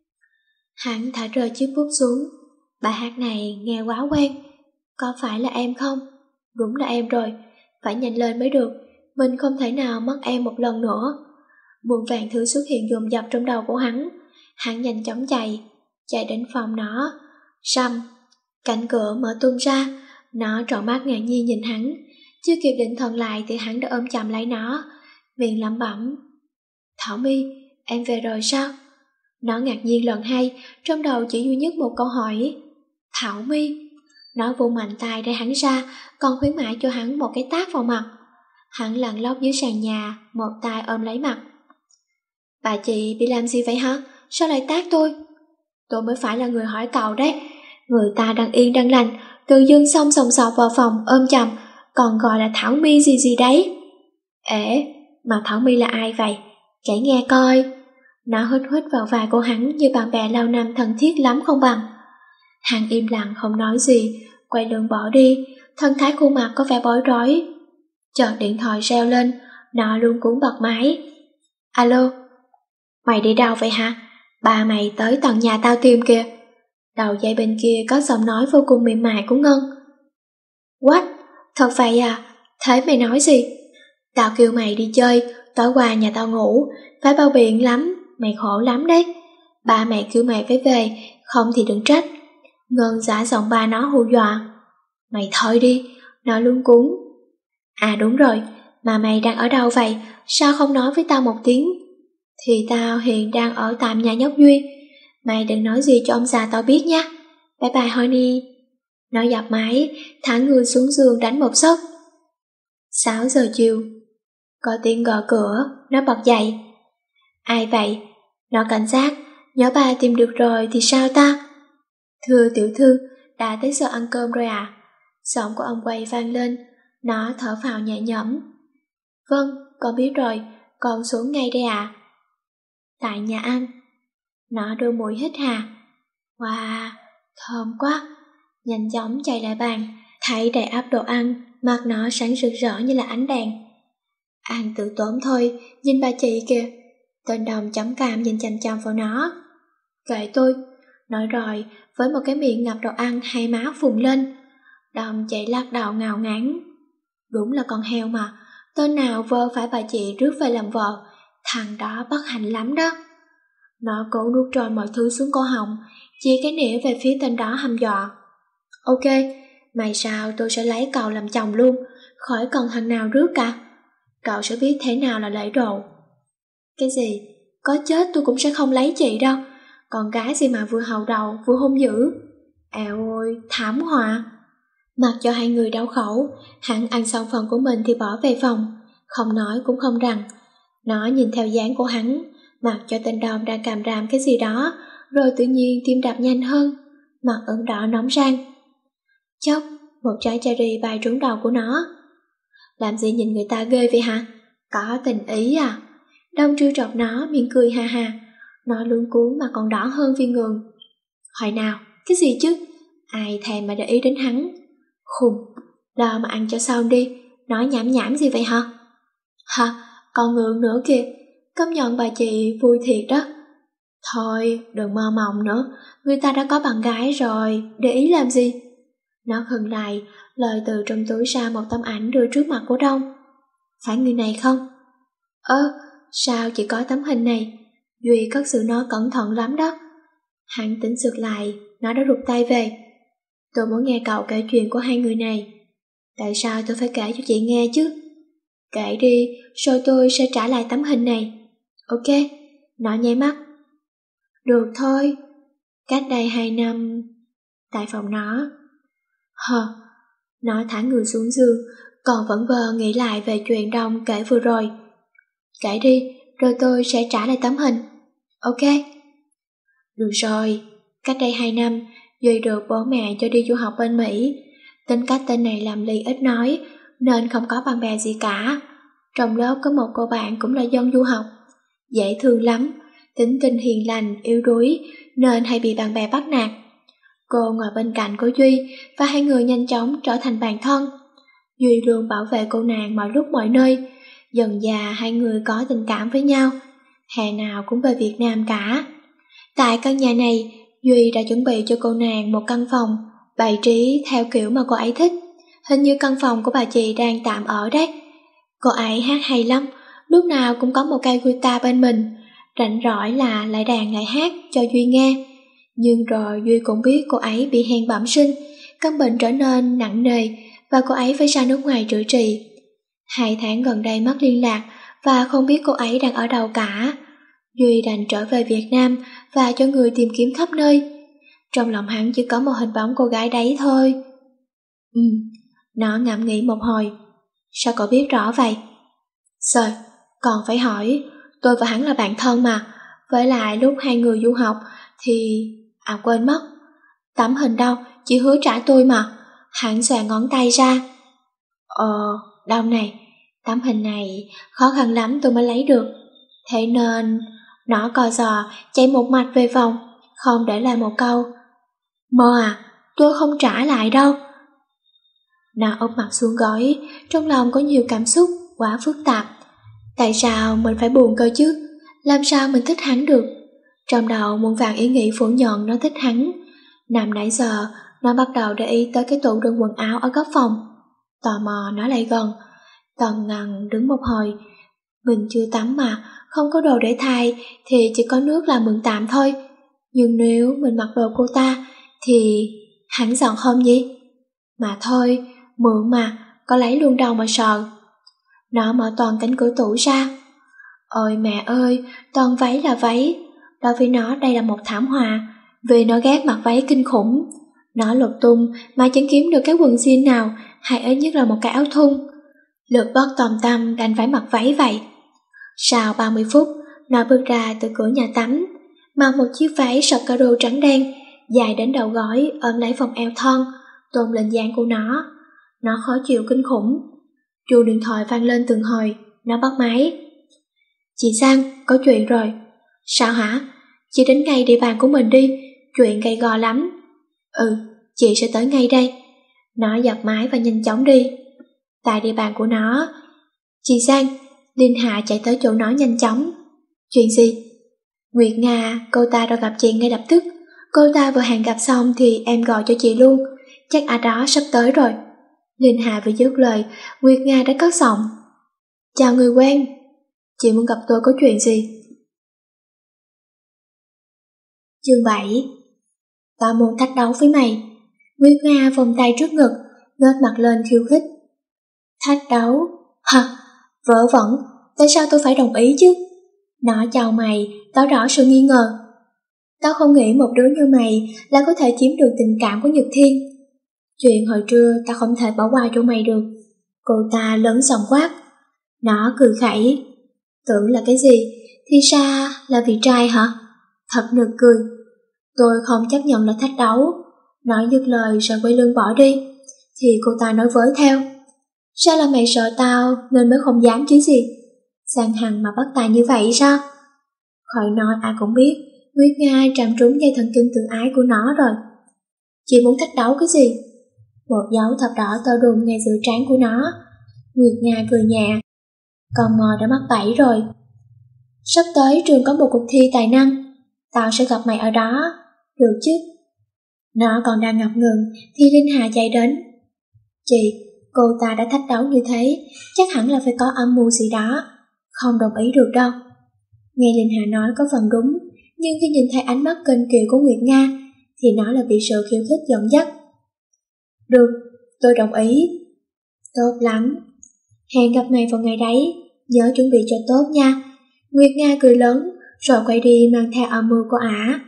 Hắn thả rơi chiếc bút xuống. Bài hát này nghe quá quen. Có phải là em không? Đúng là em rồi, phải nhanh lên mới được. Mình không thể nào mất em một lần nữa. Muôn vàng thứ xuất hiện dồn dập trong đầu của hắn. Hắn nhanh chóng chạy đến phòng nó. Sầm, cánh cửa mở tung ra. Nó trợn mắt ngạc nhiên nhìn hắn, chưa kịp định thần lại thì hắn đã ôm chầm lấy nó, miệng lẩm bẩm: Thảo My, em về rồi sao? Nó ngạc nhiên lần hai, trong đầu chỉ duy nhất một câu hỏi: Thảo My. Nó vung mạnh tay để hắn ra, còn khuyến mãi cho hắn một cái tát vào mặt. Hắn lăn lóc dưới sàn nhà, một tay ôm lấy mặt. Bà chị bị làm gì vậy hả? Sao lại tát tôi? Tôi mới phải là người hỏi cậu đấy. Người ta đang yên đang lành, tự dưng xông sòng sọc vào phòng ôm chầm, còn gọi là Thảo My gì gì đấy. Ể, mà Thảo My là ai vậy? Kể nghe coi. Nó hít hít vào vai của hắn như bạn bè lâu năm thân thiết lắm không bằng. Hắn im lặng không nói gì, quay lưng bỏ đi, thân thái khuôn mặt có vẻ bối rối. Chợt điện thoại reo lên, nó luống cuống bật máy. Alo, mày đi đâu vậy hả? Ba mày tới tận nhà tao tìm kìa. Đầu dây bên kia có giọng nói vô cùng mềm mại của Ngân. What? Thật vậy à? Thế mày nói gì? Tao kêu mày đi chơi, tối qua nhà tao ngủ, phải bao biện lắm, mày khổ lắm đấy. Ba mẹ kêu mày phải về, không thì đừng trách. Ngân giả giọng ba nó hù dọa. Mày thôi đi, nó luống cuống. À đúng rồi, mà mày đang ở đâu vậy? Sao không nói với tao một tiếng? Thì tao hiện đang ở tạm nhà nhóc Duy. Mày đừng nói gì cho ông già tao biết nha. Bye bye Honey. Nó dập máy, thả người xuống giường đánh một giấc. 6 giờ chiều. Có tiếng gõ cửa, nó bật dậy. Ai vậy? Nó cảnh giác. Nhớ ba tìm được rồi thì sao ta? Thưa tiểu thư, đã tới giờ ăn cơm rồi à? Giọng của ông quay vang lên. Nó thở phào nhẹ nhõm. Vâng, con biết rồi, con xuống ngay đây à? Tại nhà ăn. Nó đưa mũi hít hà. Wow, thơm quá. Nhanh chóng chạy lại bàn, thấy đầy ắp đồ ăn, mặt nó sáng rực rỡ như là ánh đèn. Ăn tự tốn thôi, nhìn bà chị kìa. Tên Đồng chấm cam nhìn chằm chằm vào nó. Kệ tôi, nói rồi, với một cái miệng ngập đồ ăn hai má phùng lên. Đồng chạy lắc đầu ngào ngán. Đúng là con heo mà, tên nào vơ phải bà chị rước về làm vợ, thằng đó bất hạnh lắm đó. Nó cố nuốt trôi mọi thứ xuống cổ họng, chia cái nĩa về phía tên đó hăm dọa. Ok, mày sao tôi sẽ lấy cậu làm chồng luôn, khỏi cần thằng nào rước cả. Cậu sẽ biết thế nào là lễ độ. Cái gì? Có chết tôi cũng sẽ không lấy chị đâu. Con gái gì mà vừa hầu đầu vừa hung dữ. Eo ôi, thảm họa. Mặc cho hai người đau khổ, hắn ăn xong phần của mình thì bỏ về phòng, không nói cũng không rằng. Nó nhìn theo dáng của hắn, mặc cho tên Đom đang càm ràm cái gì đó, rồi tự nhiên tim đập nhanh hơn, mặt ửng đỏ nóng rang. Chốc, một trái cherry bay trúng đầu của nó. Làm gì nhìn người ta ghê vậy hả? Có tình ý à? Đông trêu chọc nó, miệng cười ha ha. Nó luống cuống mà còn đỏ hơn viên ngường. Hỏi nào, cái gì chứ? Ai thèm mà để ý đến hắn? Khùng, lo mà ăn cho xong đi. Nói nhảm nhảm gì vậy hả? Hả, còn ngượng nữa kìa. Công nhận bà chị vui thiệt đó. Thôi, đừng mơ mộng nữa. Người ta đã có bạn gái rồi, để ý làm gì? Nó khựng lại, lời từ trong túi ra một tấm ảnh đưa trước mặt của Đông. Phải người này không? Sao chỉ có tấm hình này? Duy cất giữ nó cẩn thận lắm đó. Hắn tính sượt lại, nó đã rụt tay về. Tôi muốn nghe cậu kể chuyện của hai người này. Tại sao tôi phải kể cho chị nghe chứ? Kể đi, rồi tôi sẽ trả lại tấm hình này. Ok, nó nháy mắt. Được thôi. Cách đây 2 năm, tại phòng nó. Nó thả người xuống giường, còn vẫn vờ nghĩ lại về chuyện Đông kể vừa rồi. Kể đi, rồi tôi sẽ trả lại tấm hình. Ok. Được rồi, cách đây 2 năm, Duy được bố mẹ cho đi du học bên Mỹ. Tính cách tên này làm lì ít nói, nên không có bạn bè gì cả. Trong lớp có một cô bạn cũng là dân du học. Dễ thương lắm, tính tình hiền lành, yếu đuối, nên hay bị bạn bè bắt nạt. Cô ngồi bên cạnh của Duy và hai người nhanh chóng trở thành bạn thân. Duy luôn bảo vệ cô nàng mọi lúc mọi nơi. Dần dà hai người có tình cảm với nhau, hè nào cũng về Việt Nam cả. Tại căn nhà này, Duy đã chuẩn bị cho cô nàng một căn phòng, bày trí theo kiểu mà cô ấy thích. Hình như căn phòng của bà chị đang tạm ở đấy. Cô ấy hát hay lắm, lúc nào cũng có một cây guitar bên mình, rảnh rỗi là lại đàn lại hát cho Duy nghe. Nhưng rồi Duy cũng biết cô ấy bị hen bẩm sinh, căn bệnh trở nên nặng nề và cô ấy phải ra nước ngoài chữa trị. 2 tháng gần đây mất liên lạc và không biết cô ấy đang ở đâu cả. Duy đành trở về Việt Nam và cho người tìm kiếm khắp nơi. Trong lòng hắn chỉ có một hình bóng cô gái đấy thôi. Nó ngẫm nghĩ một hồi. Sao cậu biết rõ vậy? Rồi, còn phải hỏi, tôi và hắn là bạn thân mà. Với lại lúc 2 người du học thì... quên mất. Tấm hình đâu, chị hứa trả tôi mà. Hắn xòe ngón tay ra. Đâu này, tấm hình này khó khăn lắm tôi mới lấy được. Thế nên nó co giò chạy một mạch về phòng, không để lại một câu. Mơ à, tôi không trả lại đâu. Nó úp mặt xuống gối, trong lòng có nhiều cảm xúc quá phức tạp. Tại sao mình phải buồn cơ chứ? Làm sao mình thích hắn được? Trong đầu muôn vàn ý nghĩ phủ nhận nó thích hắn. Nằm nãy giờ, nó bắt đầu để ý tới cái tủ đựng quần áo ở góc phòng. Tò mò nó lại gần, tần ngần đứng một hồi. Mình chưa tắm mà, không có đồ để thay thì chỉ có nước làm mượn tạm thôi. Nhưng nếu mình mặc đồ cô ta thì hắn giận không nhỉ? Mà thôi, mượn mà, có lấy luôn đâu mà sợ. Nó mở toàn cánh cửa tủ ra. Ôi mẹ ơi, toàn váy là váy. Đối với nó đây là một thảm họa, vì nó ghét mặc váy kinh khủng. Nó lục tung mà chẳng kiếm được cái quần jean nào, hay ít nhất là một cái áo thun. Lượt bớt tòm tâm đành phải mặc váy vậy. Sau 30 phút, nó bước ra từ cửa nhà tắm, mặc một chiếc váy sọc caro trắng đen, dài đến đầu gối ôm lấy vòng eo thon, tôn lên dáng của nó. Nó khó chịu kinh khủng. Chuông điện thoại vang lên từng hồi, nó bắt máy. Chị Sang, có chuyện rồi. Sao hả? Chị đến ngay địa bàn của mình đi, chuyện gay go lắm. Chị sẽ tới ngay đây. Nó dập máy và nhanh chóng đi. Tại địa bàn của nó. Chị Sang, Linh Hạ chạy tới chỗ nó nhanh chóng. Chuyện gì? Nguyệt Nga, cô ta đã gặp chị ngay lập tức. Cô ta vừa hẹn gặp xong thì em gọi cho chị luôn. Chắc ở đó sắp tới rồi. Linh Hạ vừa dứt lời, Nguyệt Nga đã cất giọng. Chào người quen. Chị muốn gặp tôi có chuyện gì? Chương 7. Tao muốn thách đấu với mày. Nguyệt Nga vòng tay trước ngực, ngước mặt lên khiêu khích. Thách đấu? Hả? Vớ vẩn, tại sao tôi phải đồng ý chứ? Nó chào mày, tỏ rõ sự nghi ngờ. Tao không nghĩ một đứa như mày là có thể chiếm được tình cảm của Nhật Thiên. Chuyện hồi trưa tao không thể bỏ qua cho mày được. Cô ta lớn giọng quát. Nó cười khẩy. Tưởng là cái gì? Thì ra là vì trai hả? Thật nực cười. Tôi không chấp nhận là thách đấu. Nói dứt lời rồi quay lưng bỏ đi. Thì cô ta nói với theo. Sao là mày sợ tao nên mới không dám chứ gì? Sang Hằng mà bắt tài như vậy sao? Khỏi nói ai cũng biết Nguyệt Nga chạm trúng dây thần kinh tự ái của nó rồi. Chị muốn thách đấu cái gì? Một dấu thập đỏ to đùng ngay giữa trán của nó. Nguyệt Nga cười nhẹ. Con mò đã mắc bẫy rồi. Sắp tới trường có một cuộc thi tài năng. Tao sẽ gặp mày ở đó. Được chứ? Nó còn đang ngập ngừng thì Linh Hà chạy đến. Chị, cô ta đã thách đấu như thế, chắc hẳn là phải có âm mưu gì đó. Không đồng ý được đâu. Nghe Linh Hà nói có phần đúng, nhưng khi nhìn thấy ánh mắt kênh kiều của Nguyệt Nga thì nó là bị sự khiêu khích dẫn dắt. Được, tôi đồng ý. Tốt lắm. Hẹn gặp mày vào ngày đấy, nhớ chuẩn bị cho tốt nha. Nguyệt Nga cười lớn rồi quay đi mang theo âm mưu của ả.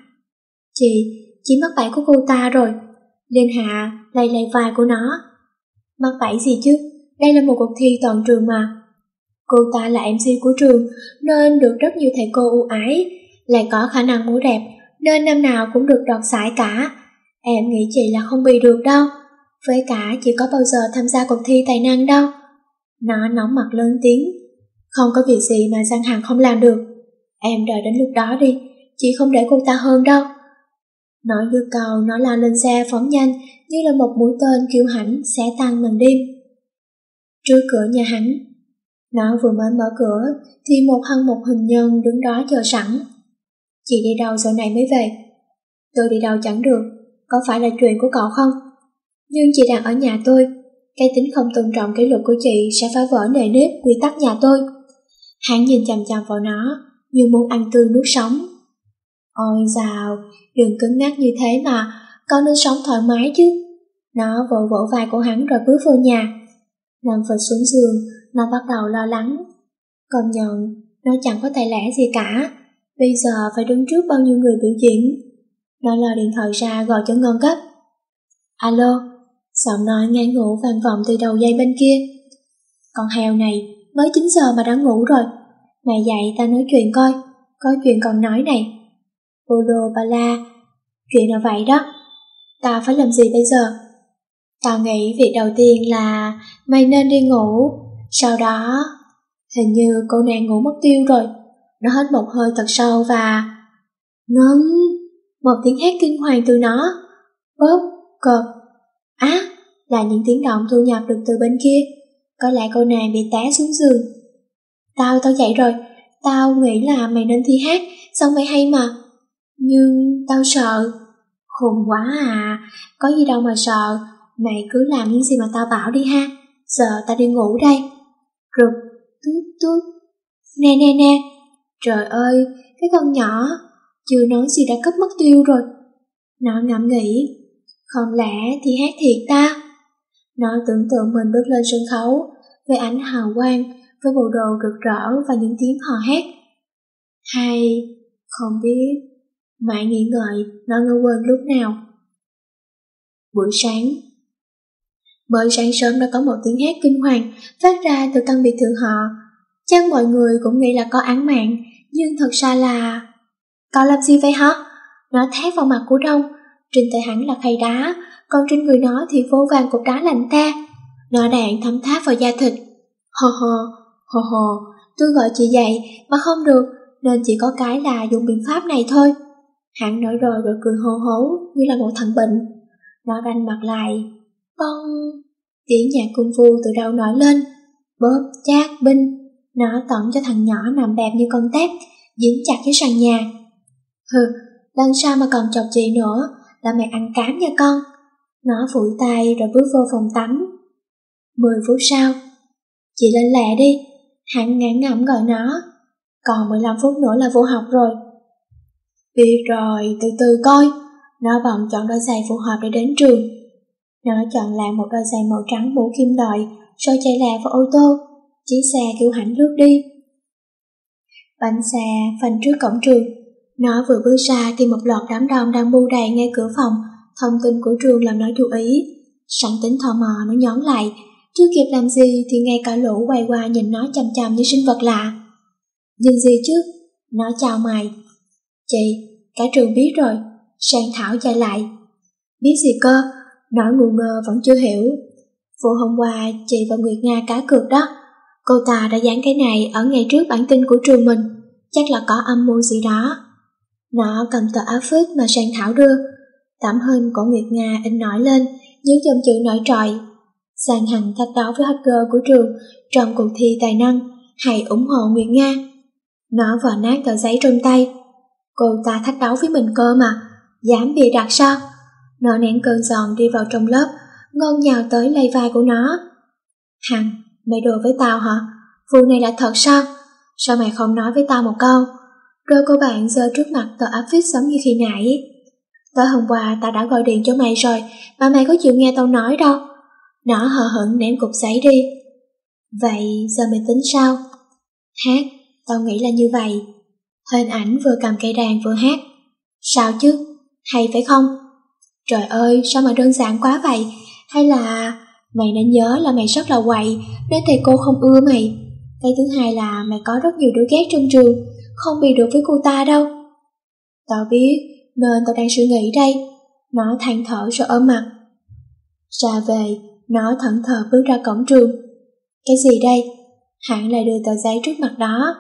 Chị mắc bẫy của cô ta rồi. Linh Hạ lay lay vai của nó. Mắc bẫy gì chứ, đây là một cuộc thi toàn trường mà. Cô ta là MC của trường nên được rất nhiều thầy cô ưu ái, lại có khả năng múa đẹp nên năm nào cũng được đoạt giải cả. Em nghĩ chị là không bị được đâu. Với cả chị có bao giờ tham gia cuộc thi tài năng đâu. Nó nóng mặt lớn tiếng. Không có việc gì mà Giang Hằng không làm được. Em đợi đến lúc đó đi, chị không để cô ta hơn đâu. Nói dứt câu, nó lao lên xe phóng nhanh như là một mũi tên kiêu hãnh xé tan màn đêm. Trước cửa nhà hắn, nó vừa mới mở cửa thì một hình nhân đứng đó chờ sẵn. Chị đi đâu giờ này mới về? Tôi đi đâu chẳng được, có phải là chuyện của cậu không? Nhưng chị đang ở nhà tôi, cái tính không tôn trọng kỷ luật của chị sẽ phá vỡ nề nếp quy tắc nhà tôi. Hắn nhìn chằm chằm vào nó như muốn ăn tươi nuốt sống. Ôi dào, đừng cứng nhắc như thế mà, con nên sống thoải mái chứ. Nó vỗ vỗ vai của hắn rồi bước vô nhà. Nằm phịch xuống giường, nó bắt đầu lo lắng. Công nhận, nó chẳng có tài lẻ gì cả. Bây giờ phải đứng trước bao nhiêu người biểu diễn. Nó lôi điện thoại ra gọi cho Ngân gấp. Alo, giọng nói ngang ngủ vang vọng từ đầu dây bên kia. Con heo này, mới 9 giờ mà đã ngủ rồi. Mày dậy tao nói chuyện coi, có chuyện còn nói này. Bolo bà la, chuyện là vậy đó. Tao phải làm gì bây giờ? Tao nghĩ việc đầu tiên là mày nên đi ngủ. Sau đó, hình như cô nàng ngủ mất tiêu rồi. Nó hít một hơi thật sâu và... Ngân! Một tiếng hét kinh hoàng từ nó. Bóp, cộp. Là những tiếng động thu nhập được từ bên kia. Có lẽ cô nàng bị té xuống giường. Tao dậy rồi. Tao nghĩ là mày nên thi hát, xong mày hay mà. Nhưng tao sợ. Khùng quá à, có gì đâu mà sợ. Mày cứ làm những gì mà tao bảo đi ha. Giờ tao đi ngủ đây. Rụt, tút tút. Nè. Trời ơi, cái con nhỏ, chưa nói gì đã cướp mất tiêu rồi. Nó ngẫm nghĩ, không lẽ thì hát thiệt ta? Nó tưởng tượng mình bước lên sân khấu với ánh hào quang, với bộ đồ rực rỡ và những tiếng hò hét. Hay, không biết, mãi nghĩ ngợi, nó ngơ quên lúc nào. Buổi sáng. Mới sáng sớm đã có một tiếng hét kinh hoàng phát ra từ căn biệt thự họ. Chắc mọi người cũng nghĩ là có án mạng, nhưng thật ra là... Cậu làm gì vậy hả? Nó thét vào mặt của Đông. Trên tay hắn là khay đá, còn trên người nó thì vô vàn cục đá lạnh ta. Nó đạn thấm tháp vào da thịt. Hồ, tôi gọi chị dậy mà không được, nên chỉ có cái là dùng biện pháp này thôi. Hắn nói rồi cười hô hố như là một thằng bệnh. Nó đanh mặt lại. Bong! Tiếng nhạc cung phu từ đâu nổi lên. Bóp, chát, binh. Nó tận cho thằng nhỏ nằm bẹp như con tép, dính chặt với sàn nhà. Lần sau mà còn chọc chị nữa là mày ăn cám nha con. Nó phủi tay rồi bước vô phòng tắm. 10 phút sau. Chị lên lẹ đi. Hắn ngán ngẩm gọi nó. Còn 15 phút nữa là vô học rồi. Biết rồi, từ từ coi. Nó bận chọn đôi giày phù hợp để đến trường. Nó chọn lại một đôi giày màu trắng mũ kim loại, rồi chạy lẹ vào ô tô. Chiếc xe kêu hãnh lướt đi. Bánh xe phanh trước cổng trường. Nó vừa bước ra thì một loạt đám đông đang bu đầy ngay cửa phòng. Thông tin của trường làm nó chú ý. Sẵn tính tò mò nó nhón lại. Chưa kịp làm gì thì ngay cả lũ quay qua nhìn nó chằm chằm như sinh vật lạ. Nhìn gì chứ? Nó chào mày. Chị, cả trường biết rồi. Sang Thảo chạy lại. Biết gì cơ? Nó ngu ngơ vẫn chưa hiểu. Vụ hôm qua chị và Nguyệt Nga cá cược đó. Cô ta đã dán cái này ở ngay trước bản tin của trường mình. Chắc là có âm mưu gì đó. Nó cầm tờ áo phích mà Sang Thảo đưa. Tấm hình của Nguyệt Nga in nổi lên những dòng chữ nổi trội. Sang Hằng thách đấu với hot girl của trường trong cuộc thi tài năng, hãy ủng hộ Nguyệt Nga. Nó vò nát tờ giấy trong tay. Cô ta thách đấu với mình cơ mà, dám bịa đặt sao? Nó nén cơn giận đi vào trong lớp, Ngân nhào tới lay vai của nó. Hằng, mày đùa với tao hả? Vụ này là thật sao? Sao mày không nói với tao một câu? Rồi cô bạn giơ trước mặt tờ áp phích giống như khi nãy. Tối hôm qua tao đã gọi điện cho mày rồi, mà mày có chịu nghe tao nói đâu. Nó hờ hững ném cục giấy đi. Vậy giờ mày tính sao? Hát, tao nghĩ là như vậy. Hình ảnh vừa cầm cây đàn vừa hát. Sao chứ? Hay phải không? Trời ơi, sao mà đơn giản quá vậy? Hay là mày nên nhớ là mày rất là quậy nên thầy cô không ưa mày. Cái thứ hai là mày có rất nhiều đứa ghét trong trường, không bị được với cô ta đâu. Tao biết, nên tao đang suy nghĩ đây. Nó than thở rồi ôm mặt. Ra về, nó thẫn thờ bước ra cổng trường. Cái gì đây? Hắn lại đưa tờ giấy trước mặt đó.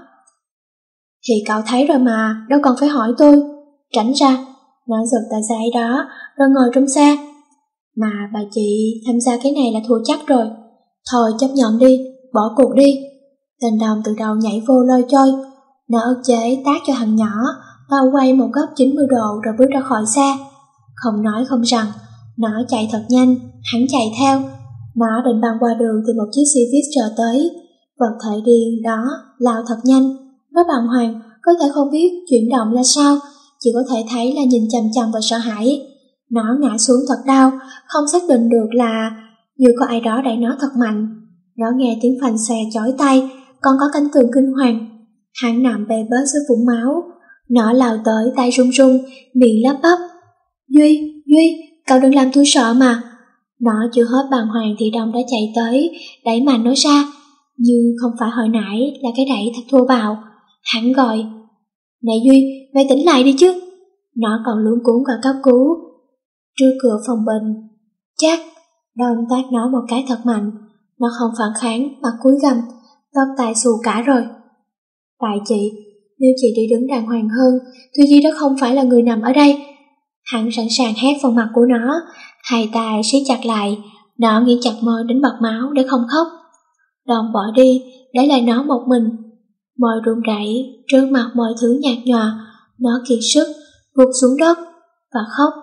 Thì cậu thấy rồi mà, đâu còn phải hỏi tôi. Tránh ra. Nó giật tờ giấy đó rồi ngồi trong xe. Mà bà chị tham gia cái này là thua chắc rồi. Thôi chấp nhận đi, bỏ cuộc đi. Tên Đồng từ đầu nhảy vô lôi trôi. Nó ức chế tát cho thằng nhỏ và quay một góc 90 độ rồi bước ra khỏi xe. Không nói không rằng, nó chạy thật nhanh, hắn chạy theo. Nó định băng qua đường thì một chiếc xe buýt chờ tới. Vật thể điên đó lao thật nhanh. Nó bàng hoàng, có thể không biết chuyển động là sao, chỉ có thể thấy là nhìn chằm chằm và sợ hãi. Nó ngã xuống thật đau, không xác định được là như có ai đó đẩy nó thật mạnh. Nó nghe tiếng phanh xòe chói tai, còn có cảnh tượng kinh hoàng. Hắn nằm bê bết dưới vũng máu. Nó lao tới tay run run, miệng lắp bắp. Duy, cậu đừng làm tôi sợ mà. Nó chưa hết bàng hoàng thì Đông đã chạy tới, đẩy mạnh nó ra. Nhưng không phải hồi nãy là cái đẩy thật thô bạo. Hắn gọi, này Duy, mày tỉnh lại đi chứ. Nó còn luống cuống gọi cấp cứu. Trước cửa phòng bệnh, chắc Đông tát nó một cái thật mạnh. Nó không phản kháng, mặt cúi gằm, tóc tai xù cả rồi. Tại chị, nếu chị đi đứng đàng hoàng hơn, Thùy Di đó không phải là người nằm ở đây. Hắn sẵn sàng hét vào mặt của nó, hai tay siết chặt lại. Nó nghiến chặt môi đến bật máu để không khóc. Đông bỏ đi, để lại nó một mình. Môi run rẩy, trước mặt mọi thứ nhạt nhòa. Nó kiệt sức, gục xuống đất và khóc.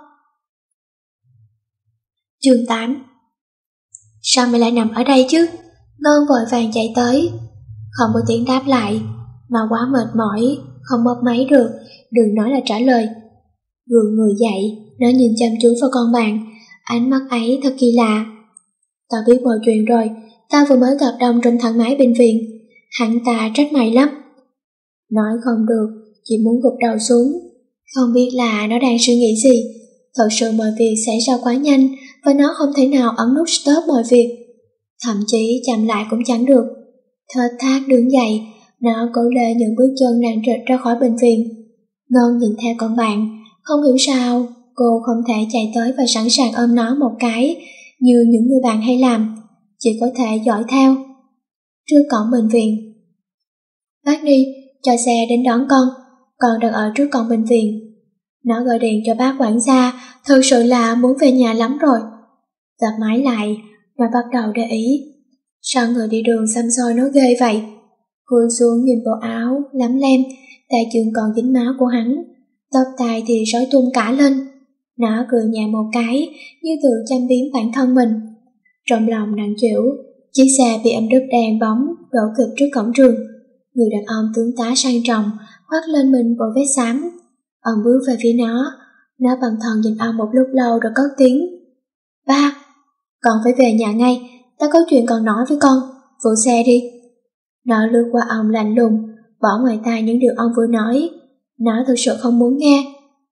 Chương 8. Sao mày lại nằm ở đây chứ? Ngân vội vàng chạy tới. Không có tiếng đáp lại. Nó quá mệt mỏi, không bóp máy được, đừng nói là trả lời. Gượng người dậy, nó nhìn chăm chú vào con bạn. Ánh mắt ấy thật kỳ lạ. Tao biết mọi chuyện rồi. Tao vừa mới gặp Đông trong thang máy bệnh viện. Hắn ta trách mày lắm. Nói không được, chỉ muốn gục đầu xuống. Không biết là nó đang suy nghĩ gì. Thật sự mọi việc xảy ra quá nhanh và nó không thể nào ấn nút stop mọi việc. Thậm chí chậm lại cũng chẳng được. Thớt thát đứng dậy, nó cố lê những bước chân nặng trịch ra khỏi bệnh viện. Ngân nhìn theo con bạn, không hiểu sao cô không thể chạy tới và sẵn sàng ôm nó một cái như những người bạn hay làm, chỉ có thể dõi theo. Trước cổng bệnh viện, bác đi, cho xe đến đón con đang ở trước cổng bệnh viện. Nó gọi điện cho bác quản gia, thật sự là muốn về nhà lắm rồi. Dập máy lại, nó bắt đầu để ý. Sao người đi đường xăm xôi nó ghê vậy? Cúi xuống nhìn bộ áo, lấm lem, tay chân còn dính máu của hắn. Tóc tai thì rối tung cả lên. Nó cười nhẹ một cái, như tự châm biếm bản thân mình. Trong lòng nặng trĩu, chiếc xe bị đứt đèn bóng, đổ kịch trước cổng trường. Người đàn ông tướng tá sang trọng, khoác lên mình bộ vest xám. Ông bước về phía nó bần thần nhìn ông một lúc lâu rồi cất tiếng. Ba, con phải về nhà ngay, ta có chuyện còn nói với con, phụ xe đi. Nó lướt qua ông lạnh lùng, bỏ ngoài tai những điều ông vừa nói. Nó thực sự không muốn nghe.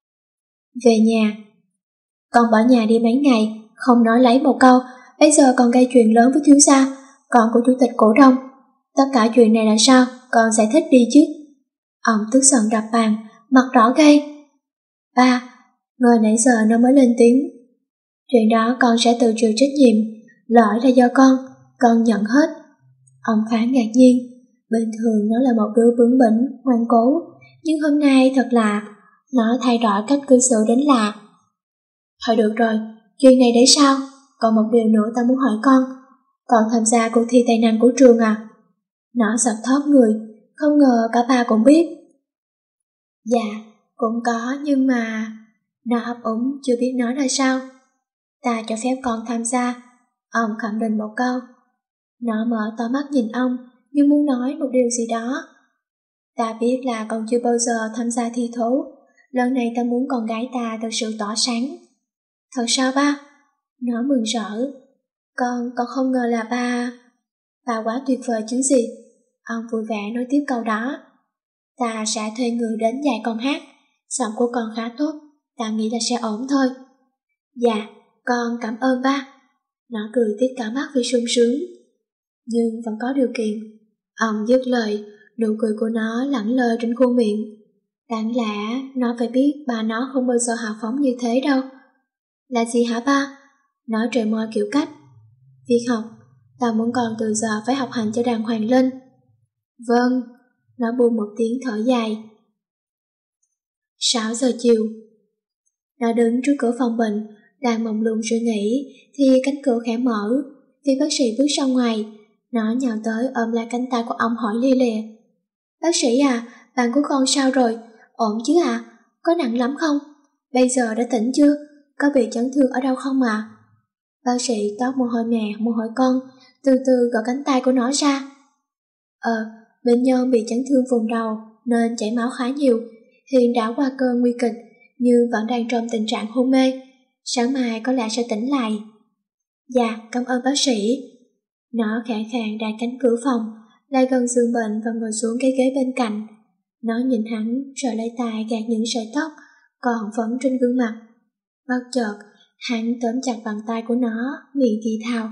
Về nhà. Con bỏ nhà đi mấy ngày, không nói lấy một câu, bây giờ còn gây chuyện lớn với thiếu gia, con của chủ tịch cổ đông. Tất cả chuyện này là sao, con giải thích đi chứ. Ông tức giận đập bàn, mặt đỏ gay. Ba, người nãy giờ nó mới lên tiếng. Chuyện đó con sẽ tự chịu trách nhiệm, lỗi là do con nhận hết. Ông khá ngạc nhiên, bình thường nó là một đứa bướng bỉnh, ngoan cố, nhưng hôm nay thật là nó thay đổi cách cư xử đến lạ. Thôi được rồi, chuyện này để sau, còn một điều nữa ta muốn hỏi con tham gia cuộc thi tài năng của trường à? Nó giật thót người, không ngờ cả ba cũng biết. Dạ, cũng có nhưng mà... Nó ấp úng chưa biết nói là sao. Ta cho phép con tham gia. Ông khẳng định một câu. Nó mở to mắt nhìn ông như muốn nói một điều gì đó. Ta biết là con chưa bao giờ tham gia thi thố. Lần này ta muốn con gái ta thật sự tỏa sáng. Thật sao ba? Nó mừng rỡ. Con không ngờ là ba quá tuyệt vời chứ gì. Ông vui vẻ nói tiếp câu đó. Ta sẽ thuê người đến dạy con hát. Giọng của con khá tốt, ta nghĩ là sẽ ổn thôi. Dạ, con cảm ơn ba. Nó cười tít cả mắt vì sung sướng. Nhưng vẫn có điều kiện. Ông dứt lời, nụ cười của nó lẳng lơ trên khuôn miệng. Đáng lẽ nó phải biết ba nó không bao giờ hào phóng như thế đâu. Là gì hả ba? Nó trề môi kiểu cách. Việc học, ta muốn con từ giờ phải học hành cho đàng hoàng lên. Vâng. Nó buông một tiếng thở dài. 6 giờ chiều. Nó đứng trước cửa phòng bệnh, đang mông lung suy nghĩ, thì cánh cửa khẽ mở. Vị bác sĩ bước ra ngoài. Nó nhào tới ôm lại cánh tay của ông hỏi lia lịa. Bác sĩ à, bạn của con sao rồi? Ổn chứ ạ? Có nặng lắm không? Bây giờ đã tỉnh chưa? Có bị chấn thương ở đâu không ạ? Bác sĩ toát mồ hôi mẹ, mồ hôi con, từ từ gỡ cánh tay của nó ra. Bệnh nhân bị chấn thương vùng đầu nên chảy máu khá nhiều, hiện đã qua cơn nguy kịch nhưng vẫn đang trong tình trạng hôn mê. Sáng mai có lẽ sẽ tỉnh lại. Dạ, cảm ơn bác sĩ. Nó khẽ khàng đẩy cánh cửa phòng, lại gần giường bệnh và ngồi xuống cái ghế bên cạnh. Nó nhìn hắn rồi lấy tay gạt những sợi tóc còn vẫn trên gương mặt. Bất chợt, hắn tóm chặt bàn tay của nó, miệng thì thào.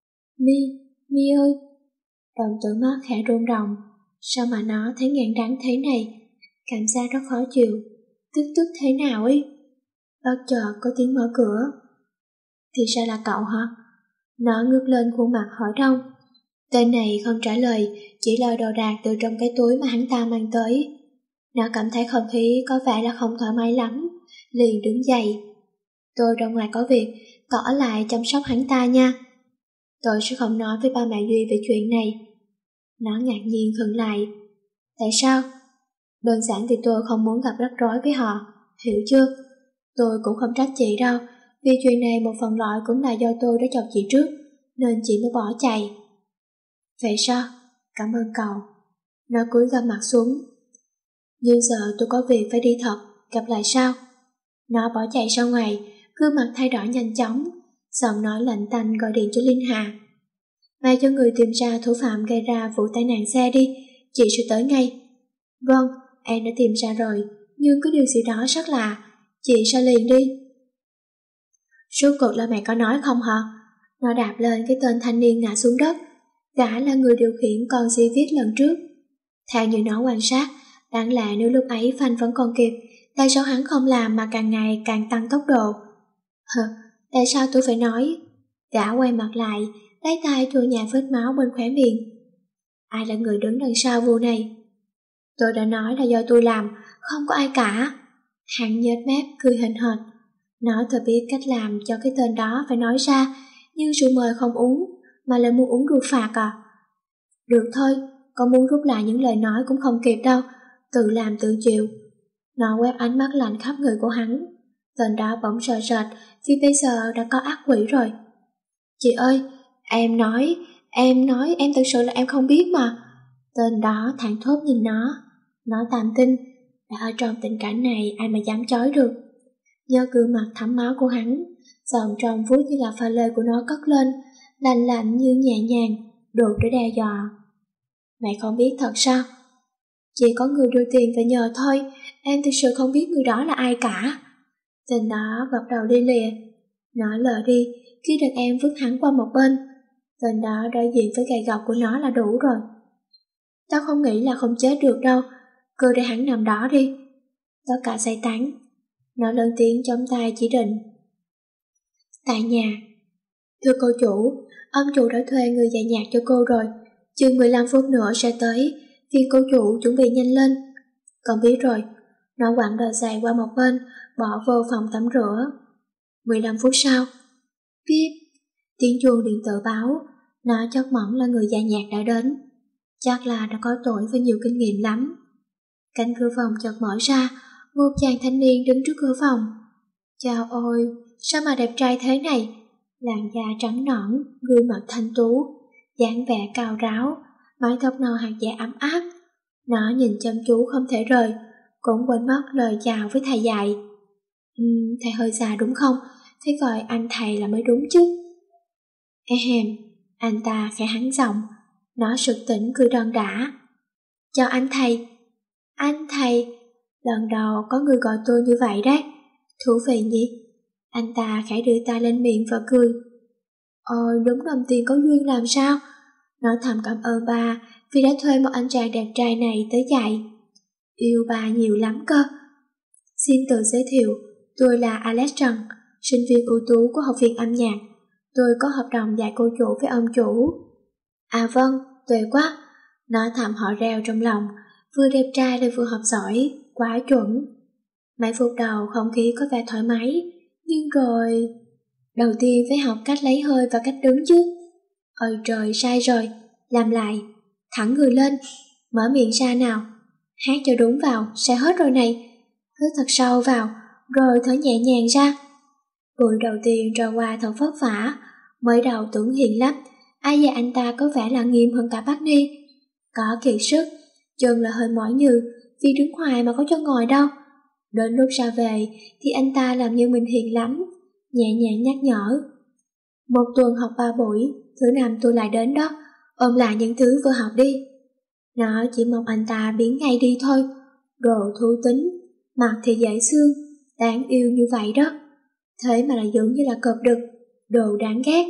Mi ơi! Đồng tử mắt khẽ rung động. Sao mà nó thấy ngạn đắng thế này? Cảm giác rất khó chịu. Tức thế nào ấy? Bất chợt có tiếng mở cửa. Thì ra là cậu hả? Nó ngước lên khuôn mặt hỏi Đông. Tên này không trả lời, chỉ lôi đồ đạc từ trong cái túi mà hắn ta mang tới. Nó cảm thấy không khí có vẻ là không thoải mái lắm, liền đứng dậy. Tôi ra ngoài có việc, cậu ở lại chăm sóc hắn ta nha. Tôi sẽ không nói với ba mẹ Duy về chuyện này. Nó ngạc nhiên khựng lại. Tại sao? Đơn giản vì tôi không muốn gặp rắc rối với họ, hiểu chưa? Tôi cũng không trách chị đâu, vì chuyện này một phần lỗi cũng là do tôi đã chọc chị trước, nên chị mới bỏ chạy. Vậy sao? Cảm ơn cậu. Nó cúi gằm mặt xuống. Nhưng giờ tôi có việc phải đi thật, gặp lại sau. Nó bỏ chạy ra ngoài, gương mặt thay đổi nhanh chóng, giọng nói lạnh tanh gọi điện cho Linh Hà. Mai cho người tìm ra thủ phạm gây ra vụ tai nạn xe đi, chị sẽ tới ngay. Vâng, em đã tìm ra rồi, nhưng có điều gì đó rất lạ, chị sẽ liền đi. Rốt cuộc là mẹ có nói không hả? Nó đạp lên cái tên thanh niên ngã xuống đất. Gã là người điều khiển con xe viết lần trước. Theo như nó quan sát, đáng lẽ nếu lúc ấy phanh vẫn còn kịp, tại sao hắn không làm mà càng ngày càng tăng tốc độ? Tại sao tôi phải nói? Gã quay mặt lại, lấy tay thua nhẹ vết máu bên khóe miệng. Ai là người đứng đằng sau vụ này? Tôi đã nói là do tôi làm, không có ai cả. Hắn nhếch mép cười hời hợt. Nó thừa biết cách làm cho cái tên đó phải nói ra, nhưng rượu mời không uống, mà lại muốn uống rượu phạt à? Được thôi, có muốn rút lại những lời nói cũng không kịp đâu, tự làm tự chịu. Nó quét ánh mắt lạnh khắp người của hắn. Tên đó bỗng sợ sệt vì bây giờ đã có ác quỷ rồi. Chị ơi, em nói em thực sự là em không biết mà. Tên đó thẳng thốt nhìn nó tạm tin, đã ở trong tình cảnh này ai mà dám chối được. Do gương mặt thấm máu của hắn, giọng trong vuốt như là pha lê của nó cất lên, lạnh lạnh như nhẹ nhàng, đủ để đe dọa. Mẹ không biết thật sao? Chỉ có người đưa tiền về nhờ thôi, em thực sự không biết người đó là ai cả. Tên đó gật đầu đi lìa. Nó lờ đi khi đàn em vứt hắn qua một bên. Tên đó đối diện với gậy gộc của nó là đủ rồi. Tao không nghĩ là không chết được đâu, cứ để hắn nằm đó đi. Tất cả say tán. Nó lớn tiếng trong tay chỉ định. Tại nhà. Thưa cô chủ, ông chủ đã thuê người dạy nhạc cho cô rồi, chừng 15 phút nữa sẽ tới, phiền cô chủ chuẩn bị nhanh lên. Con biết rồi. Nó quẳng đôi giày qua một bên, bỏ vô phòng tắm rửa. 15 phút sau. Bíp. Tiếng chuông điện tử báo. Nó chắc mỏng là người dạy nhạc đã đến. Chắc là đã có tuổi và nhiều kinh nghiệm lắm. Cánh cửa phòng chợt mở ra, một chàng thanh niên đứng trước cửa phòng. Chào ôi, sao mà đẹp trai thế này? Làn da trắng nõn, gương mặt thanh tú, dáng vẻ cao ráo, mái tóc nâu hạt da ấm áp. Nó nhìn chăm chú không thể rời, cũng quên mất lời chào với thầy dạy. Thầy hơi già đúng không? Thế gọi anh thầy là mới đúng chứ. Anh ta khẽ hắn giọng. Nó sực tỉnh cười đon đả. Chào anh thầy. Anh thầy, lần đầu có người gọi tôi như vậy đấy. Thú vị nhỉ? Anh ta khẽ đưa tay lên miệng và cười. Ôi, đúng đồng tiền có duyên làm sao? Nó thầm cảm ơn ba vì đã thuê một anh chàng đẹp trai này tới dạy. Yêu ba nhiều lắm cơ. Xin tự giới thiệu, tôi là Alex Trần, sinh viên ưu tú của Học viện âm nhạc. Tôi có hợp đồng dạy cô chủ với ông chủ. À vâng, tuyệt quá. Nó thầm họ reo trong lòng, vừa đẹp trai lại vừa học giỏi, quá chuẩn. Mấy phút đầu không khí có vẻ thoải mái, nhưng rồi... Đầu tiên phải học cách lấy hơi và cách đứng chứ. Ôi trời, sai rồi, làm lại. Thẳng người lên, mở miệng ra nào. Hát cho đúng vào, sẽ hết rồi này. Hít thật sâu vào, rồi thở nhẹ nhàng ra. Buổi đầu tiên trôi qua thật vất vả. Mới đầu tưởng hiền lắm, ai dè anh ta có vẻ là nghiêm hơn cả bác Ni. Có kiệt sức, chân là hơi mỏi nhừ, vì đứng hoài mà có cho ngồi đâu. Đến lúc ra về thì anh ta làm như mình hiền lắm, nhẹ nhàng nhắc nhở. Một tuần học 3 buổi, thứ năm tôi lại đến đó, ôm lại những thứ vừa học đi. Nó chỉ mong anh ta biến ngay đi thôi, đồ thú tính, mặt thì dễ thương, đáng yêu như vậy đó. Thế mà lại giống như là cọp đực, đồ đáng ghét.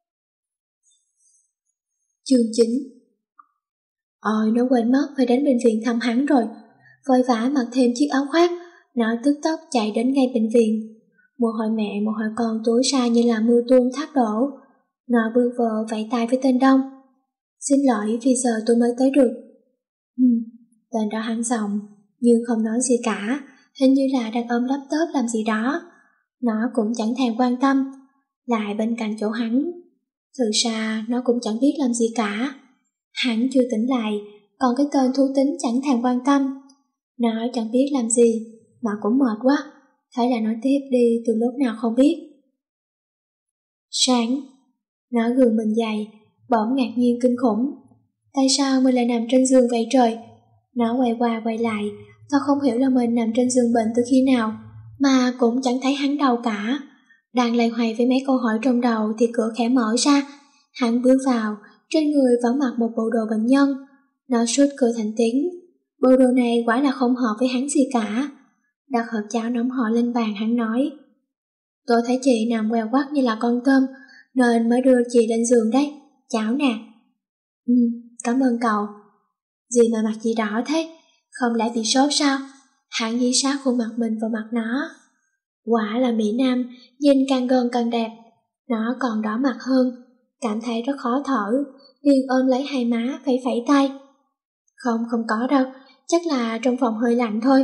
Chương 9. Ôi, nó quên mất phải đến bệnh viện thăm hắn rồi. Vội vã mặc thêm chiếc áo khoác, nó tức tốc chạy đến ngay bệnh viện. Mồ hôi mẹ, mồ hôi con túa ra như là mưa tuôn thác đổ. Nó bưng vợ vẫy tay với tên Đông. Xin lỗi vì giờ tôi mới tới được. Tên đó hắn giọng, nhưng không nói gì cả, hình như là đang ôm laptop làm gì đó. Nó cũng chẳng thèm quan tâm, lại bên cạnh chỗ hắn. Thực ra nó cũng chẳng biết làm gì cả. Hắn chưa tỉnh lại, còn cái tên thú tính chẳng thèm quan tâm. Nó chẳng biết làm gì, mà cũng mệt quá, thế là nói tiếp đi từ lúc nào không biết. Sáng, nó gượng mình dậy, bỗng ngạc nhiên kinh khủng. Tại sao mình lại nằm trên giường vậy trời? Nó quay qua quay lại, nó không hiểu là mình nằm trên giường bệnh từ khi nào, mà cũng chẳng thấy hắn đâu cả. Đang loay hoay với mấy câu hỏi trong đầu thì cửa khẽ mở ra. Hắn bước vào, trên người vẫn mặc một bộ đồ bệnh nhân. Nó sút cười thành tiếng. Bộ đồ này quả là không hợp với hắn gì cả. Đặt hộp cháo nóng hổi lên bàn, hắn nói: Tôi thấy chị nằm queo quắt như là con tôm, nên mới đưa chị lên giường đấy. Cháo nè. Cảm ơn cậu. Gì mà mặt chị đỏ thế? Không lẽ bị sốt sao? Hắn dí sát khuôn mặt mình vào mặt nó. Quả là Mỹ Nam, nhìn càng gần càng đẹp. Nó còn đỏ mặt hơn, cảm thấy rất khó thở, liền ôm lấy hai má phẩy phẩy tay. Không có đâu, chắc là trong phòng hơi lạnh thôi.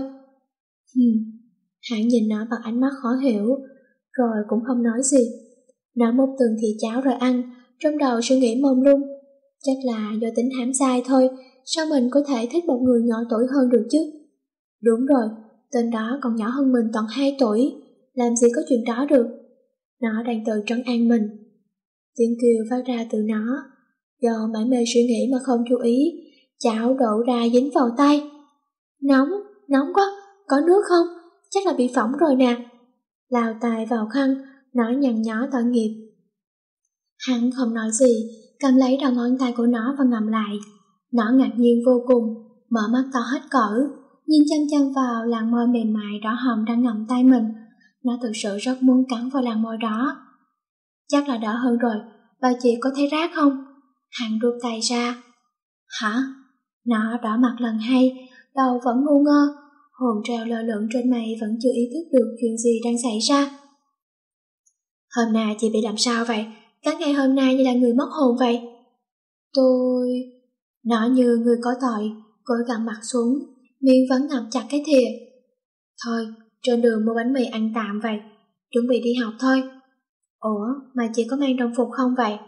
Hắn nhìn nó bằng ánh mắt khó hiểu, rồi cũng không nói gì. Nó múc từng thìa cháo rồi ăn, trong đầu suy nghĩ mông lung. Chắc là do tính hám sai thôi, sao mình có thể thích một người nhỏ tuổi hơn được chứ? Đúng rồi, tên đó còn nhỏ hơn mình tận 2 tuổi, làm gì có chuyện đó được. Nó đang tự trấn an mình. Tiếng kêu phát ra từ nó, do mải mê suy nghĩ mà không chú ý, cháo đổ ra dính vào tay. Nóng quá, có nước không? Chắc là bị phỏng rồi nè. Lao tay vào khăn, nó nhăn nhó tội nghiệp. Hắn không nói gì, cầm lấy đầu ngón tay của nó và ngậm lại. Nó ngạc nhiên vô cùng, mở mắt to hết cỡ, nhìn chăm chăm vào làn môi mềm mại đỏ hồng đang ngậm tay mình. Nó thực sự rất muốn cắn vào làn môi đó. Chắc là đỡ hơn rồi, bà chị có thấy rát không? Hắn rút tay ra. Hả? Nó đỏ mặt lần hai, đầu vẫn ngu ngơ, hồn treo lơ lửng trên mây vẫn chưa ý thức được chuyện gì đang xảy ra. Hôm nay chị bị làm sao vậy? Cả ngày hôm nay như là người mất hồn vậy. Tôi... Nó như người có tội, cúi gằm mặt xuống, miệng vẫn ngậm chặt cái thìa. Thôi, trên đường mua bánh mì ăn tạm vậy, chuẩn bị đi học thôi. Ủa, mà chị có mang đồng phục không vậy?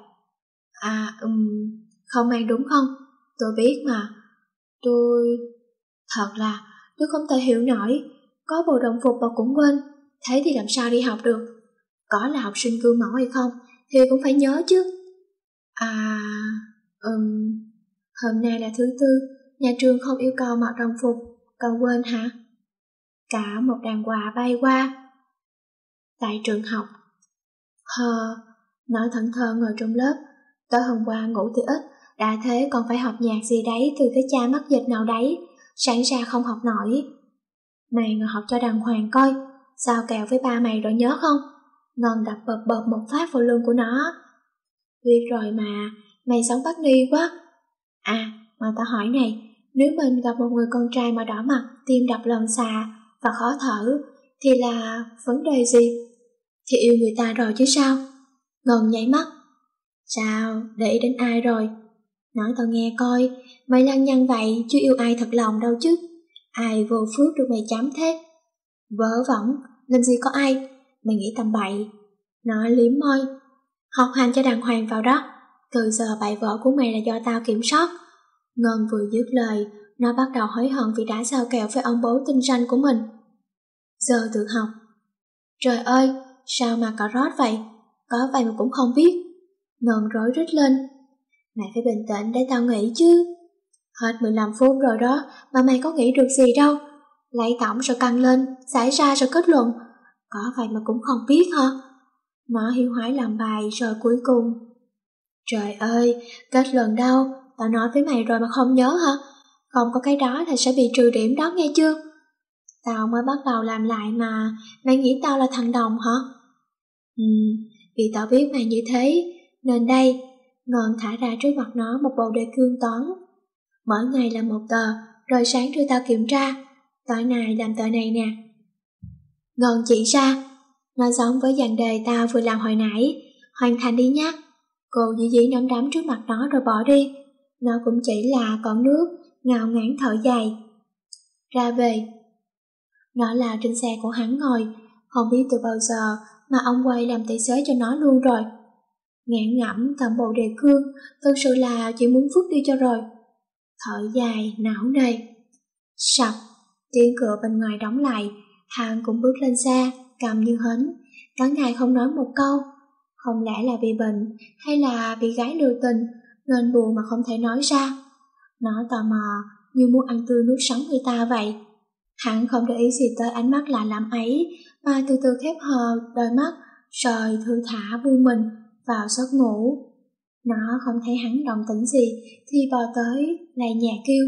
Không mang đúng không? Tôi biết mà. Thật là, tôi không thể hiểu nổi, có bộ đồng phục mà cũng quên, thế thì làm sao đi học được? Có là học sinh gương mẫu hay không, thì cũng phải nhớ chứ. Hôm nay là thứ Tư, nhà trường không yêu cầu mặc đồng phục, cậu quên hả? Cả một đàn quà bay qua. Tại trường học. Nói thẫn thờ ngồi trong lớp, tối hôm qua ngủ thì ít, đã thế còn phải học nhạc gì đấy từ cái cha mắc dịch nào đấy, sáng ra không học nổi. Mày ngồi học cho đàng hoàng coi, sao kèo với ba mày rồi nhớ không? Ngân đập bập bập một phát vào lưng của nó. Biết rồi mà, mày sống bắt đi quá. Mà tao hỏi này, nếu mình gặp một người con trai mà đỏ mặt, tim đập loạn xạ và khó thở, thì là vấn đề gì? Thì yêu người ta rồi chứ sao? Ngân nháy mắt. Sao, để ý đến ai rồi? Nói tao nghe coi, mày lăng nhăng vậy chứ yêu ai thật lòng đâu chứ. Ai vô phước được mày chấm thế? Vớ vẩn, làm gì có ai? Mày nghĩ tầm bậy. Nó liếm môi. Học hành cho đàng hoàng vào đó. Từ giờ bài vở của mày là do tao kiểm soát. Ngân vừa dứt lời, nó bắt đầu hối hận vì đã giao kèo với ông bố tinh ranh của mình. Giờ tự học. Trời ơi, sao mà cỏ rót vậy? Có vậy mà cũng không biết. Ngân rối rít lên. Mày phải bình tĩnh để tao nghĩ chứ. Hết 15 phút rồi đó, mà mày có nghĩ được gì đâu. Lấy tổng rồi căng lên, giải ra rồi kết luận. Có vậy mà cũng không biết hả? Nó hiu hái làm bài rồi cuối cùng. Trời ơi, kết luận đâu, tao nói với mày rồi mà không nhớ hả? Không có cái đó thì sẽ bị trừ điểm đó nghe chưa? Tao mới bắt đầu làm lại mà, mày nghĩ tao là thằng đồng hả? Vì tao biết mày như thế, nên đây, Ngân thả ra trước mặt nó một bộ đề cương toán. Mỗi ngày làm một tờ, rồi sáng đưa tao kiểm tra. Tối nay làm tờ này nè. Ngân chỉ ra, nó giống với dàn đề tao vừa làm hồi nãy. Hoàn thành đi nhé. Cô dí dí nắm đấm trước mặt nó rồi bỏ đi. Nó cũng chỉ là con nước, ngao ngán thở dài. Ra về. Nó là trên xe của hắn ngồi, không biết từ bao giờ mà ông quay làm tài xế cho nó luôn rồi. Ngán ngẩm cầm bộ đề cương, thực sự là chỉ muốn vứt đi cho rồi. Thở dài, não nề. Sập, tiếng cửa bên ngoài đóng lại, hắn cũng bước lên xe, cầm như hến, cả ngày không nói một câu. Không lẽ là bị bệnh, hay là bị gái lừa tình, nên buồn mà không thể nói ra. Nó tò mò, như muốn ăn tươi nuốt sống người ta vậy. Hắn không để ý gì tới ánh mắt lạ lẫm ấy, mà từ từ khép hờ đôi mắt, rồi thư thả buông mình vào giấc ngủ. Nó không thấy hắn động tĩnh gì thì bò tới lay nhà kêu.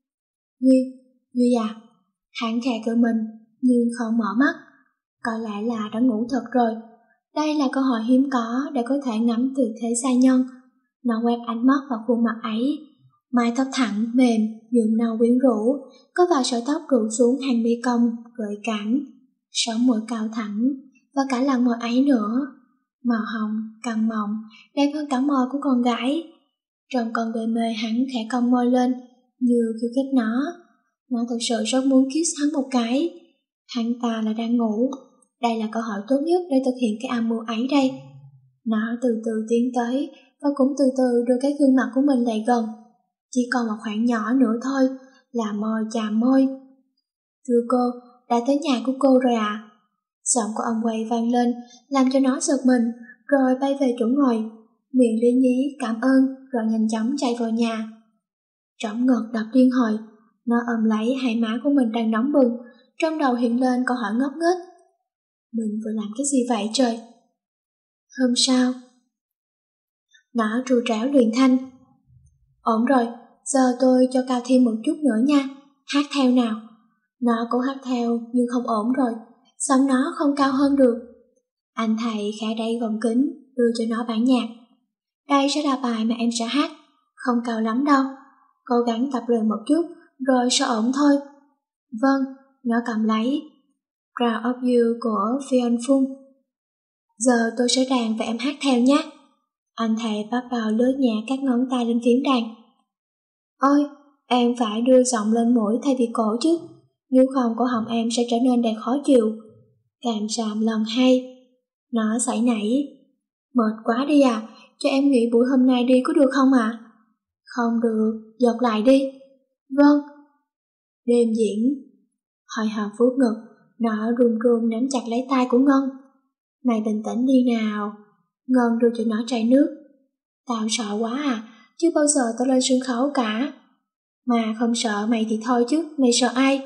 Duy à? Hắn khẽ cửa mình nhưng không mở mắt. Có lẽ là đã ngủ thật rồi. Đây là cơ hội hiếm có để có thể ngắm tuyệt thế giai nhân. Nó quét ánh mắt vào khuôn mặt ấy. Mái tóc thẳng, mềm, nhuộm nâu quyến rũ, có vài sợi tóc rủ xuống hàng mi cong, gợi cảm. Sống mũi cao thẳng, và cả làn môi ấy nữa. Màu hồng, căng mọng, đẹp hơn cả môi của con gái. Trong con đê mê hắn khẽ cong môi lên, như khiêu khích nó. Nó thật sự rất muốn kiss hắn một cái. Hắn ta là đang ngủ. Đây là cơ hội tốt nhất để thực hiện cái âm mưu ấy đây. Nó từ từ tiến tới, và cũng từ từ đưa cái gương mặt của mình lại gần. Chỉ còn một khoảng nhỏ nữa thôi, là môi chạm môi. Thưa cô, đã tới nhà của cô rồi ạ. Giọng của ông quay vang lên, làm cho nó giật mình, rồi bay về chỗ ngồi. Miệng lý nhí cảm ơn, rồi nhanh chóng chạy vào nhà. Trống ngực đập liên hồi, nó ôm lấy hai má của mình đang nóng bừng, trong đầu hiện lên câu hỏi ngốc nghếch. Mình vừa làm cái gì vậy trời? Hôm sau, nó tru tréo luyện thanh. Ổn rồi, giờ tôi cho cao thêm một chút nữa nha, hát theo nào. Nó cố hát theo nhưng không ổn rồi, giọng nó không cao hơn được. Anh thầy khẽ đẩy gọng kính, đưa cho nó bản nhạc. Đây sẽ là bài mà em sẽ hát, không cao lắm đâu. Cố gắng tập luyện một chút, rồi sẽ ổn thôi. Vâng, nó cầm lấy Proud of You của Phion Phung. Giờ tôi sẽ đàn và em hát theo nhé. Anh thầy bắt đầu lướt nhẹ các ngón tay lên phím đàn. Ôi, em phải đưa giọng lên mũi thay vì cổ chứ, nếu không cổ họng em sẽ trở nên đầy khó chịu. Càm ràm lần 2. Nó giãy nảy. Mệt quá đi à, cho em nghỉ buổi hôm nay đi có được không ạ? Không được, giật lại đi. Vâng. Đêm diễn. Hồi hộp vuốt ngực, nó run run nắm chặt lấy tay của Ngân. Mày bình tĩnh đi nào. Ngân đưa cho nó chai nước. Tao sợ quá à, chứ bao giờ tao lên sân khấu cả. Mà không sợ mày thì thôi chứ, mày sợ ai?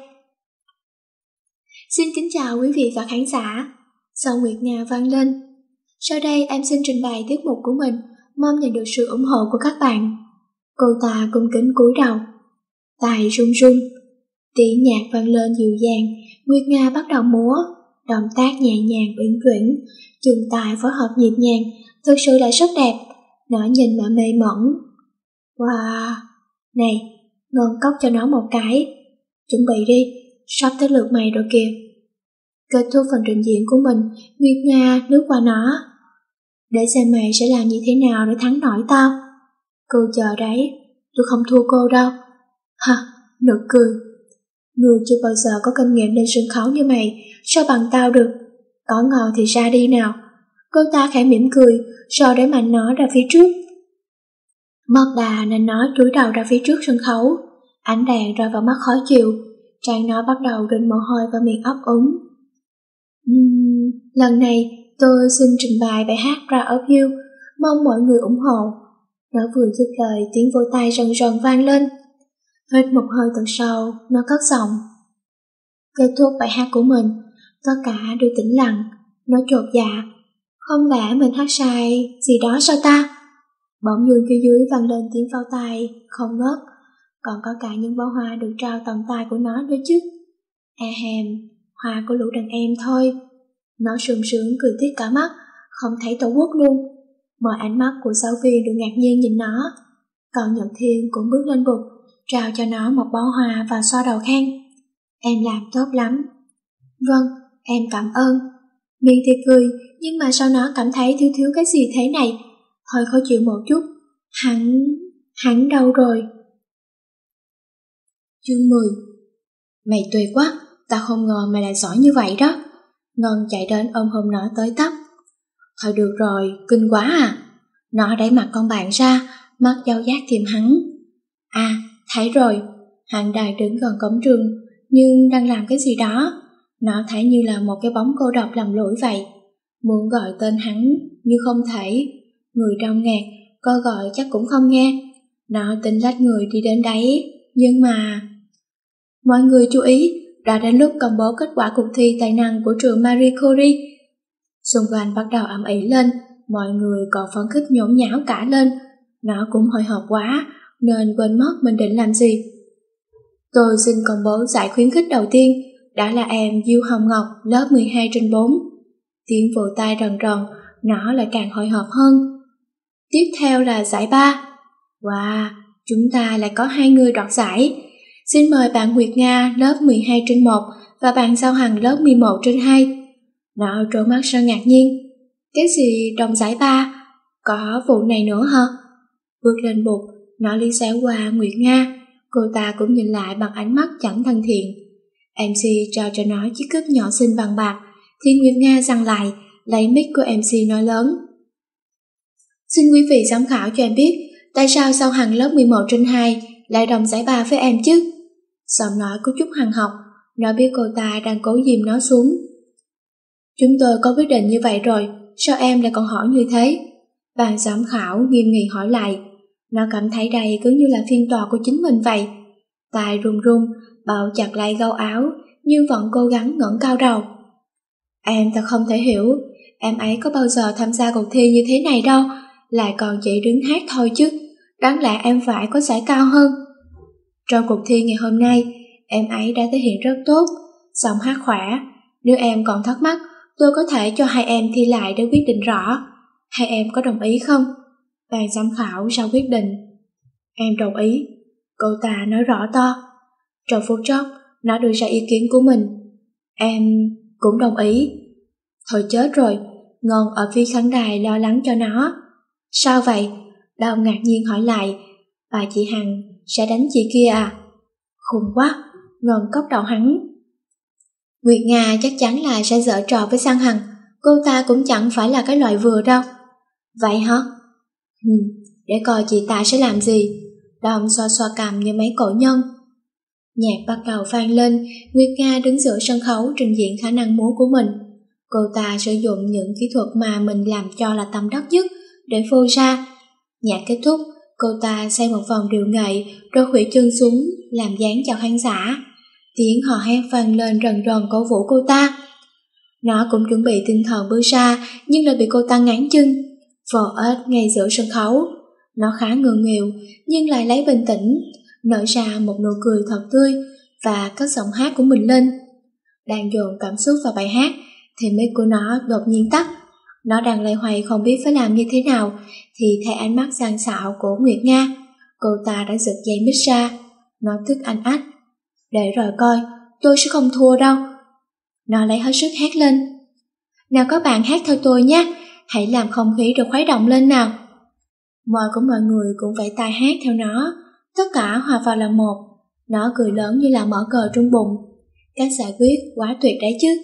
Xin kính chào quý vị và khán giả. Giọng Nguyệt Nga vang lên. Sau đây em xin trình bày tiết mục của mình, mong nhận được sự ủng hộ của các bạn. Cô ta cung kính cúi đầu. Tài run run. Tiếng nhạc vang lên dịu dàng, Nguyệt Nga bắt đầu múa. Động tác nhẹ nhàng uyển chuyển, chân tài phối hợp nhịp nhàng, thực sự là rất đẹp. Nó nhìn mà mê mẩn. Wow! Này, Ngân cốc cho nó một cái. Chuẩn bị đi, sắp tới lượt mày rồi kìa. Kết thúc phần trình diễn của mình, Nguyệt Nga lướt qua nó. Để xem mày sẽ làm như thế nào để thắng nổi tao. Cô chờ đấy, tôi không thua cô đâu. Hả, nực cười. Người chưa bao giờ có kinh nghiệm lên sân khấu như mày, sao bằng tao được? Có ngầu thì ra đi nào. Cô ta khẽ mỉm cười, rồi đẩy mạnh nó ra phía trước. Mất đà nên nó cúi đầu ra phía trước sân khấu. Ánh đèn rơi vào mắt khó chịu, trán nó bắt đầu rinh mồ hôi và miệng ấp úng. Lần này tôi xin trình bày bài hát Proud of You, mong mọi người ủng hộ. Nó vừa dứt lời, tiếng vỗ tay rần rần vang lên. Hít một hơi thật sâu, nó cất giọng. Kết thúc bài hát của mình, tất cả đều tĩnh lặng. Nó chột dạ. Không lẽ mình hát sai gì đó sao ta? Bỗng dưng phía dưới vang lên tiếng pháo tay không ngớt, còn có cả những bó hoa được trao tận tay của nó nữa chứ. Hoa của lũ đàn em thôi. Nó sung sướng cười tít cả mắt, không thấy tổ quốc luôn. Mọi ánh mắt của giáo viên đều ngạc nhiên nhìn nó. Còn Nhật Thiên cũng bước lên bục, trao cho nó một bó hoa và xoa đầu khen. Em làm tốt lắm. Vâng, em cảm ơn. Miệng thì cười, nhưng mà sao nó cảm thấy thiếu cái gì thế này. Hơi khó chịu một chút. Hắn đâu rồi? Chương 10. Mày tuyệt quá, tao không ngờ mày lại giỏi như vậy đó. Ngân chạy đến ôm hôn nó tới tấp. Thôi được rồi, kinh quá à. Nó đẩy mặt con bạn ra, mắt dao giác tìm hắn. À, thấy rồi, hắn đang đứng gần cổng trường, nhưng đang làm cái gì đó. Nó thấy như là một cái bóng cô độc lầm lũi vậy. Muốn gọi tên hắn, nhưng không thể. Người trong ngạt, cô gọi chắc cũng không nghe. Nó tính lách người đi đến đấy, nhưng mà... Mọi người chú ý, đã đến lúc công bố kết quả cuộc thi tài năng của trường Marie Curie. Xung quanh bắt đầu ầm ĩ lên, mọi người còn phấn khích nhốn nháo cả lên. Nó cũng hồi hộp quá, nên quên mất mình định làm gì. Tôi xin công bố giải khuyến khích đầu tiên, đó là em Diêu Hồng Ngọc, lớp 12/4. Tiếng vỗ tay rần rần, nó lại càng hồi hộp hơn. Tiếp theo là giải 3. Wow, chúng ta lại có 2 người đoạt giải. Xin mời bạn Nguyệt Nga lớp 12/1 và bạn Giao Hằng lớp 11/2. Nó trố mắt sao ngạc nhiên. Cái gì đồng giải 3? Có vụ này nữa hả? Bước lên bục, nó liếc xéo qua Nguyệt Nga. Cô ta cũng nhìn lại bằng ánh mắt chẳng thân thiện. MC trao cho nó chiếc cúp nhỏ xinh bằng bạc, thì Nguyệt Nga giằng lại, lấy mic của MC nói lớn. Xin quý vị giám khảo cho em biết, tại sao Giao Hằng lớp 11/2 lại đồng giải 3 với em chứ? Giọng nói có chút hằn học, nó biết cô ta đang cố dìm nó xuống. Chúng tôi có quyết định như vậy rồi, sao em lại còn hỏi như thế? Ban giám khảo nghiêm nghị hỏi lại. Nó cảm thấy đây cứ như là phiên tòa của chính mình vậy. Tai run run, bạo chặt lại gâu áo, nhưng vẫn cố gắng ngẩng cao đầu. Em ta không thể hiểu, em ấy có bao giờ tham gia cuộc thi như thế này đâu, lại còn chỉ đứng hát thôi chứ. Đáng lẽ em phải có giải cao hơn. Trong cuộc thi ngày hôm nay, em ấy đã thể hiện rất tốt, giọng hát khỏe. Nếu em còn thắc mắc, tôi có thể cho hai em thi lại để quyết định rõ. Hai em có đồng ý không? Ban giám khảo ra quyết định. Em đồng ý. Cô ta nói rõ to. Trong phút chốc, nó đưa ra ý kiến của mình. Em cũng đồng ý. Thôi chết rồi, Ngân ở phía khán đài lo lắng cho nó. Sao vậy? Đông ngạc nhiên hỏi lại. Bà chị Hằng sẽ đánh chị kia à? Khùng quá, Ngân cốc đầu hắn. Nguyệt Nga chắc chắn là sẽ giở trò với Sang Hằng, cô ta cũng chẳng phải là cái loại vừa đâu. Vậy hả? Để coi chị ta sẽ làm gì. Đông xoa xoa cằm như mấy cổ nhân. Nhạc bắt đầu vang lên, Nguyệt Nga đứng giữa sân khấu trình diễn khả năng múa của mình. Cô ta sử dụng những kỹ thuật mà mình làm cho là tâm đắc nhất để phô ra. Nhạc kết thúc, cô ta xoay một vòng điệu nghệ rồi khuỵu chân xuống làm dáng chào khán giả. Tiếng hò hét vang lên rần rần cổ vũ cô ta. Nó cũng chuẩn bị tinh thần bước ra, nhưng lại bị cô ta ngáng chân, vò ếch ngay giữa sân khấu. Nó khá ngượng nghịu, nhưng lại lấy bình tĩnh, nở ra một nụ cười thật tươi và cất giọng hát của mình lên. Đang dồn cảm xúc vào bài hát, thì mic của nó đột nhiên tắt. Nó đang loay hoay không biết phải làm như thế nào, thì thấy ánh mắt gian xảo của Nguyệt Nga. Cô ta đã giật dây mic ra. Nó tức anh ách. Để rồi coi, tôi sẽ không thua đâu. Nó lấy hết sức hét lên. Nào các bạn hát theo tôi nhé, hãy làm không khí được khuấy động lên nào. Môi của mọi người cũng vẫy tay hát theo nó, tất cả hòa vào là một. Nó cười lớn như là mở cờ trung bụng. Các giải quyết quá tuyệt đấy chứ.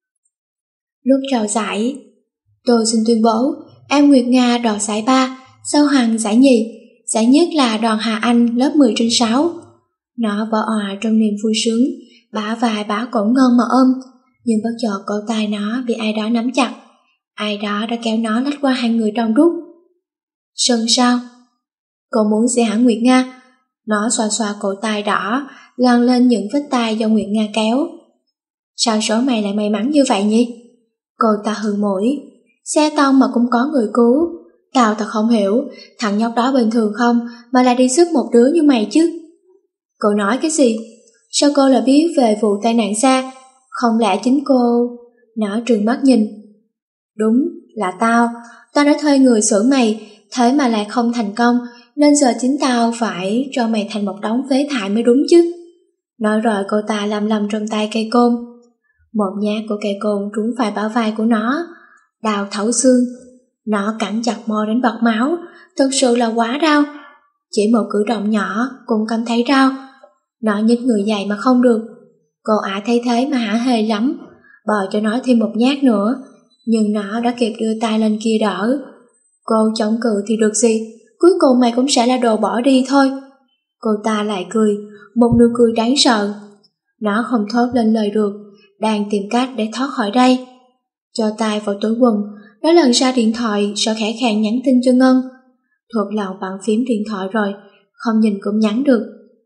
Lúc trao giải, tôi xin tuyên bố em Nguyệt Nga đoạt giải 3, Giao Hằng giải nhì, giải nhất là đoàn Hà Anh lớp 10/6. Nó vỡ òa trong niềm vui sướng, bả vai bả cổ Ngân mà ôm, nhưng bất chợt cổ tay nó bị ai đó nắm chặt. Ai đó đã kéo nó lách qua hai người đông đúc. Sân sao? Cô muốn gì hả Nguyệt Nga? Nó xoa xoa cổ tay đỏ, lăn lên những vết tay do Nguyệt Nga kéo. Sao số mày lại may mắn như vậy nhỉ? Cô ta hừ mũi. xe tông mà cũng có người cứu. Tao thật không hiểu, thằng nhóc đó bình thường không mà lại đi giúp một đứa như mày chứ. Cô nói cái gì? Sao cô lại biết về vụ tai nạn xe? Không lẽ chính cô... Nó trừng mắt nhìn. Đúng, là tao đã thuê người xử mày, thế mà lại không thành công, nên giờ chính tao phải cho mày thành một đống phế thải mới đúng chứ. Nói rồi cô ta làm lầm trong tay cây côn. Một nhát của cây côn trúng phải bả vai của nó, đau thấu xương. Nó cắn chặt môi đến bật máu, thực sự là quá đau. Chỉ một cử động nhỏ cũng cảm thấy đau. Nó nhích người dậy mà không được. Cô ả thấy thế mà hả hê lắm, bò cho nó thêm một nhát nữa, nhưng nó đã kịp đưa tay lên kia đỡ. Cô chống cự thì được gì, cuối cùng mày cũng sẽ là đồ bỏ đi thôi. Cô ta lại cười, một nụ cười đáng sợ. Nó không thốt lên lời được, đang tìm cách để thoát khỏi đây. Cho tay vào túi quần, nó lần ra điện thoại rồi khẽ khàng nhắn tin cho Ngân. Thuộc lòng bằng phím điện thoại rồi, không nhìn cũng nhắn được.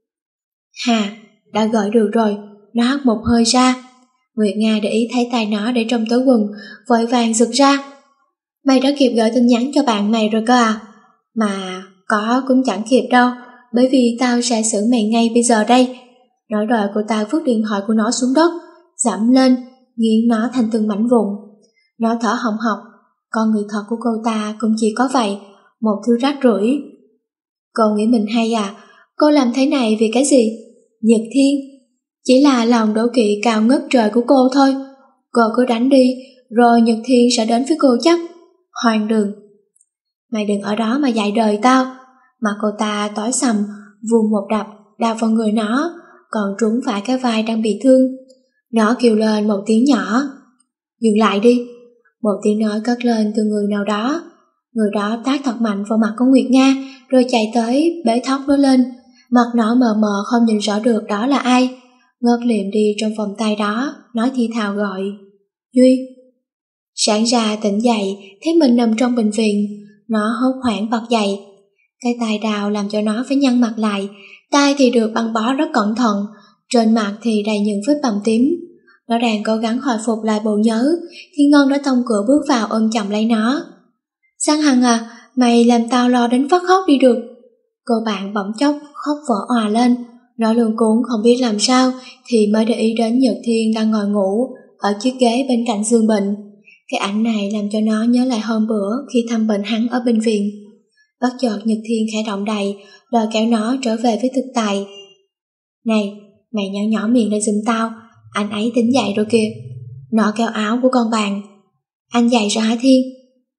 Hà, đã gọi được rồi. Nó hắt một hơi ra. Nguyệt Nga để ý thấy tay nó để trong túi quần, vội vàng giật ra. Mày đã kịp gửi tin nhắn cho bạn mày rồi cơ à? Mà có cũng chẳng kịp đâu, bởi vì tao sẽ xử mày ngay bây giờ đây. Nói rồi cô ta vứt điện thoại của nó xuống đất, dẫm lên, nghiến nó thành từng mảnh vụn. Nó thở hồng hộc, con người thật của cô ta cũng chỉ có vậy, một thứ rác rưởi. Cô nghĩ mình hay à? Cô làm thế này vì cái gì? Nhật Thiên chỉ là lòng đố kỵ cao ngất trời của cô thôi. Cô cứ đánh đi, rồi Nhật Thiên sẽ đến với cô chắc. Hoang đường. Mày đừng ở đó mà dạy đời tao. Mà cô ta tối sầm, vùng một đập, đạp vào người nó, còn trúng phải cái vai đang bị thương. Nó kêu lên một tiếng nhỏ. Dừng lại đi. Một tiếng nói cất lên từ người nào đó. Người đó tát thật mạnh vào mặt của Nguyệt Nga, rồi chạy tới bế thóc nó lên. Mặt nó mờ mờ không nhìn rõ được đó là ai. Ngất liệm đi trong vòng tay đó, nói thì thào gọi. Duy. Sáng ra tỉnh dậy, thấy mình nằm trong bệnh viện. Nó hốt hoảng bật dậy. Cái tay đau làm cho nó phải nhăn mặt lại. Tay thì được băng bó rất cẩn thận, trên mặt thì đầy những vết bầm tím. Nó đang cố gắng hồi phục lại bộ nhớ, thì Ngân đã thông cửa bước vào ôm chầm lấy nó. Sang Hằng à, mày làm tao lo đến phát khóc đi được. Cô bạn bỗng chốc khóc vỡ òa lên. Nó luống cuống không biết làm sao, thì mới để ý đến Nhật Thiên đang ngồi ngủ ở chiếc ghế bên cạnh giường bệnh. Cái ảnh này làm cho nó nhớ lại hôm bữa khi thăm bệnh hắn ở bệnh viện. Bất chợt Nhật Thiên khẽ động đậy, đòi kéo nó trở về với thực tại. Này, mày nhỏ nhỏ miệng lên giùm tao, anh ấy tỉnh dậy rồi kìa. Nó kéo áo của con bạn. Anh dậy rồi hả Thiên?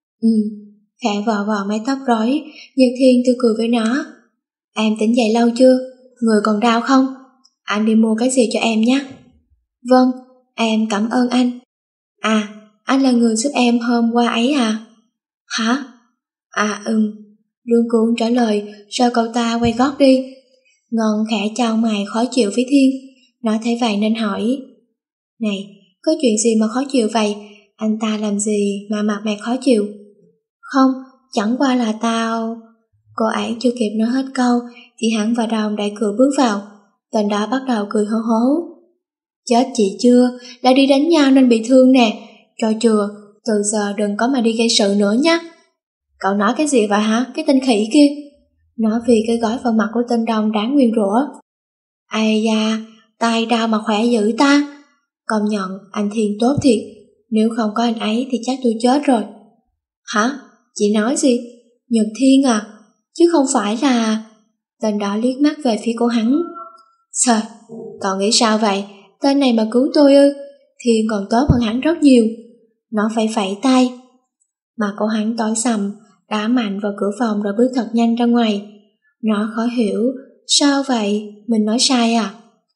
Khẽ vò vò mái tóc rối. Nhật Thiên tươi cười với nó. Em tỉnh dậy lâu chưa? Người còn đau không? Anh đi mua cái gì cho em nhé. Vâng, em cảm ơn anh. À, anh là người giúp em hôm qua ấy à? Hả? À Luân cuốn trả lời, rồi cậu ta quay gót đi. Ngân khẽ chau mày khó chịu với Thiên. Nó thấy vậy nên hỏi. Này, có chuyện gì mà khó chịu vậy? Anh ta làm gì mà mặt mày khó chịu? Không, chẳng qua là tao... Cô ấy chưa kịp nói hết câu thì hắn và Đồng đẩy cửa bước vào. Tên đó bắt đầu cười hố hố. Chết chị chưa, đã đi đánh nhau nên bị thương nè. Cho chừa, từ giờ đừng có mà đi gây sự nữa nhé. Cậu nói cái gì vậy hả, cái tên khỉ kia? Nói vì cái gói vào mặt của tên Đồng đáng nguyên rủa. Ai da, tay đau mà khỏe dữ ta. Công nhận anh Thiên tốt thiệt, nếu không có anh ấy thì chắc tôi chết rồi. Hả? Chị nói gì? Nhật Thiên à? Chứ không phải là... Tên đó liếc mắt về phía cô hắn. Sao? Cậu nghĩ sao vậy? Tên này mà cứu tôi ư? Thiên còn tốt hơn hắn rất nhiều. Nó phải phẩy tay. Mà cô hắn tối sầm, đá mạnh vào cửa phòng rồi bước thật nhanh ra ngoài. Nó khó hiểu. Sao vậy? Mình nói sai à?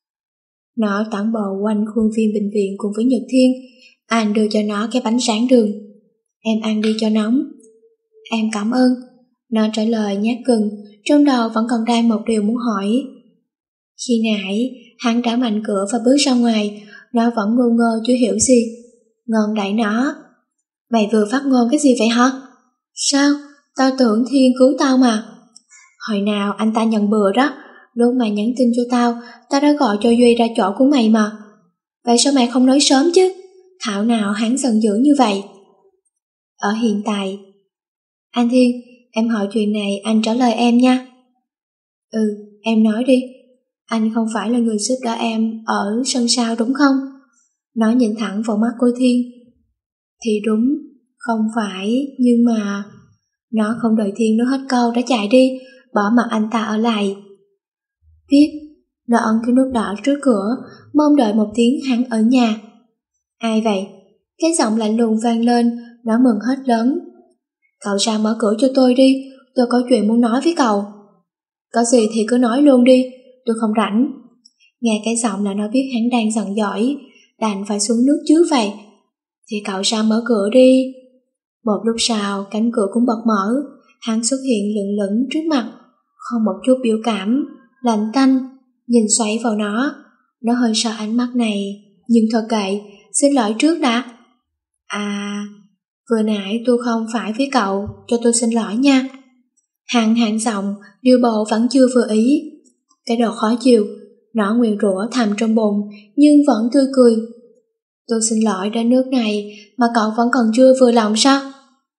Nó tản bộ quanh khuôn viên bệnh viện cùng với Nhật Thiên. Anh đưa cho nó cái bánh rán đường. Em ăn đi cho nóng. Em cảm ơn. Nó trả lời nhát gừng, trong đầu vẫn còn đang một điều muốn hỏi. Khi nãy, hắn đã mạnh cửa và bước ra ngoài, nó vẫn ngu ngơ chưa hiểu gì. Ngân đẩy nó. Mày vừa phát ngôn cái gì vậy hả? Sao? Tao tưởng Thiên cứu tao mà. Hồi nào anh ta nhận bừa đó, lúc mày nhắn tin cho tao đã gọi cho Duy ra chỗ của mày mà. Vậy sao mày không nói sớm chứ? Thảo nào hắn giận dữ như vậy? ở hiện tại. Anh Thiên, em hỏi chuyện này anh trả lời em nha. Em nói đi. Anh không phải là người giúp đỡ em ở sân sau đúng không? Nó nhìn thẳng vào mắt cô Thiên. Thì đúng, không phải, nhưng mà... Nó không đợi Thiên nói hết câu đã chạy đi, bỏ mặc anh ta ở lại. Biết, nó ấn cái nút đỏ trước cửa, mong đợi một tiếng hắn ở nhà. Ai vậy? Cái giọng lạnh lùng vang lên, nó mừng hết lớn. Cậu ra mở cửa cho tôi đi, tôi có chuyện muốn nói với cậu. Có gì thì cứ nói luôn đi, tôi không rảnh. Nghe cái giọng là nó biết hắn đang giận dỗi, đành phải xuống nước trước vậy. Thì cậu ra mở cửa đi. Một lúc sau, cánh cửa cũng bật mở, hắn xuất hiện lững lững trước mặt, không một chút biểu cảm, lạnh tanh, nhìn xoáy vào nó. Nó hơi sợ ánh mắt này, nhưng thôi kệ, xin lỗi trước đã. Vừa nãy tôi không phải với cậu, cho tôi xin lỗi nha. Hắn hãng giọng, điều bộ vẫn chưa vừa ý. Cái đồ khó chịu, nó nguyền rủa thầm trong bụng, nhưng vẫn tươi cười. Tôi xin lỗi đến nước này mà cậu vẫn còn chưa vừa lòng sao?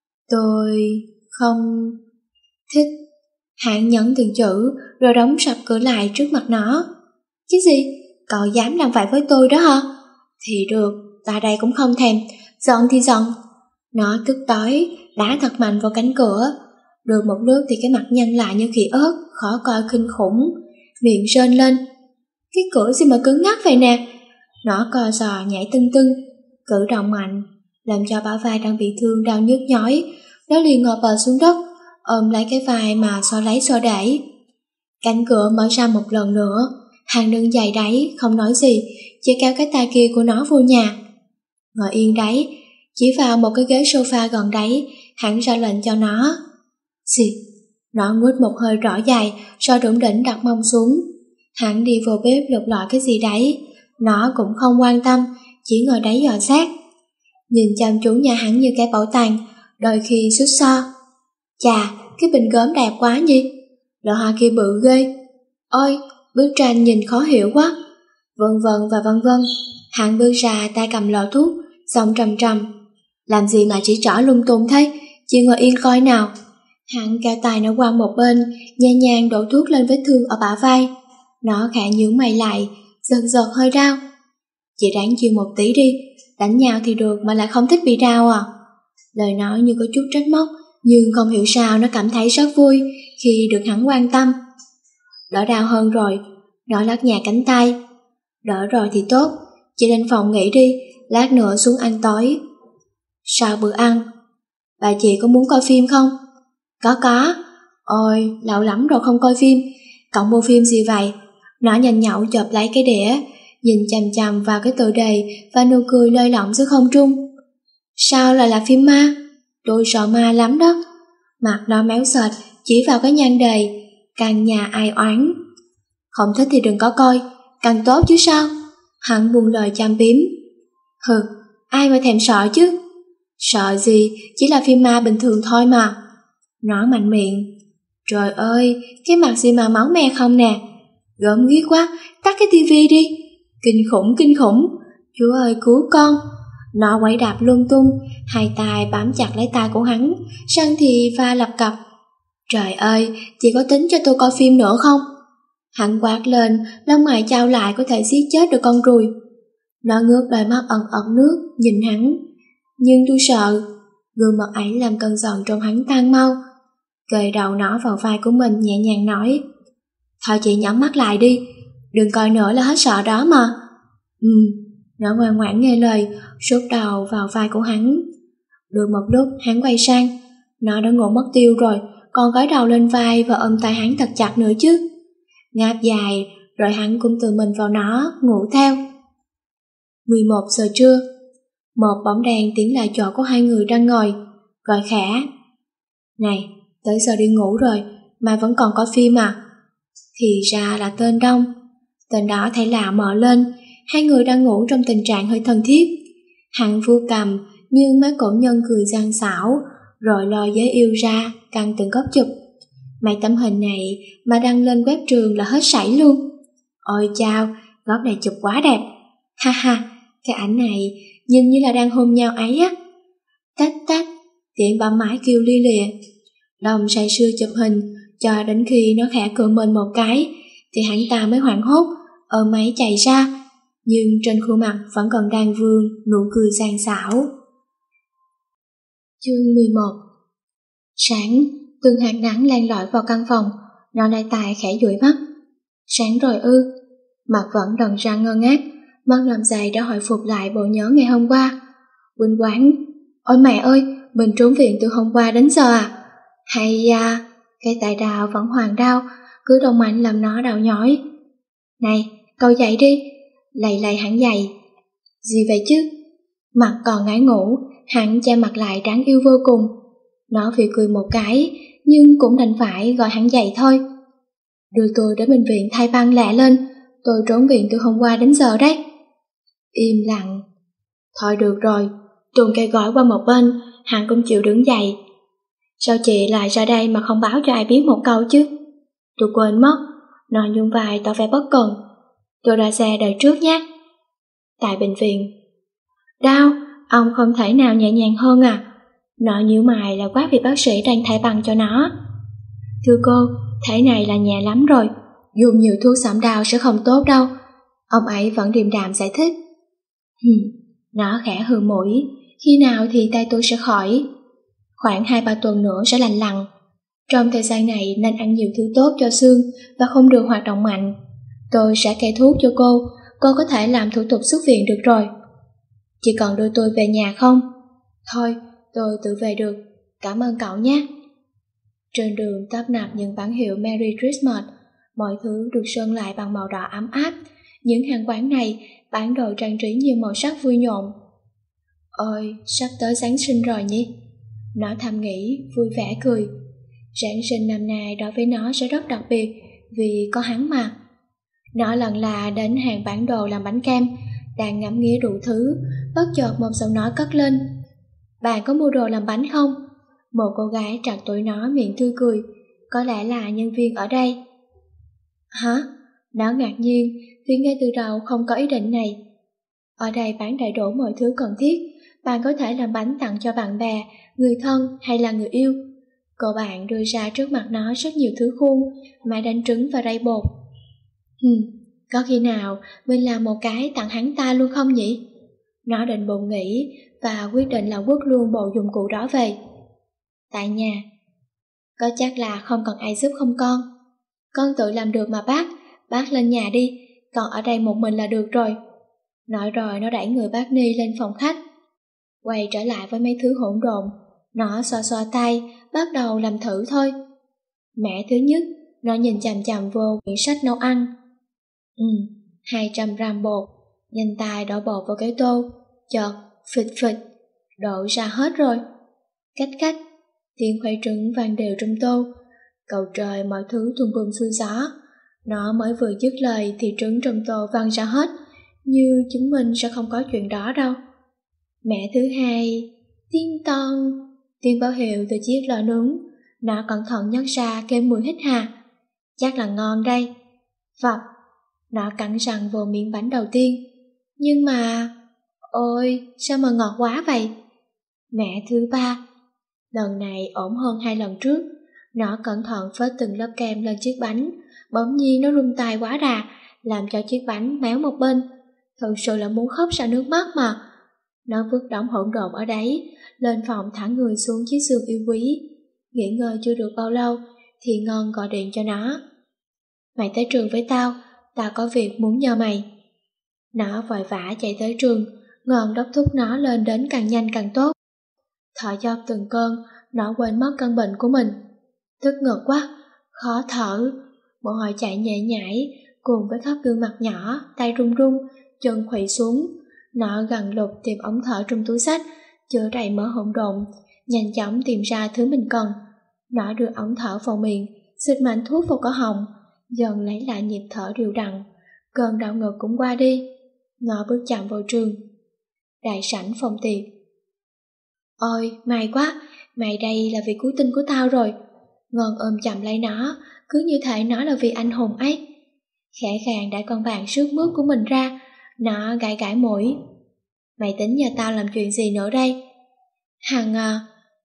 Tôi không thích. Hắn nhấn từng chữ rồi đóng sập cửa lại trước mặt nó. Chứ gì? Cậu dám làm vậy với tôi đó hả? Thì được, ta đây cũng không thèm. Giận thì giận. Nó tức tối, đá thật mạnh vào cánh cửa. Được một lúc thì cái mặt nhăn lại như khỉ ớt, khó coi kinh khủng. Miệng rên lên. Cái cửa gì mà cứng ngắc vậy nè? Nó co giò nhảy tưng tưng, cử động mạnh, làm cho bả vai đang bị thương đau nhức nhói. Nó liền ngồi bò xuống đất, ôm lấy cái vai mà xô đẩy. Cánh cửa mở ra một lần nữa, Hàng đứng dày đáy, không nói gì, chỉ kéo cái tay kia của nó vô nhà. Ngồi yên đấy, chỉ vào một cái ghế sofa gần đấy, hắn ra lệnh cho nó. Xịt, nó nuốt một hơi rõ dài, rồi đủng đỉnh đặt mông xuống. Hắn đi vô bếp lục lọi cái gì đấy, nó cũng không quan tâm, chỉ ngồi đấy dò xét. Nhìn chăm chú nhà hắn như cái bảo tàng, đôi khi sút so. Chà, cái bình gốm đẹp quá nhỉ? Lọ hoa kia bự ghê. Ôi, bức tranh nhìn khó hiểu quá. Vân vân và vân vân. Hắn bước ra tay cầm lọ thuốc, giọng trầm trầm. Làm gì mà chỉ trỏ lung tung thế, chỉ ngồi yên coi nào. Hắn kéo tay nó qua một bên, nhẹ nhàng đổ thuốc lên vết thương ở bả vai. Nó khẽ nhướng mày lại, giật giật hơi đau. Chị ráng chịu một tí đi, đánh nhau thì được mà lại không thích bị đau à? Lời nói như có chút trách móc, nhưng không hiểu sao nó cảm thấy rất vui khi được hắn quan tâm. Đỡ đau hơn rồi, nó lắc nhẹ cánh tay. Đỡ rồi thì tốt, chị lên phòng nghỉ đi, lát nữa xuống ăn tối. Sau bữa ăn, bà chị có muốn coi phim không? Có. Ôi, lâu lắm rồi không coi phim, cậu mua phim gì vậy? Nó nhanh nhậu chộp lấy cái đĩa, nhìn chằm chằm vào cái tựa đề và nụ cười lơi lỏng giữa không trung. Sao lại là phim ma? Tôi sợ ma lắm đó. Mặt nó méo sệt, chỉ vào cái nhan đề, căn nhà ai oán. Không thích thì đừng có coi, càng tốt chứ sao? Hắn buông lời chăm biếm. Hừ, ai mà thèm sợ chứ? Sợ gì, chỉ là phim ma bình thường thôi mà. Nó mạnh miệng. Trời ơi, cái mặt gì mà máu me không nè. Gớm ghiếc quá, tắt cái tivi đi. Kinh khủng, Chúa ơi cứu con. Nó quẩy đạp lung tung, hai tay bám chặt lấy tay của hắn, răng thì va lập cập. Trời ơi, chị có tính cho tôi coi phim nữa không? Hắn quát lên, lông mày chau lại có thể giết chết được con ruồi. Nó ngước đôi mắt ẩn ẩn nước, nhìn hắn. Nhưng tôi sợ. Gương mặt ấy làm cơn giận trong hắn tan mau. Gầy đầu nó vào vai của mình nhẹ nhàng nói. Thôi chị nhắm mắt lại đi, đừng coi nữa là hết sợ đó mà. Nó ngoan ngoãn nghe lời, sút đầu vào vai của hắn. Được một lúc hắn quay sang, nó đã ngủ mất tiêu rồi, còn gối đầu lên vai và ôm tay hắn thật chặt nữa chứ. Ngáp dài, rồi hắn cũng tự mình vào nó, ngủ theo. 11 giờ trưa, một bóng đèn tiến lại chỗ của hai người đang ngồi, gọi khẽ. Này, tới giờ đi ngủ rồi, mà vẫn còn có phim à? Thì ra là tên Đông. Tên đó thấy lạ mở lên, hai người đang ngủ trong tình trạng hơi thân thiết. Hắn vu cầm, nhưng mấy cổ nhân cười gian xảo, rồi lôi giấy yêu ra, căng từng góc chụp. Mấy tấm hình này mà đăng lên web trường là hết sảy luôn. Ôi chao, góc này chụp quá đẹp. Ha ha, cái ảnh này nhìn như là đang hôn nhau ấy á. Tách tách, tiện bấm máy kêu lia lịa. Đồng say sưa chụp hình, cho đến khi nó khẽ cười mình một cái, thì hắn ta mới hoảng hốt, ôm máy chạy ra, nhưng trên khuôn mặt vẫn còn đang vương nụ cười sang sảo. Chương 11. Sáng, từng hạt nắng len lỏi vào căn phòng, nó lại tài khẽ dụi mắt. Sáng rồi ư? Mặt vẫn đần ra ngơ ngác, mắt làm dày đã hồi phục lại bộ nhớ ngày hôm qua. Quỳnh quán, ôi mẹ ơi, mình trốn viện từ hôm qua đến giờ à? Hay da, cái tai đào vẫn hoàng đau, cứ động mạnh làm nó đau nhói. Này, cậu dậy đi, lầy hẳn dậy. Gì vậy chứ? Mặt còn ngái ngủ, hắn che mặt lại đáng yêu vô cùng. Nó phì cười một cái, nhưng cũng đành phải gọi hắn dậy thôi. Đưa tôi đến bệnh viện thay băng lẹ lên, tôi trốn viện từ hôm qua đến giờ đấy. Im lặng. Thôi được rồi, tuôn cây gói qua một bên, hắn cũng chịu đứng dậy. Sao chị lại ra đây mà không báo cho ai biết một câu chứ? Tôi quên mất, nó nhún vai tỏ vẻ bất cần. Tôi ra xe đợi trước nhé. Tại bệnh viện. Đau, ông không thể nào nhẹ nhàng hơn à? Nó nhíu mày là quát vị bác sĩ đang thay băng cho nó. Thưa cô, thế này là nhẹ lắm rồi, dùng nhiều thuốc giảm đau sẽ không tốt đâu. Ông ấy vẫn điềm đạm giải thích. Nó khẽ hừ mũi, khi nào thì tay tôi sẽ khỏi? Khoảng 2-3 tuần nữa sẽ lành lặn. Trong thời gian này nên ăn nhiều thứ tốt cho xương và không được hoạt động mạnh. Tôi sẽ kê thuốc cho cô có thể làm thủ tục xuất viện được rồi. Chỉ cần đưa tôi về nhà không? Thôi, tôi tự về được, cảm ơn cậu nhé. Trên đường tấp nập những bản hiệu Merry Christmas, mọi thứ được sơn lại bằng màu đỏ ấm áp. Những hàng quán này bán đồ trang trí nhiều màu sắc vui nhộn. Ôi, sắp tới Giáng sinh rồi nhỉ? Nó thầm nghĩ, vui vẻ cười. Giáng sinh năm nay đối với nó sẽ rất đặc biệt, vì có hắn mà. Nó lần là đến hàng bán đồ làm bánh kem, đang ngắm nghía đủ thứ, bất chợt một giọng nói cất lên. Bạn có mua đồ làm bánh không? Một cô gái trạc tuổi nó miệng tươi cười, có lẽ là nhân viên ở đây. Hả? Nó ngạc nhiên vì ngay từ đầu không có ý định này. Ở đây bán đầy đủ mọi thứ cần thiết, bạn có thể làm bánh tặng cho bạn bè, người thân hay là người yêu. Cô bạn đưa ra trước mặt nó rất nhiều thứ khuôn, máy đánh trứng và rây bột. Có khi nào mình làm một cái tặng hắn ta luôn không nhỉ? Nó định bụng nghĩ và quyết định là quất luôn bộ dụng cụ đó về. Tại nhà. Có chắc là không cần ai giúp không con? Con tự làm được mà bác lên nhà đi, còn ở đây một mình là được rồi. Nói rồi nó đẩy người bác Ni lên phòng khách. Quay trở lại với mấy thứ hỗn độn, nó xoa xoa tay, bắt đầu làm thử thôi. Mẻ thứ nhất, nó nhìn chằm chằm vô quyển sách nấu ăn. 200 gram bột, nhanh tay đổ bột vào cái tô, chợt, phịch, đổ ra hết rồi. Cách, tiếng khuấy trứng vang đều trong tô. Cầu trời mọi thứ tung bùm xuôi gió. Nó mới vừa dứt lời thì trứng trong tô văng ra hết, như chứng minh sẽ không có chuyện đó đâu. Mẹ thứ hai, tiếng ton, tiếng báo hiệu từ chiếc lò nướng. Nó cẩn thận nhấc ra kêu mùi hít hà. Chắc là ngon đây. Vập, nó cắn răng vô miếng bánh đầu tiên. Nhưng mà, ôi, sao mà ngọt quá vậy? Mẹ thứ ba, lần này ổn hơn 2 lần trước. Nó cẩn thận phết từng lớp kem lên chiếc bánh. Bỗng nhiên nó rung tay quá đà, làm cho chiếc bánh méo một bên. Thực sự là muốn khóc ra nước mắt mà. Nó vứt đống hỗn độn ở đấy, lên phòng thả người xuống chiếc giường yêu quý. Nghỉ ngơi chưa được bao lâu thì Ngon gọi điện cho nó. Mày tới trường với tao có việc muốn nhờ mày. Nó vội vã chạy tới trường, Ngon đốc thúc nó lên đến càng nhanh càng tốt. Thở dốc từng cơn, nó quên mất căn bệnh của mình. Tức ngực quá, khó thở, mồ hôi chảy nhễ nhãi, cùng với khắp gương mặt nhỏ, tay run run, chân khuỵu xuống. Nó gằn lục tìm ống thở trong túi xách, chứa đầy mỡ hỗn độn, nhanh chóng tìm ra thứ mình cần. Nó đưa ống thở vào miệng, xịt mạnh thuốc vào cổ họng, dần lấy lại nhịp thở đều đặn. Cơn đau ngực cũng qua đi. Nó bước chậm vào trường. Đại sảnh phòng tiệc. Ôi, may quá, mày đây là vì cứu tinh của tao rồi. Ngon ôm chầm lấy nó, cứ như thể nó là vì anh hùng ấy. Khẽ khàng đẩy con bạn sướt mướt của mình ra, nó gãi mũi. Mày tính nhờ tao làm chuyện gì nữa đây? Hằng à,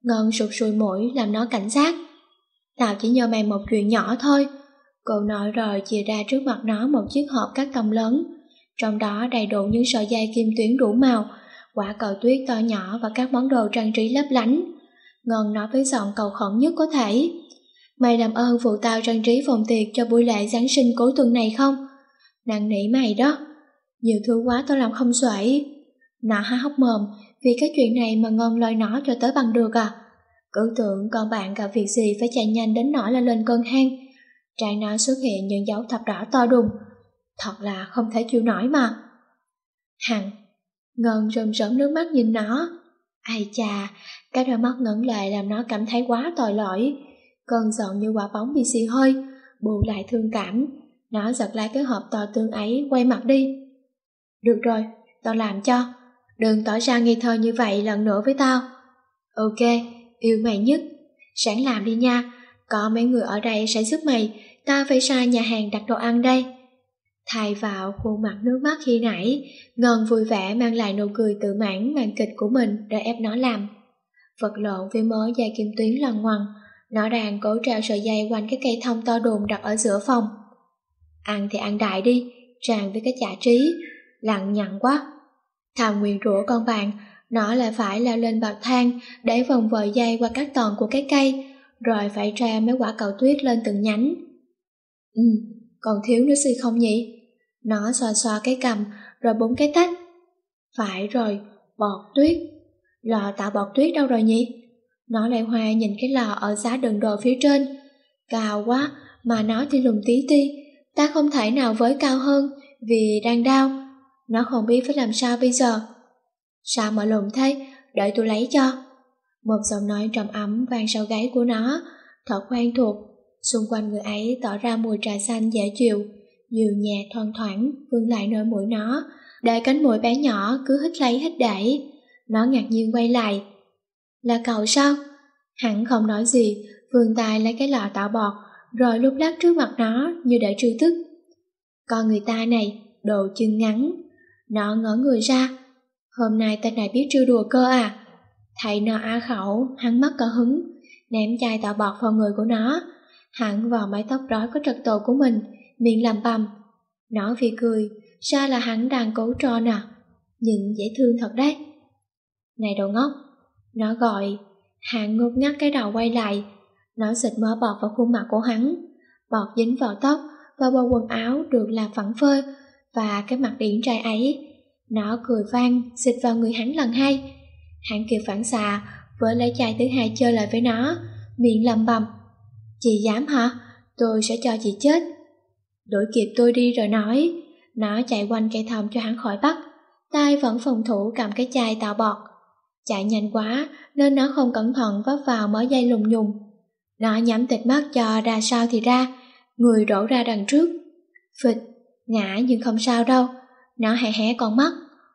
Ngân sụt sùi mũi làm nó cảnh giác. Tao chỉ nhờ mày một chuyện nhỏ thôi. Cô nói rồi chia ra trước mặt nó một chiếc hộp cắt tông lớn, trong đó đầy đủ những sợi dây kim tuyến đủ màu, quả cầu tuyết to nhỏ và các món đồ trang trí lấp lánh. Ngân nói với giọng cầu khẩn nhất có thể: "Mày làm ơn phụ tao trang trí phòng tiệc cho buổi lễ Giáng sinh cuối tuần này không? Năn nỉ mày đó, nhiều thứ quá tao làm không xuể." Nó há hốc mồm vì cái chuyện này mà Ngân lôi nó cho tới bằng được à. Cứ tưởng con bạn gặp việc gì phải chạy nhanh đến nỗi là lên cơn hen. Trán nó xuất hiện những dấu thập đỏ to đùng. Thật là không thể chịu nổi mà. Hằng. Ngân rơm rớm nước mắt nhìn nó. Ai chà, cái đôi mắt ngẩn lệ làm nó cảm thấy quá tội lỗi. Cơn giận như quả bóng bị xì hơi, bù lại thương cảm. Nó giật lấy cái hộp to tương ấy, quay mặt đi. Được rồi, tao làm cho. Đừng tỏ ra ngây thơ như vậy lần nữa với tao. Ok, yêu mày nhất. Sáng làm đi nha. Có mấy người ở đây sẽ giúp mày. Tao phải ra nhà hàng đặt đồ ăn đây. Thay vào khuôn mặt nước mắt khi nãy, Ngân vui vẻ mang lại nụ cười tự mãn màn kịch của mình để ép nó làm. Vật lộn với mớ dây kim tuyến lằn ngoằn, nó đang cố treo sợi dây quanh cái cây thông to đùng đặt ở giữa phòng. Ăn thì ăn đại đi, tràn với cái chả trí, lằng nhằng quá. Thầm nguyền rủa con bạn, nó lại phải leo lên bậc thang để vòng vòi dây qua các tòn của cái cây, rồi phải treo mấy quả cầu tuyết lên từng nhánh. Còn thiếu nữa gì không nhỉ? Nó xoa xoa cái cằm rồi búng cái tách. Phải rồi, bọt tuyết. Lò tạo bọt tuyết đâu rồi nhỉ? Nó lại hoa nhìn cái lò ở giá đựng đồ phía trên. Cao quá, mà nó thì lùm tí ti. Ta không thể nào với cao hơn vì đang đau. Nó không biết phải làm sao bây giờ. Sao mà lùm thế? Đợi tôi lấy cho. Một giọng nói trầm ấm vang sau gáy của nó, thật quen thuộc. Xung quanh người ấy tỏ ra mùi trà xanh dễ chịu, dịu nhẹ thoang thoảng vương lại nơi mũi nó, để cánh mũi bé nhỏ cứ hít lấy hít đẩy. Nó ngạc nhiên quay lại. Là cậu sao? Hắn không nói gì, vươn tay lấy cái lọ tạo bọt, rồi lúc lắc trước mặt nó như để trêu tức. Con người ta này, đồ chân ngắn. Nó ngỡ người ra. Hôm nay tên này biết trêu đùa cơ à? Thấy nó á khẩu, hắn mất cả hứng, ném chai tạo bọt vào người của nó. Hắn vào mái tóc rối có trật tự của mình, miệng làm bầm. Nó vì cười, ra là hắn đang cố tròn à. Nhìn dễ thương thật đấy. Này đồ ngốc, nó gọi. Hắn ngốc ngắt cái đầu quay lại. Nó xịt mớ bọt vào khuôn mặt của hắn. Bọt dính vào tóc và bộ quần áo được làm phẳng phơ và cái mặt điển trai ấy. Nó cười vang, xịt vào người hắn lần hai. Hắn kịp phản xạ, với lấy chai thứ hai chơi lại với nó, miệng lầm bầm. Chị dám hả? Tôi sẽ cho chị chết. Đuổi kịp tôi đi rồi nói. Nó chạy quanh cây thông cho hắn khỏi bắt, tay vẫn phòng thủ cầm cái chai tạo bọt. Chạy nhanh quá nên nó không cẩn thận vấp vào mớ dây lùng nhùng. Nó nhắm tịt mắt cho ra sao thì ra, người đổ ra đằng trước. Phịch, ngã nhưng không sao đâu. Nó hé hé con mắt.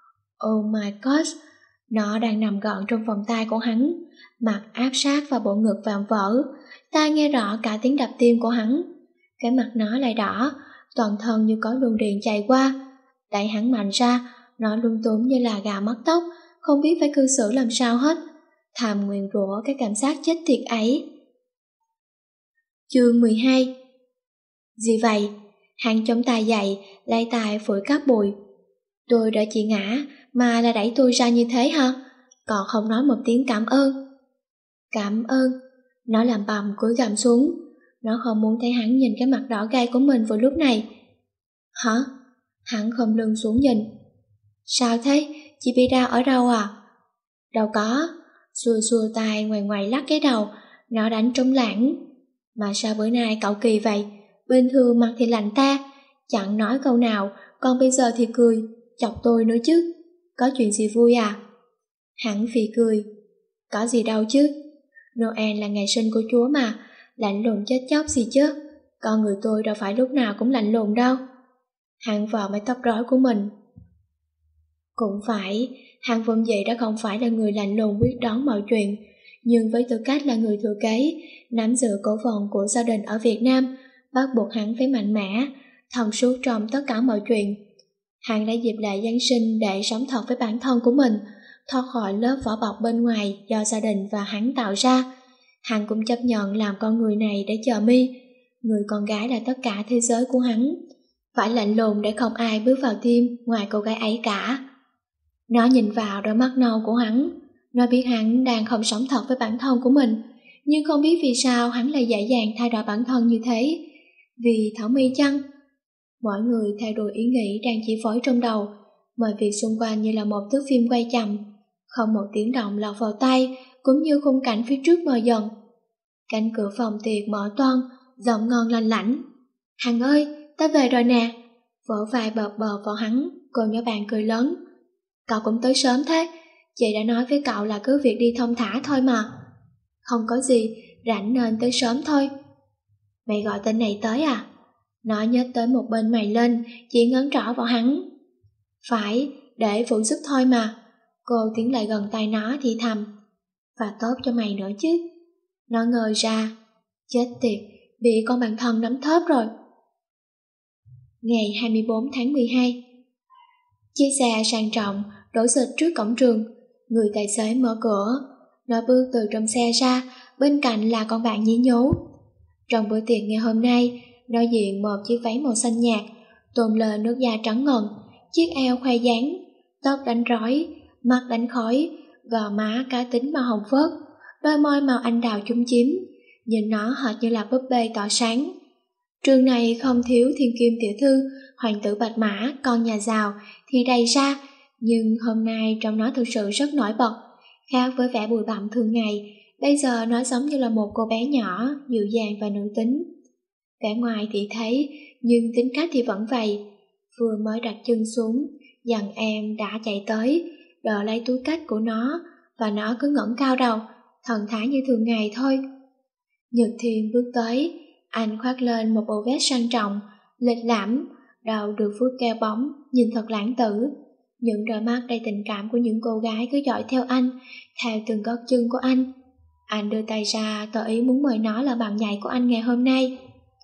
Oh my god, nó đang nằm gọn trong vòng tay của hắn, mặt áp sát vào bộ ngực vạm vỡ. Ta nghe rõ cả tiếng đập tim của hắn. Cái mặt nó lại đỏ, toàn thân như có luồng điện chạy qua. Đẩy hắn mạnh ra, nó lung túng như là gà mất tóc, không biết phải cư xử làm sao hết. Thầm nguyền rủa cái cảm giác chết tiệt ấy. Chương 12. Gì vậy? Hắn chống tay dậy, lấy tay phủi cát bụi. Tôi đã chị ngã, mà là đẩy tôi ra như thế hả? Còn không nói một tiếng cảm ơn. Cảm ơn. Nó làm bầm cúi gằm xuống. Nó không muốn thấy hắn nhìn cái mặt đỏ gay của mình vào lúc này. Hả? Hắn không lưng xuống nhìn. Sao thế? Chị bị đau ở đâu à? Đâu có. Xua xua tay ngoài ngoài lắc cái đầu. Nó đánh trống lãng. Mà sao bữa nay cậu kỳ vậy? Bình thường mặt thì lạnh ta, chẳng nói câu nào, còn bây giờ thì cười, chọc tôi nữa chứ. Có chuyện gì vui à? Hắn phì cười. Có gì đâu chứ. Noel là ngày sinh của Chúa mà, lạnh lùng chết chóc gì chứ. Con người tôi đâu phải lúc nào cũng lạnh lùng đâu. Hắn vò mái tóc rối của mình. Cũng phải, hắn vốn dĩ đã không phải là người lạnh lùng quyết đoán mọi chuyện, nhưng với tư cách là người thừa kế, nắm giữ cổ phần của gia đình ở Việt Nam, bắt buộc hắn phải mạnh mẽ, thông suốt trong tất cả mọi chuyện. Hắn đã dịp lại Giáng sinh để sống thật với bản thân của mình, thoát khỏi lớp vỏ bọc bên ngoài do gia đình và hắn tạo ra. Hắn cũng chấp nhận làm con người này để chờ Mi. Người con gái là tất cả thế giới của hắn, phải lạnh lùng để không ai bước vào tim ngoài cô gái ấy cả. Nó nhìn vào đôi mắt nâu của hắn. Nó biết hắn đang không sống thật với bản thân của mình, nhưng không biết vì sao hắn lại dễ dàng thay đổi bản thân như thế. Vì Thảo My chăng? Mọi người theo đuổi ý nghĩ đang chỉ phối trong đầu. Mọi việc xung quanh như là một thước phim quay chậm, không một tiếng động lọt vào tai, cũng như khung cảnh phía trước mờ dần. Cánh cửa phòng tiệc mở toang, giọng ngon lanh lảnh. Hằng ơi, ta về rồi nè. Vỗ vai bợp bợp vào hắn, cô nhỏ bạn cười lớn. Cậu cũng tới sớm thế, chị đã nói với cậu là cứ việc đi thong thả thôi mà. Không có gì, rảnh nên tới sớm thôi. Mày gọi tên này tới à? Nó nhếch tới một bên mày lên, chỉ ngấn trỏ vào hắn. Phải, để phụ giúp thôi mà. Cô tiến lại gần tay nó thì thầm. Và tốt cho mày nữa chứ. Nó ngờ ra. Chết tiệt, bị con bạn thân nắm thớp rồi. Ngày 24 tháng 12. Chiếc xe sang trọng đổ xịch trước cổng trường. Người tài xế mở cửa. Nó bước từ trong xe ra, bên cạnh là con bạn nhí nhố. Trong bữa tiệc ngày hôm nay, nó diện một chiếc váy màu xanh nhạt, tôn lên nước da trắng ngần, chiếc eo khoe dáng, tóc đánh rối, mắt đánh khói, gò má cá tính màu hồng phớt, đôi môi màu anh đào chúm chím, nhìn nó hệt như là búp bê tỏa sáng. Trường này không thiếu thiên kim tiểu thư, hoàng tử bạch mã, con nhà giàu thì đầy ra, nhưng hôm nay trông nó thực sự rất nổi bật, khác với vẻ bụi bặm thường ngày. Bây giờ nó giống như là một cô bé nhỏ, dịu dàng và nữ tính. Vẻ ngoài thì thấy, nhưng tính cách thì vẫn vậy. Vừa mới đặt chân xuống, dàn em đã chạy tới, đỡ lấy túi cách của nó, và nó cứ ngẩng cao đầu, thần thái như thường ngày thôi. Nhật Thiên bước tới, anh khoác lên một bộ vest sang trọng, lịch lãm, đầu được vuốt keo bóng, nhìn thật lãng tử. Những đôi mắt đầy tình cảm của những cô gái cứ dõi theo anh, theo từng gót chân của anh. Anh đưa tay ra tỏ ý muốn mời nó là bạn nhảy của anh ngày hôm nay.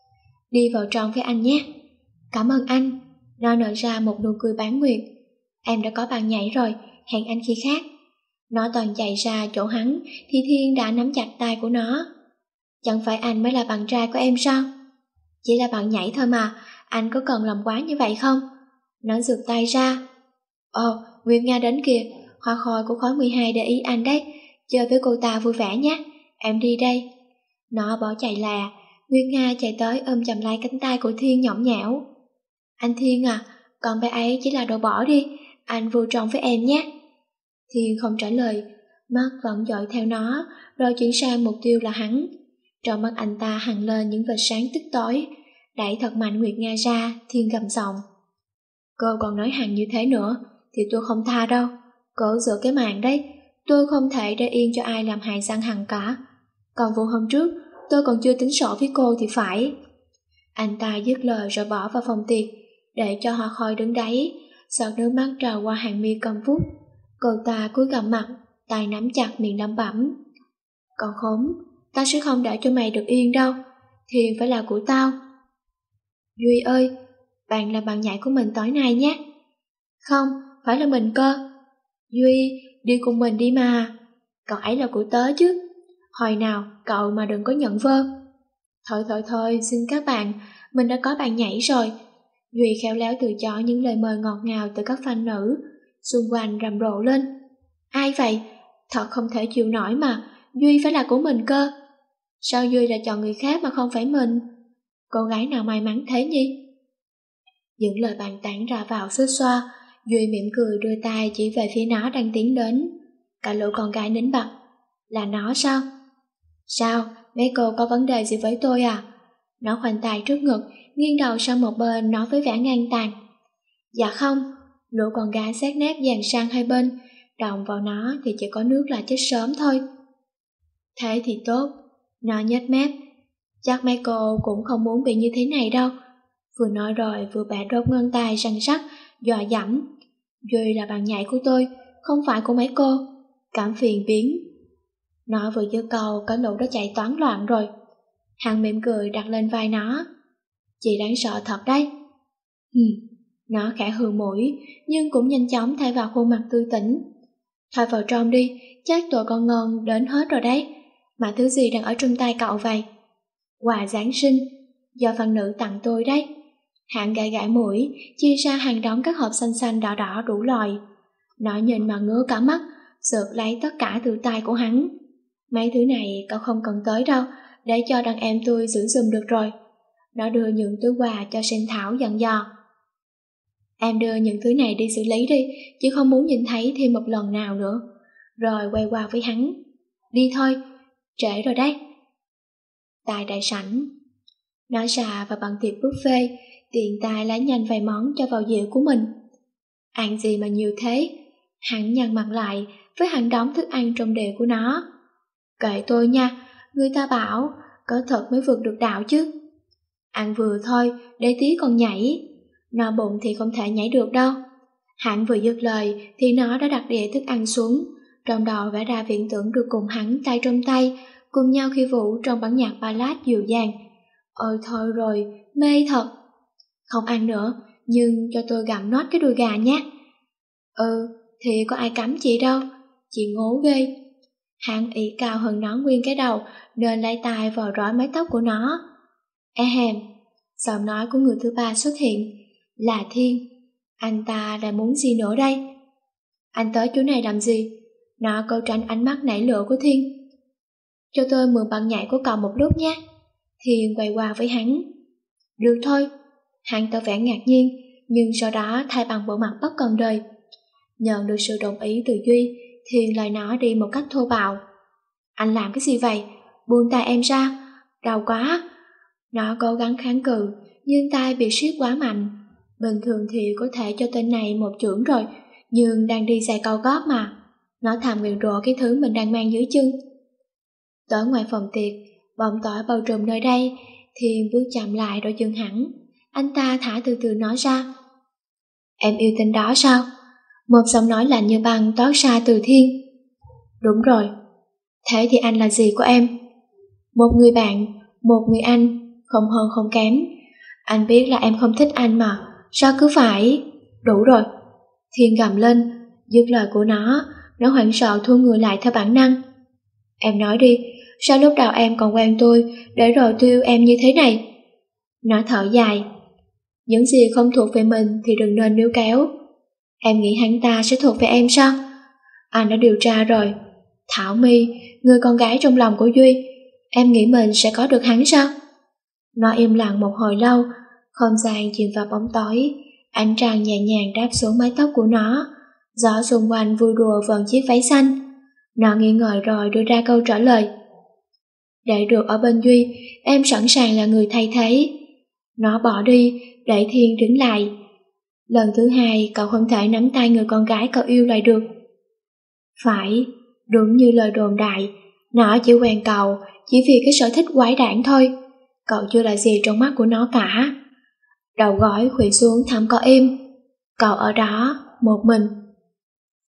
Đi vào trong với anh nhé. Cảm ơn anh. Nó nở ra một nụ cười bán nguyệt. Em đã có bạn nhảy rồi, hẹn anh khi khác. Nó toàn chạy ra chỗ hắn thì Thiên đã nắm chặt tay của nó. Chẳng phải anh mới là bạn trai của em sao? Chỉ là bạn nhảy thôi mà, anh có cần làm quá như vậy không? Nó giựt tay ra. Ồ, Nguyệt Nga đến kìa, hoa khôi của khối 12 để ý anh đấy. Chơi với cô ta vui vẻ nhé, em đi đây. Nó bỏ chạy là, Nguyệt Nga chạy tới ôm chầm lấy cánh tay của Thiên nhõng nhẽo. Anh Thiên à, con bé ấy chỉ là đồ bỏ đi, anh vui tròn với em nhé. Thiên không trả lời, mắt vẫn dõi theo nó, rồi chuyển sang mục tiêu là hắn. Trong mắt anh ta hằn lên những vệt sáng tức tối, đẩy thật mạnh Nguyệt Nga ra. Thiên gầm giọng. Cô còn nói hằn như thế nữa thì tôi không tha đâu. Cô giữa cái màn đấy, tôi không thể để yên cho ai làm hại Giang Hằng cả. Còn vụ hôm trước, tôi còn chưa tính sổ với cô thì phải. Anh ta dứt lời rồi bỏ vào phòng tiệc, để cho họ khôi đứng đấy, giọt nước mắt trào qua hàng mi cầm phút. Cô ta cúi gằm mặt, tay nắm chặt miệng lẩm bẩm. Còn khốn, tao sẽ không để cho mày được yên đâu, Thiên phải là của tao. Duy ơi, bạn là bạn nhảy của mình tối nay nhé. Không, phải là mình cơ. Duy, đi cùng mình đi mà. Cậu ấy là của tớ chứ. Hồi nào, cậu mà đừng có nhận vơ. Thôi, xin các bạn, mình đã có bạn nhảy rồi. Duy khéo léo từ chối những lời mời ngọt ngào từ các fan nữ. Xung quanh rầm rộ lên. Ai vậy? Thật không thể chịu nổi mà, Duy phải là của mình cơ. Sao Duy lại chọn người khác mà không phải mình? Cô gái nào may mắn thế nhỉ? Những lời bàn tán ra vào xuết xoa, Duy mỉm cười đưa tay chỉ về phía nó đang tiến đến. Cả lũ con gái nín bặt. Là nó sao? Sao? Mấy cô có vấn đề gì với tôi à? Nó khoanh tay trước ngực, nghiêng đầu sang một bên nói với vẻ ngang tàn. Dạ không, lũ con gái xét nét dàn sang hai bên, động vào nó thì chỉ có nước là chết sớm thôi. Thế thì tốt. Nó nhếch mép. Chắc mấy cô cũng không muốn bị như thế này đâu. Vừa nói rồi vừa bẻ đốt ngón tay săn sắc, dọa dẫm. Duy là bạn nhảy của tôi, không phải của mấy cô. Cảm phiền biến. Nó vừa dứt câu, cả lũ đã chạy toán loạn rồi. Hắn mỉm cười đặt lên vai nó. Chị đáng sợ thật đấy. Nó khẽ hừ mũi, nhưng cũng nhanh chóng thay vào khuôn mặt tươi tỉnh. Thôi vào trong đi, chắc tụi con ngon đến hết rồi đấy. Mà thứ gì đang ở trong tay cậu vậy? Quà Giáng sinh, do fan nữ tặng tôi đấy. Hạng gãi gãi mũi, chia ra hàng đống các hộp xanh xanh đỏ đỏ đủ loại. Nó nhìn mà ngứa cả mắt, sượt lấy tất cả từ tay của hắn. Mấy thứ này cậu không cần tới đâu, để cho đàn em tôi giữ giùm được rồi. Nó đưa những túi quà cho Sen Thảo dặn dò. Em đưa những thứ này đi xử lý đi, chứ không muốn nhìn thấy thêm một lần nào nữa. Rồi quay qua với hắn. Đi thôi, trễ rồi đấy. Tại đại sảnh, nó xà và bằng tiệc buffet, tiện tay lấy nhanh vài món cho vào dĩa của mình. Ăn gì mà nhiều thế? Hắn nhăn mặt lại với hàng đống thức ăn trong đĩa của nó. Kệ tôi nha, người ta bảo có thật mới vượt được đạo chứ. Ăn vừa thôi, để tí còn nhảy. No bụng thì không thể nhảy được đâu. Hắn vừa dứt lời thì nó đã đặt đĩa thức ăn xuống, trong đầu vẽ ra viễn tưởng được cùng hắn tay trong tay, cùng nhau khiêu vũ trong bản nhạc ballad dịu dàng. Ôi thôi rồi, mê thật. Không ăn nữa, nhưng cho tôi gặm nốt cái đùi gà nhé. Thì có ai cấm chị đâu, chị ngố ghê. Hắn ỷ cao hơn nó nguyên cái đầu, nên lấy tay vào rối mái tóc của nó. Hèm, giọng nói của người thứ ba xuất hiện, là Thiên. Anh ta lại muốn gì nữa đây? Anh tới chỗ này làm gì? Nó câu tránh ánh mắt nảy lửa của Thiên. Cho tôi mượn bản nhảy của cậu một lúc nhé. Thiên quay qua với hắn. Được thôi. Hắn tỏ vẻ ngạc nhiên, nhưng sau đó thay bằng bộ mặt bất cần đời. Nhận được sự đồng ý từ Duy, Thiên lại nó đi một cách thô bạo. Anh làm cái gì vậy? Buông tay em ra. Đau quá. Nó cố gắng kháng cự, nhưng tay bị siết quá mạnh. Bình thường thì có thể cho tên này một chưởng rồi, nhưng đang đi giày cao gót mà. Nó thầm nguyền rủa cái thứ mình đang mang dưới chân. Tới ngoài phòng tiệc, bóng tối bao trùm nơi đây. Thiên bước chậm lại rồi dừng hẳn. Anh ta thả từ từ nói ra. Em yêu tên đó sao? Một giọng nói lạnh như băng toát ra từ Thiên. Đúng rồi. Thế thì anh là gì của em? Một người bạn, một người anh, không hơn không kém. Anh biết là em không thích anh mà, sao cứ phải... Đủ rồi. Thiên gầm lên, dứt lời của nó hoảng sợ thu người lại theo bản năng. Em nói đi, sao lúc đầu em còn quen tôi, để rồi tôi yêu em như thế này? Nó thở dài. Những gì không thuộc về mình thì đừng nên níu kéo. Em nghĩ hắn ta sẽ thuộc về em sao? Anh đã điều tra rồi. Thảo My, người con gái trong lòng của Duy, em nghĩ mình sẽ có được hắn sao? Nó im lặng một hồi lâu, không gian chìm vào bóng tối. Ánh trăng nhẹ nhàng đáp xuống mái tóc của nó, gió xung quanh vui đùa vần chiếc váy xanh. Nó nghi ngờ rồi đưa ra câu trả lời. Để được ở bên Duy, em sẵn sàng là người thay thế. Nó bỏ đi, để Thiên đứng lại. Lần thứ hai cậu không thể nắm tay người con gái cậu yêu lại được. Phải, đúng như lời đồn đại, nó chỉ quen cậu chỉ vì cái sở thích quái đản thôi. Cậu chưa là gì trong mắt của nó cả. Đầu gối khuỵu xuống thẳm có im. Cậu ở đó, một mình.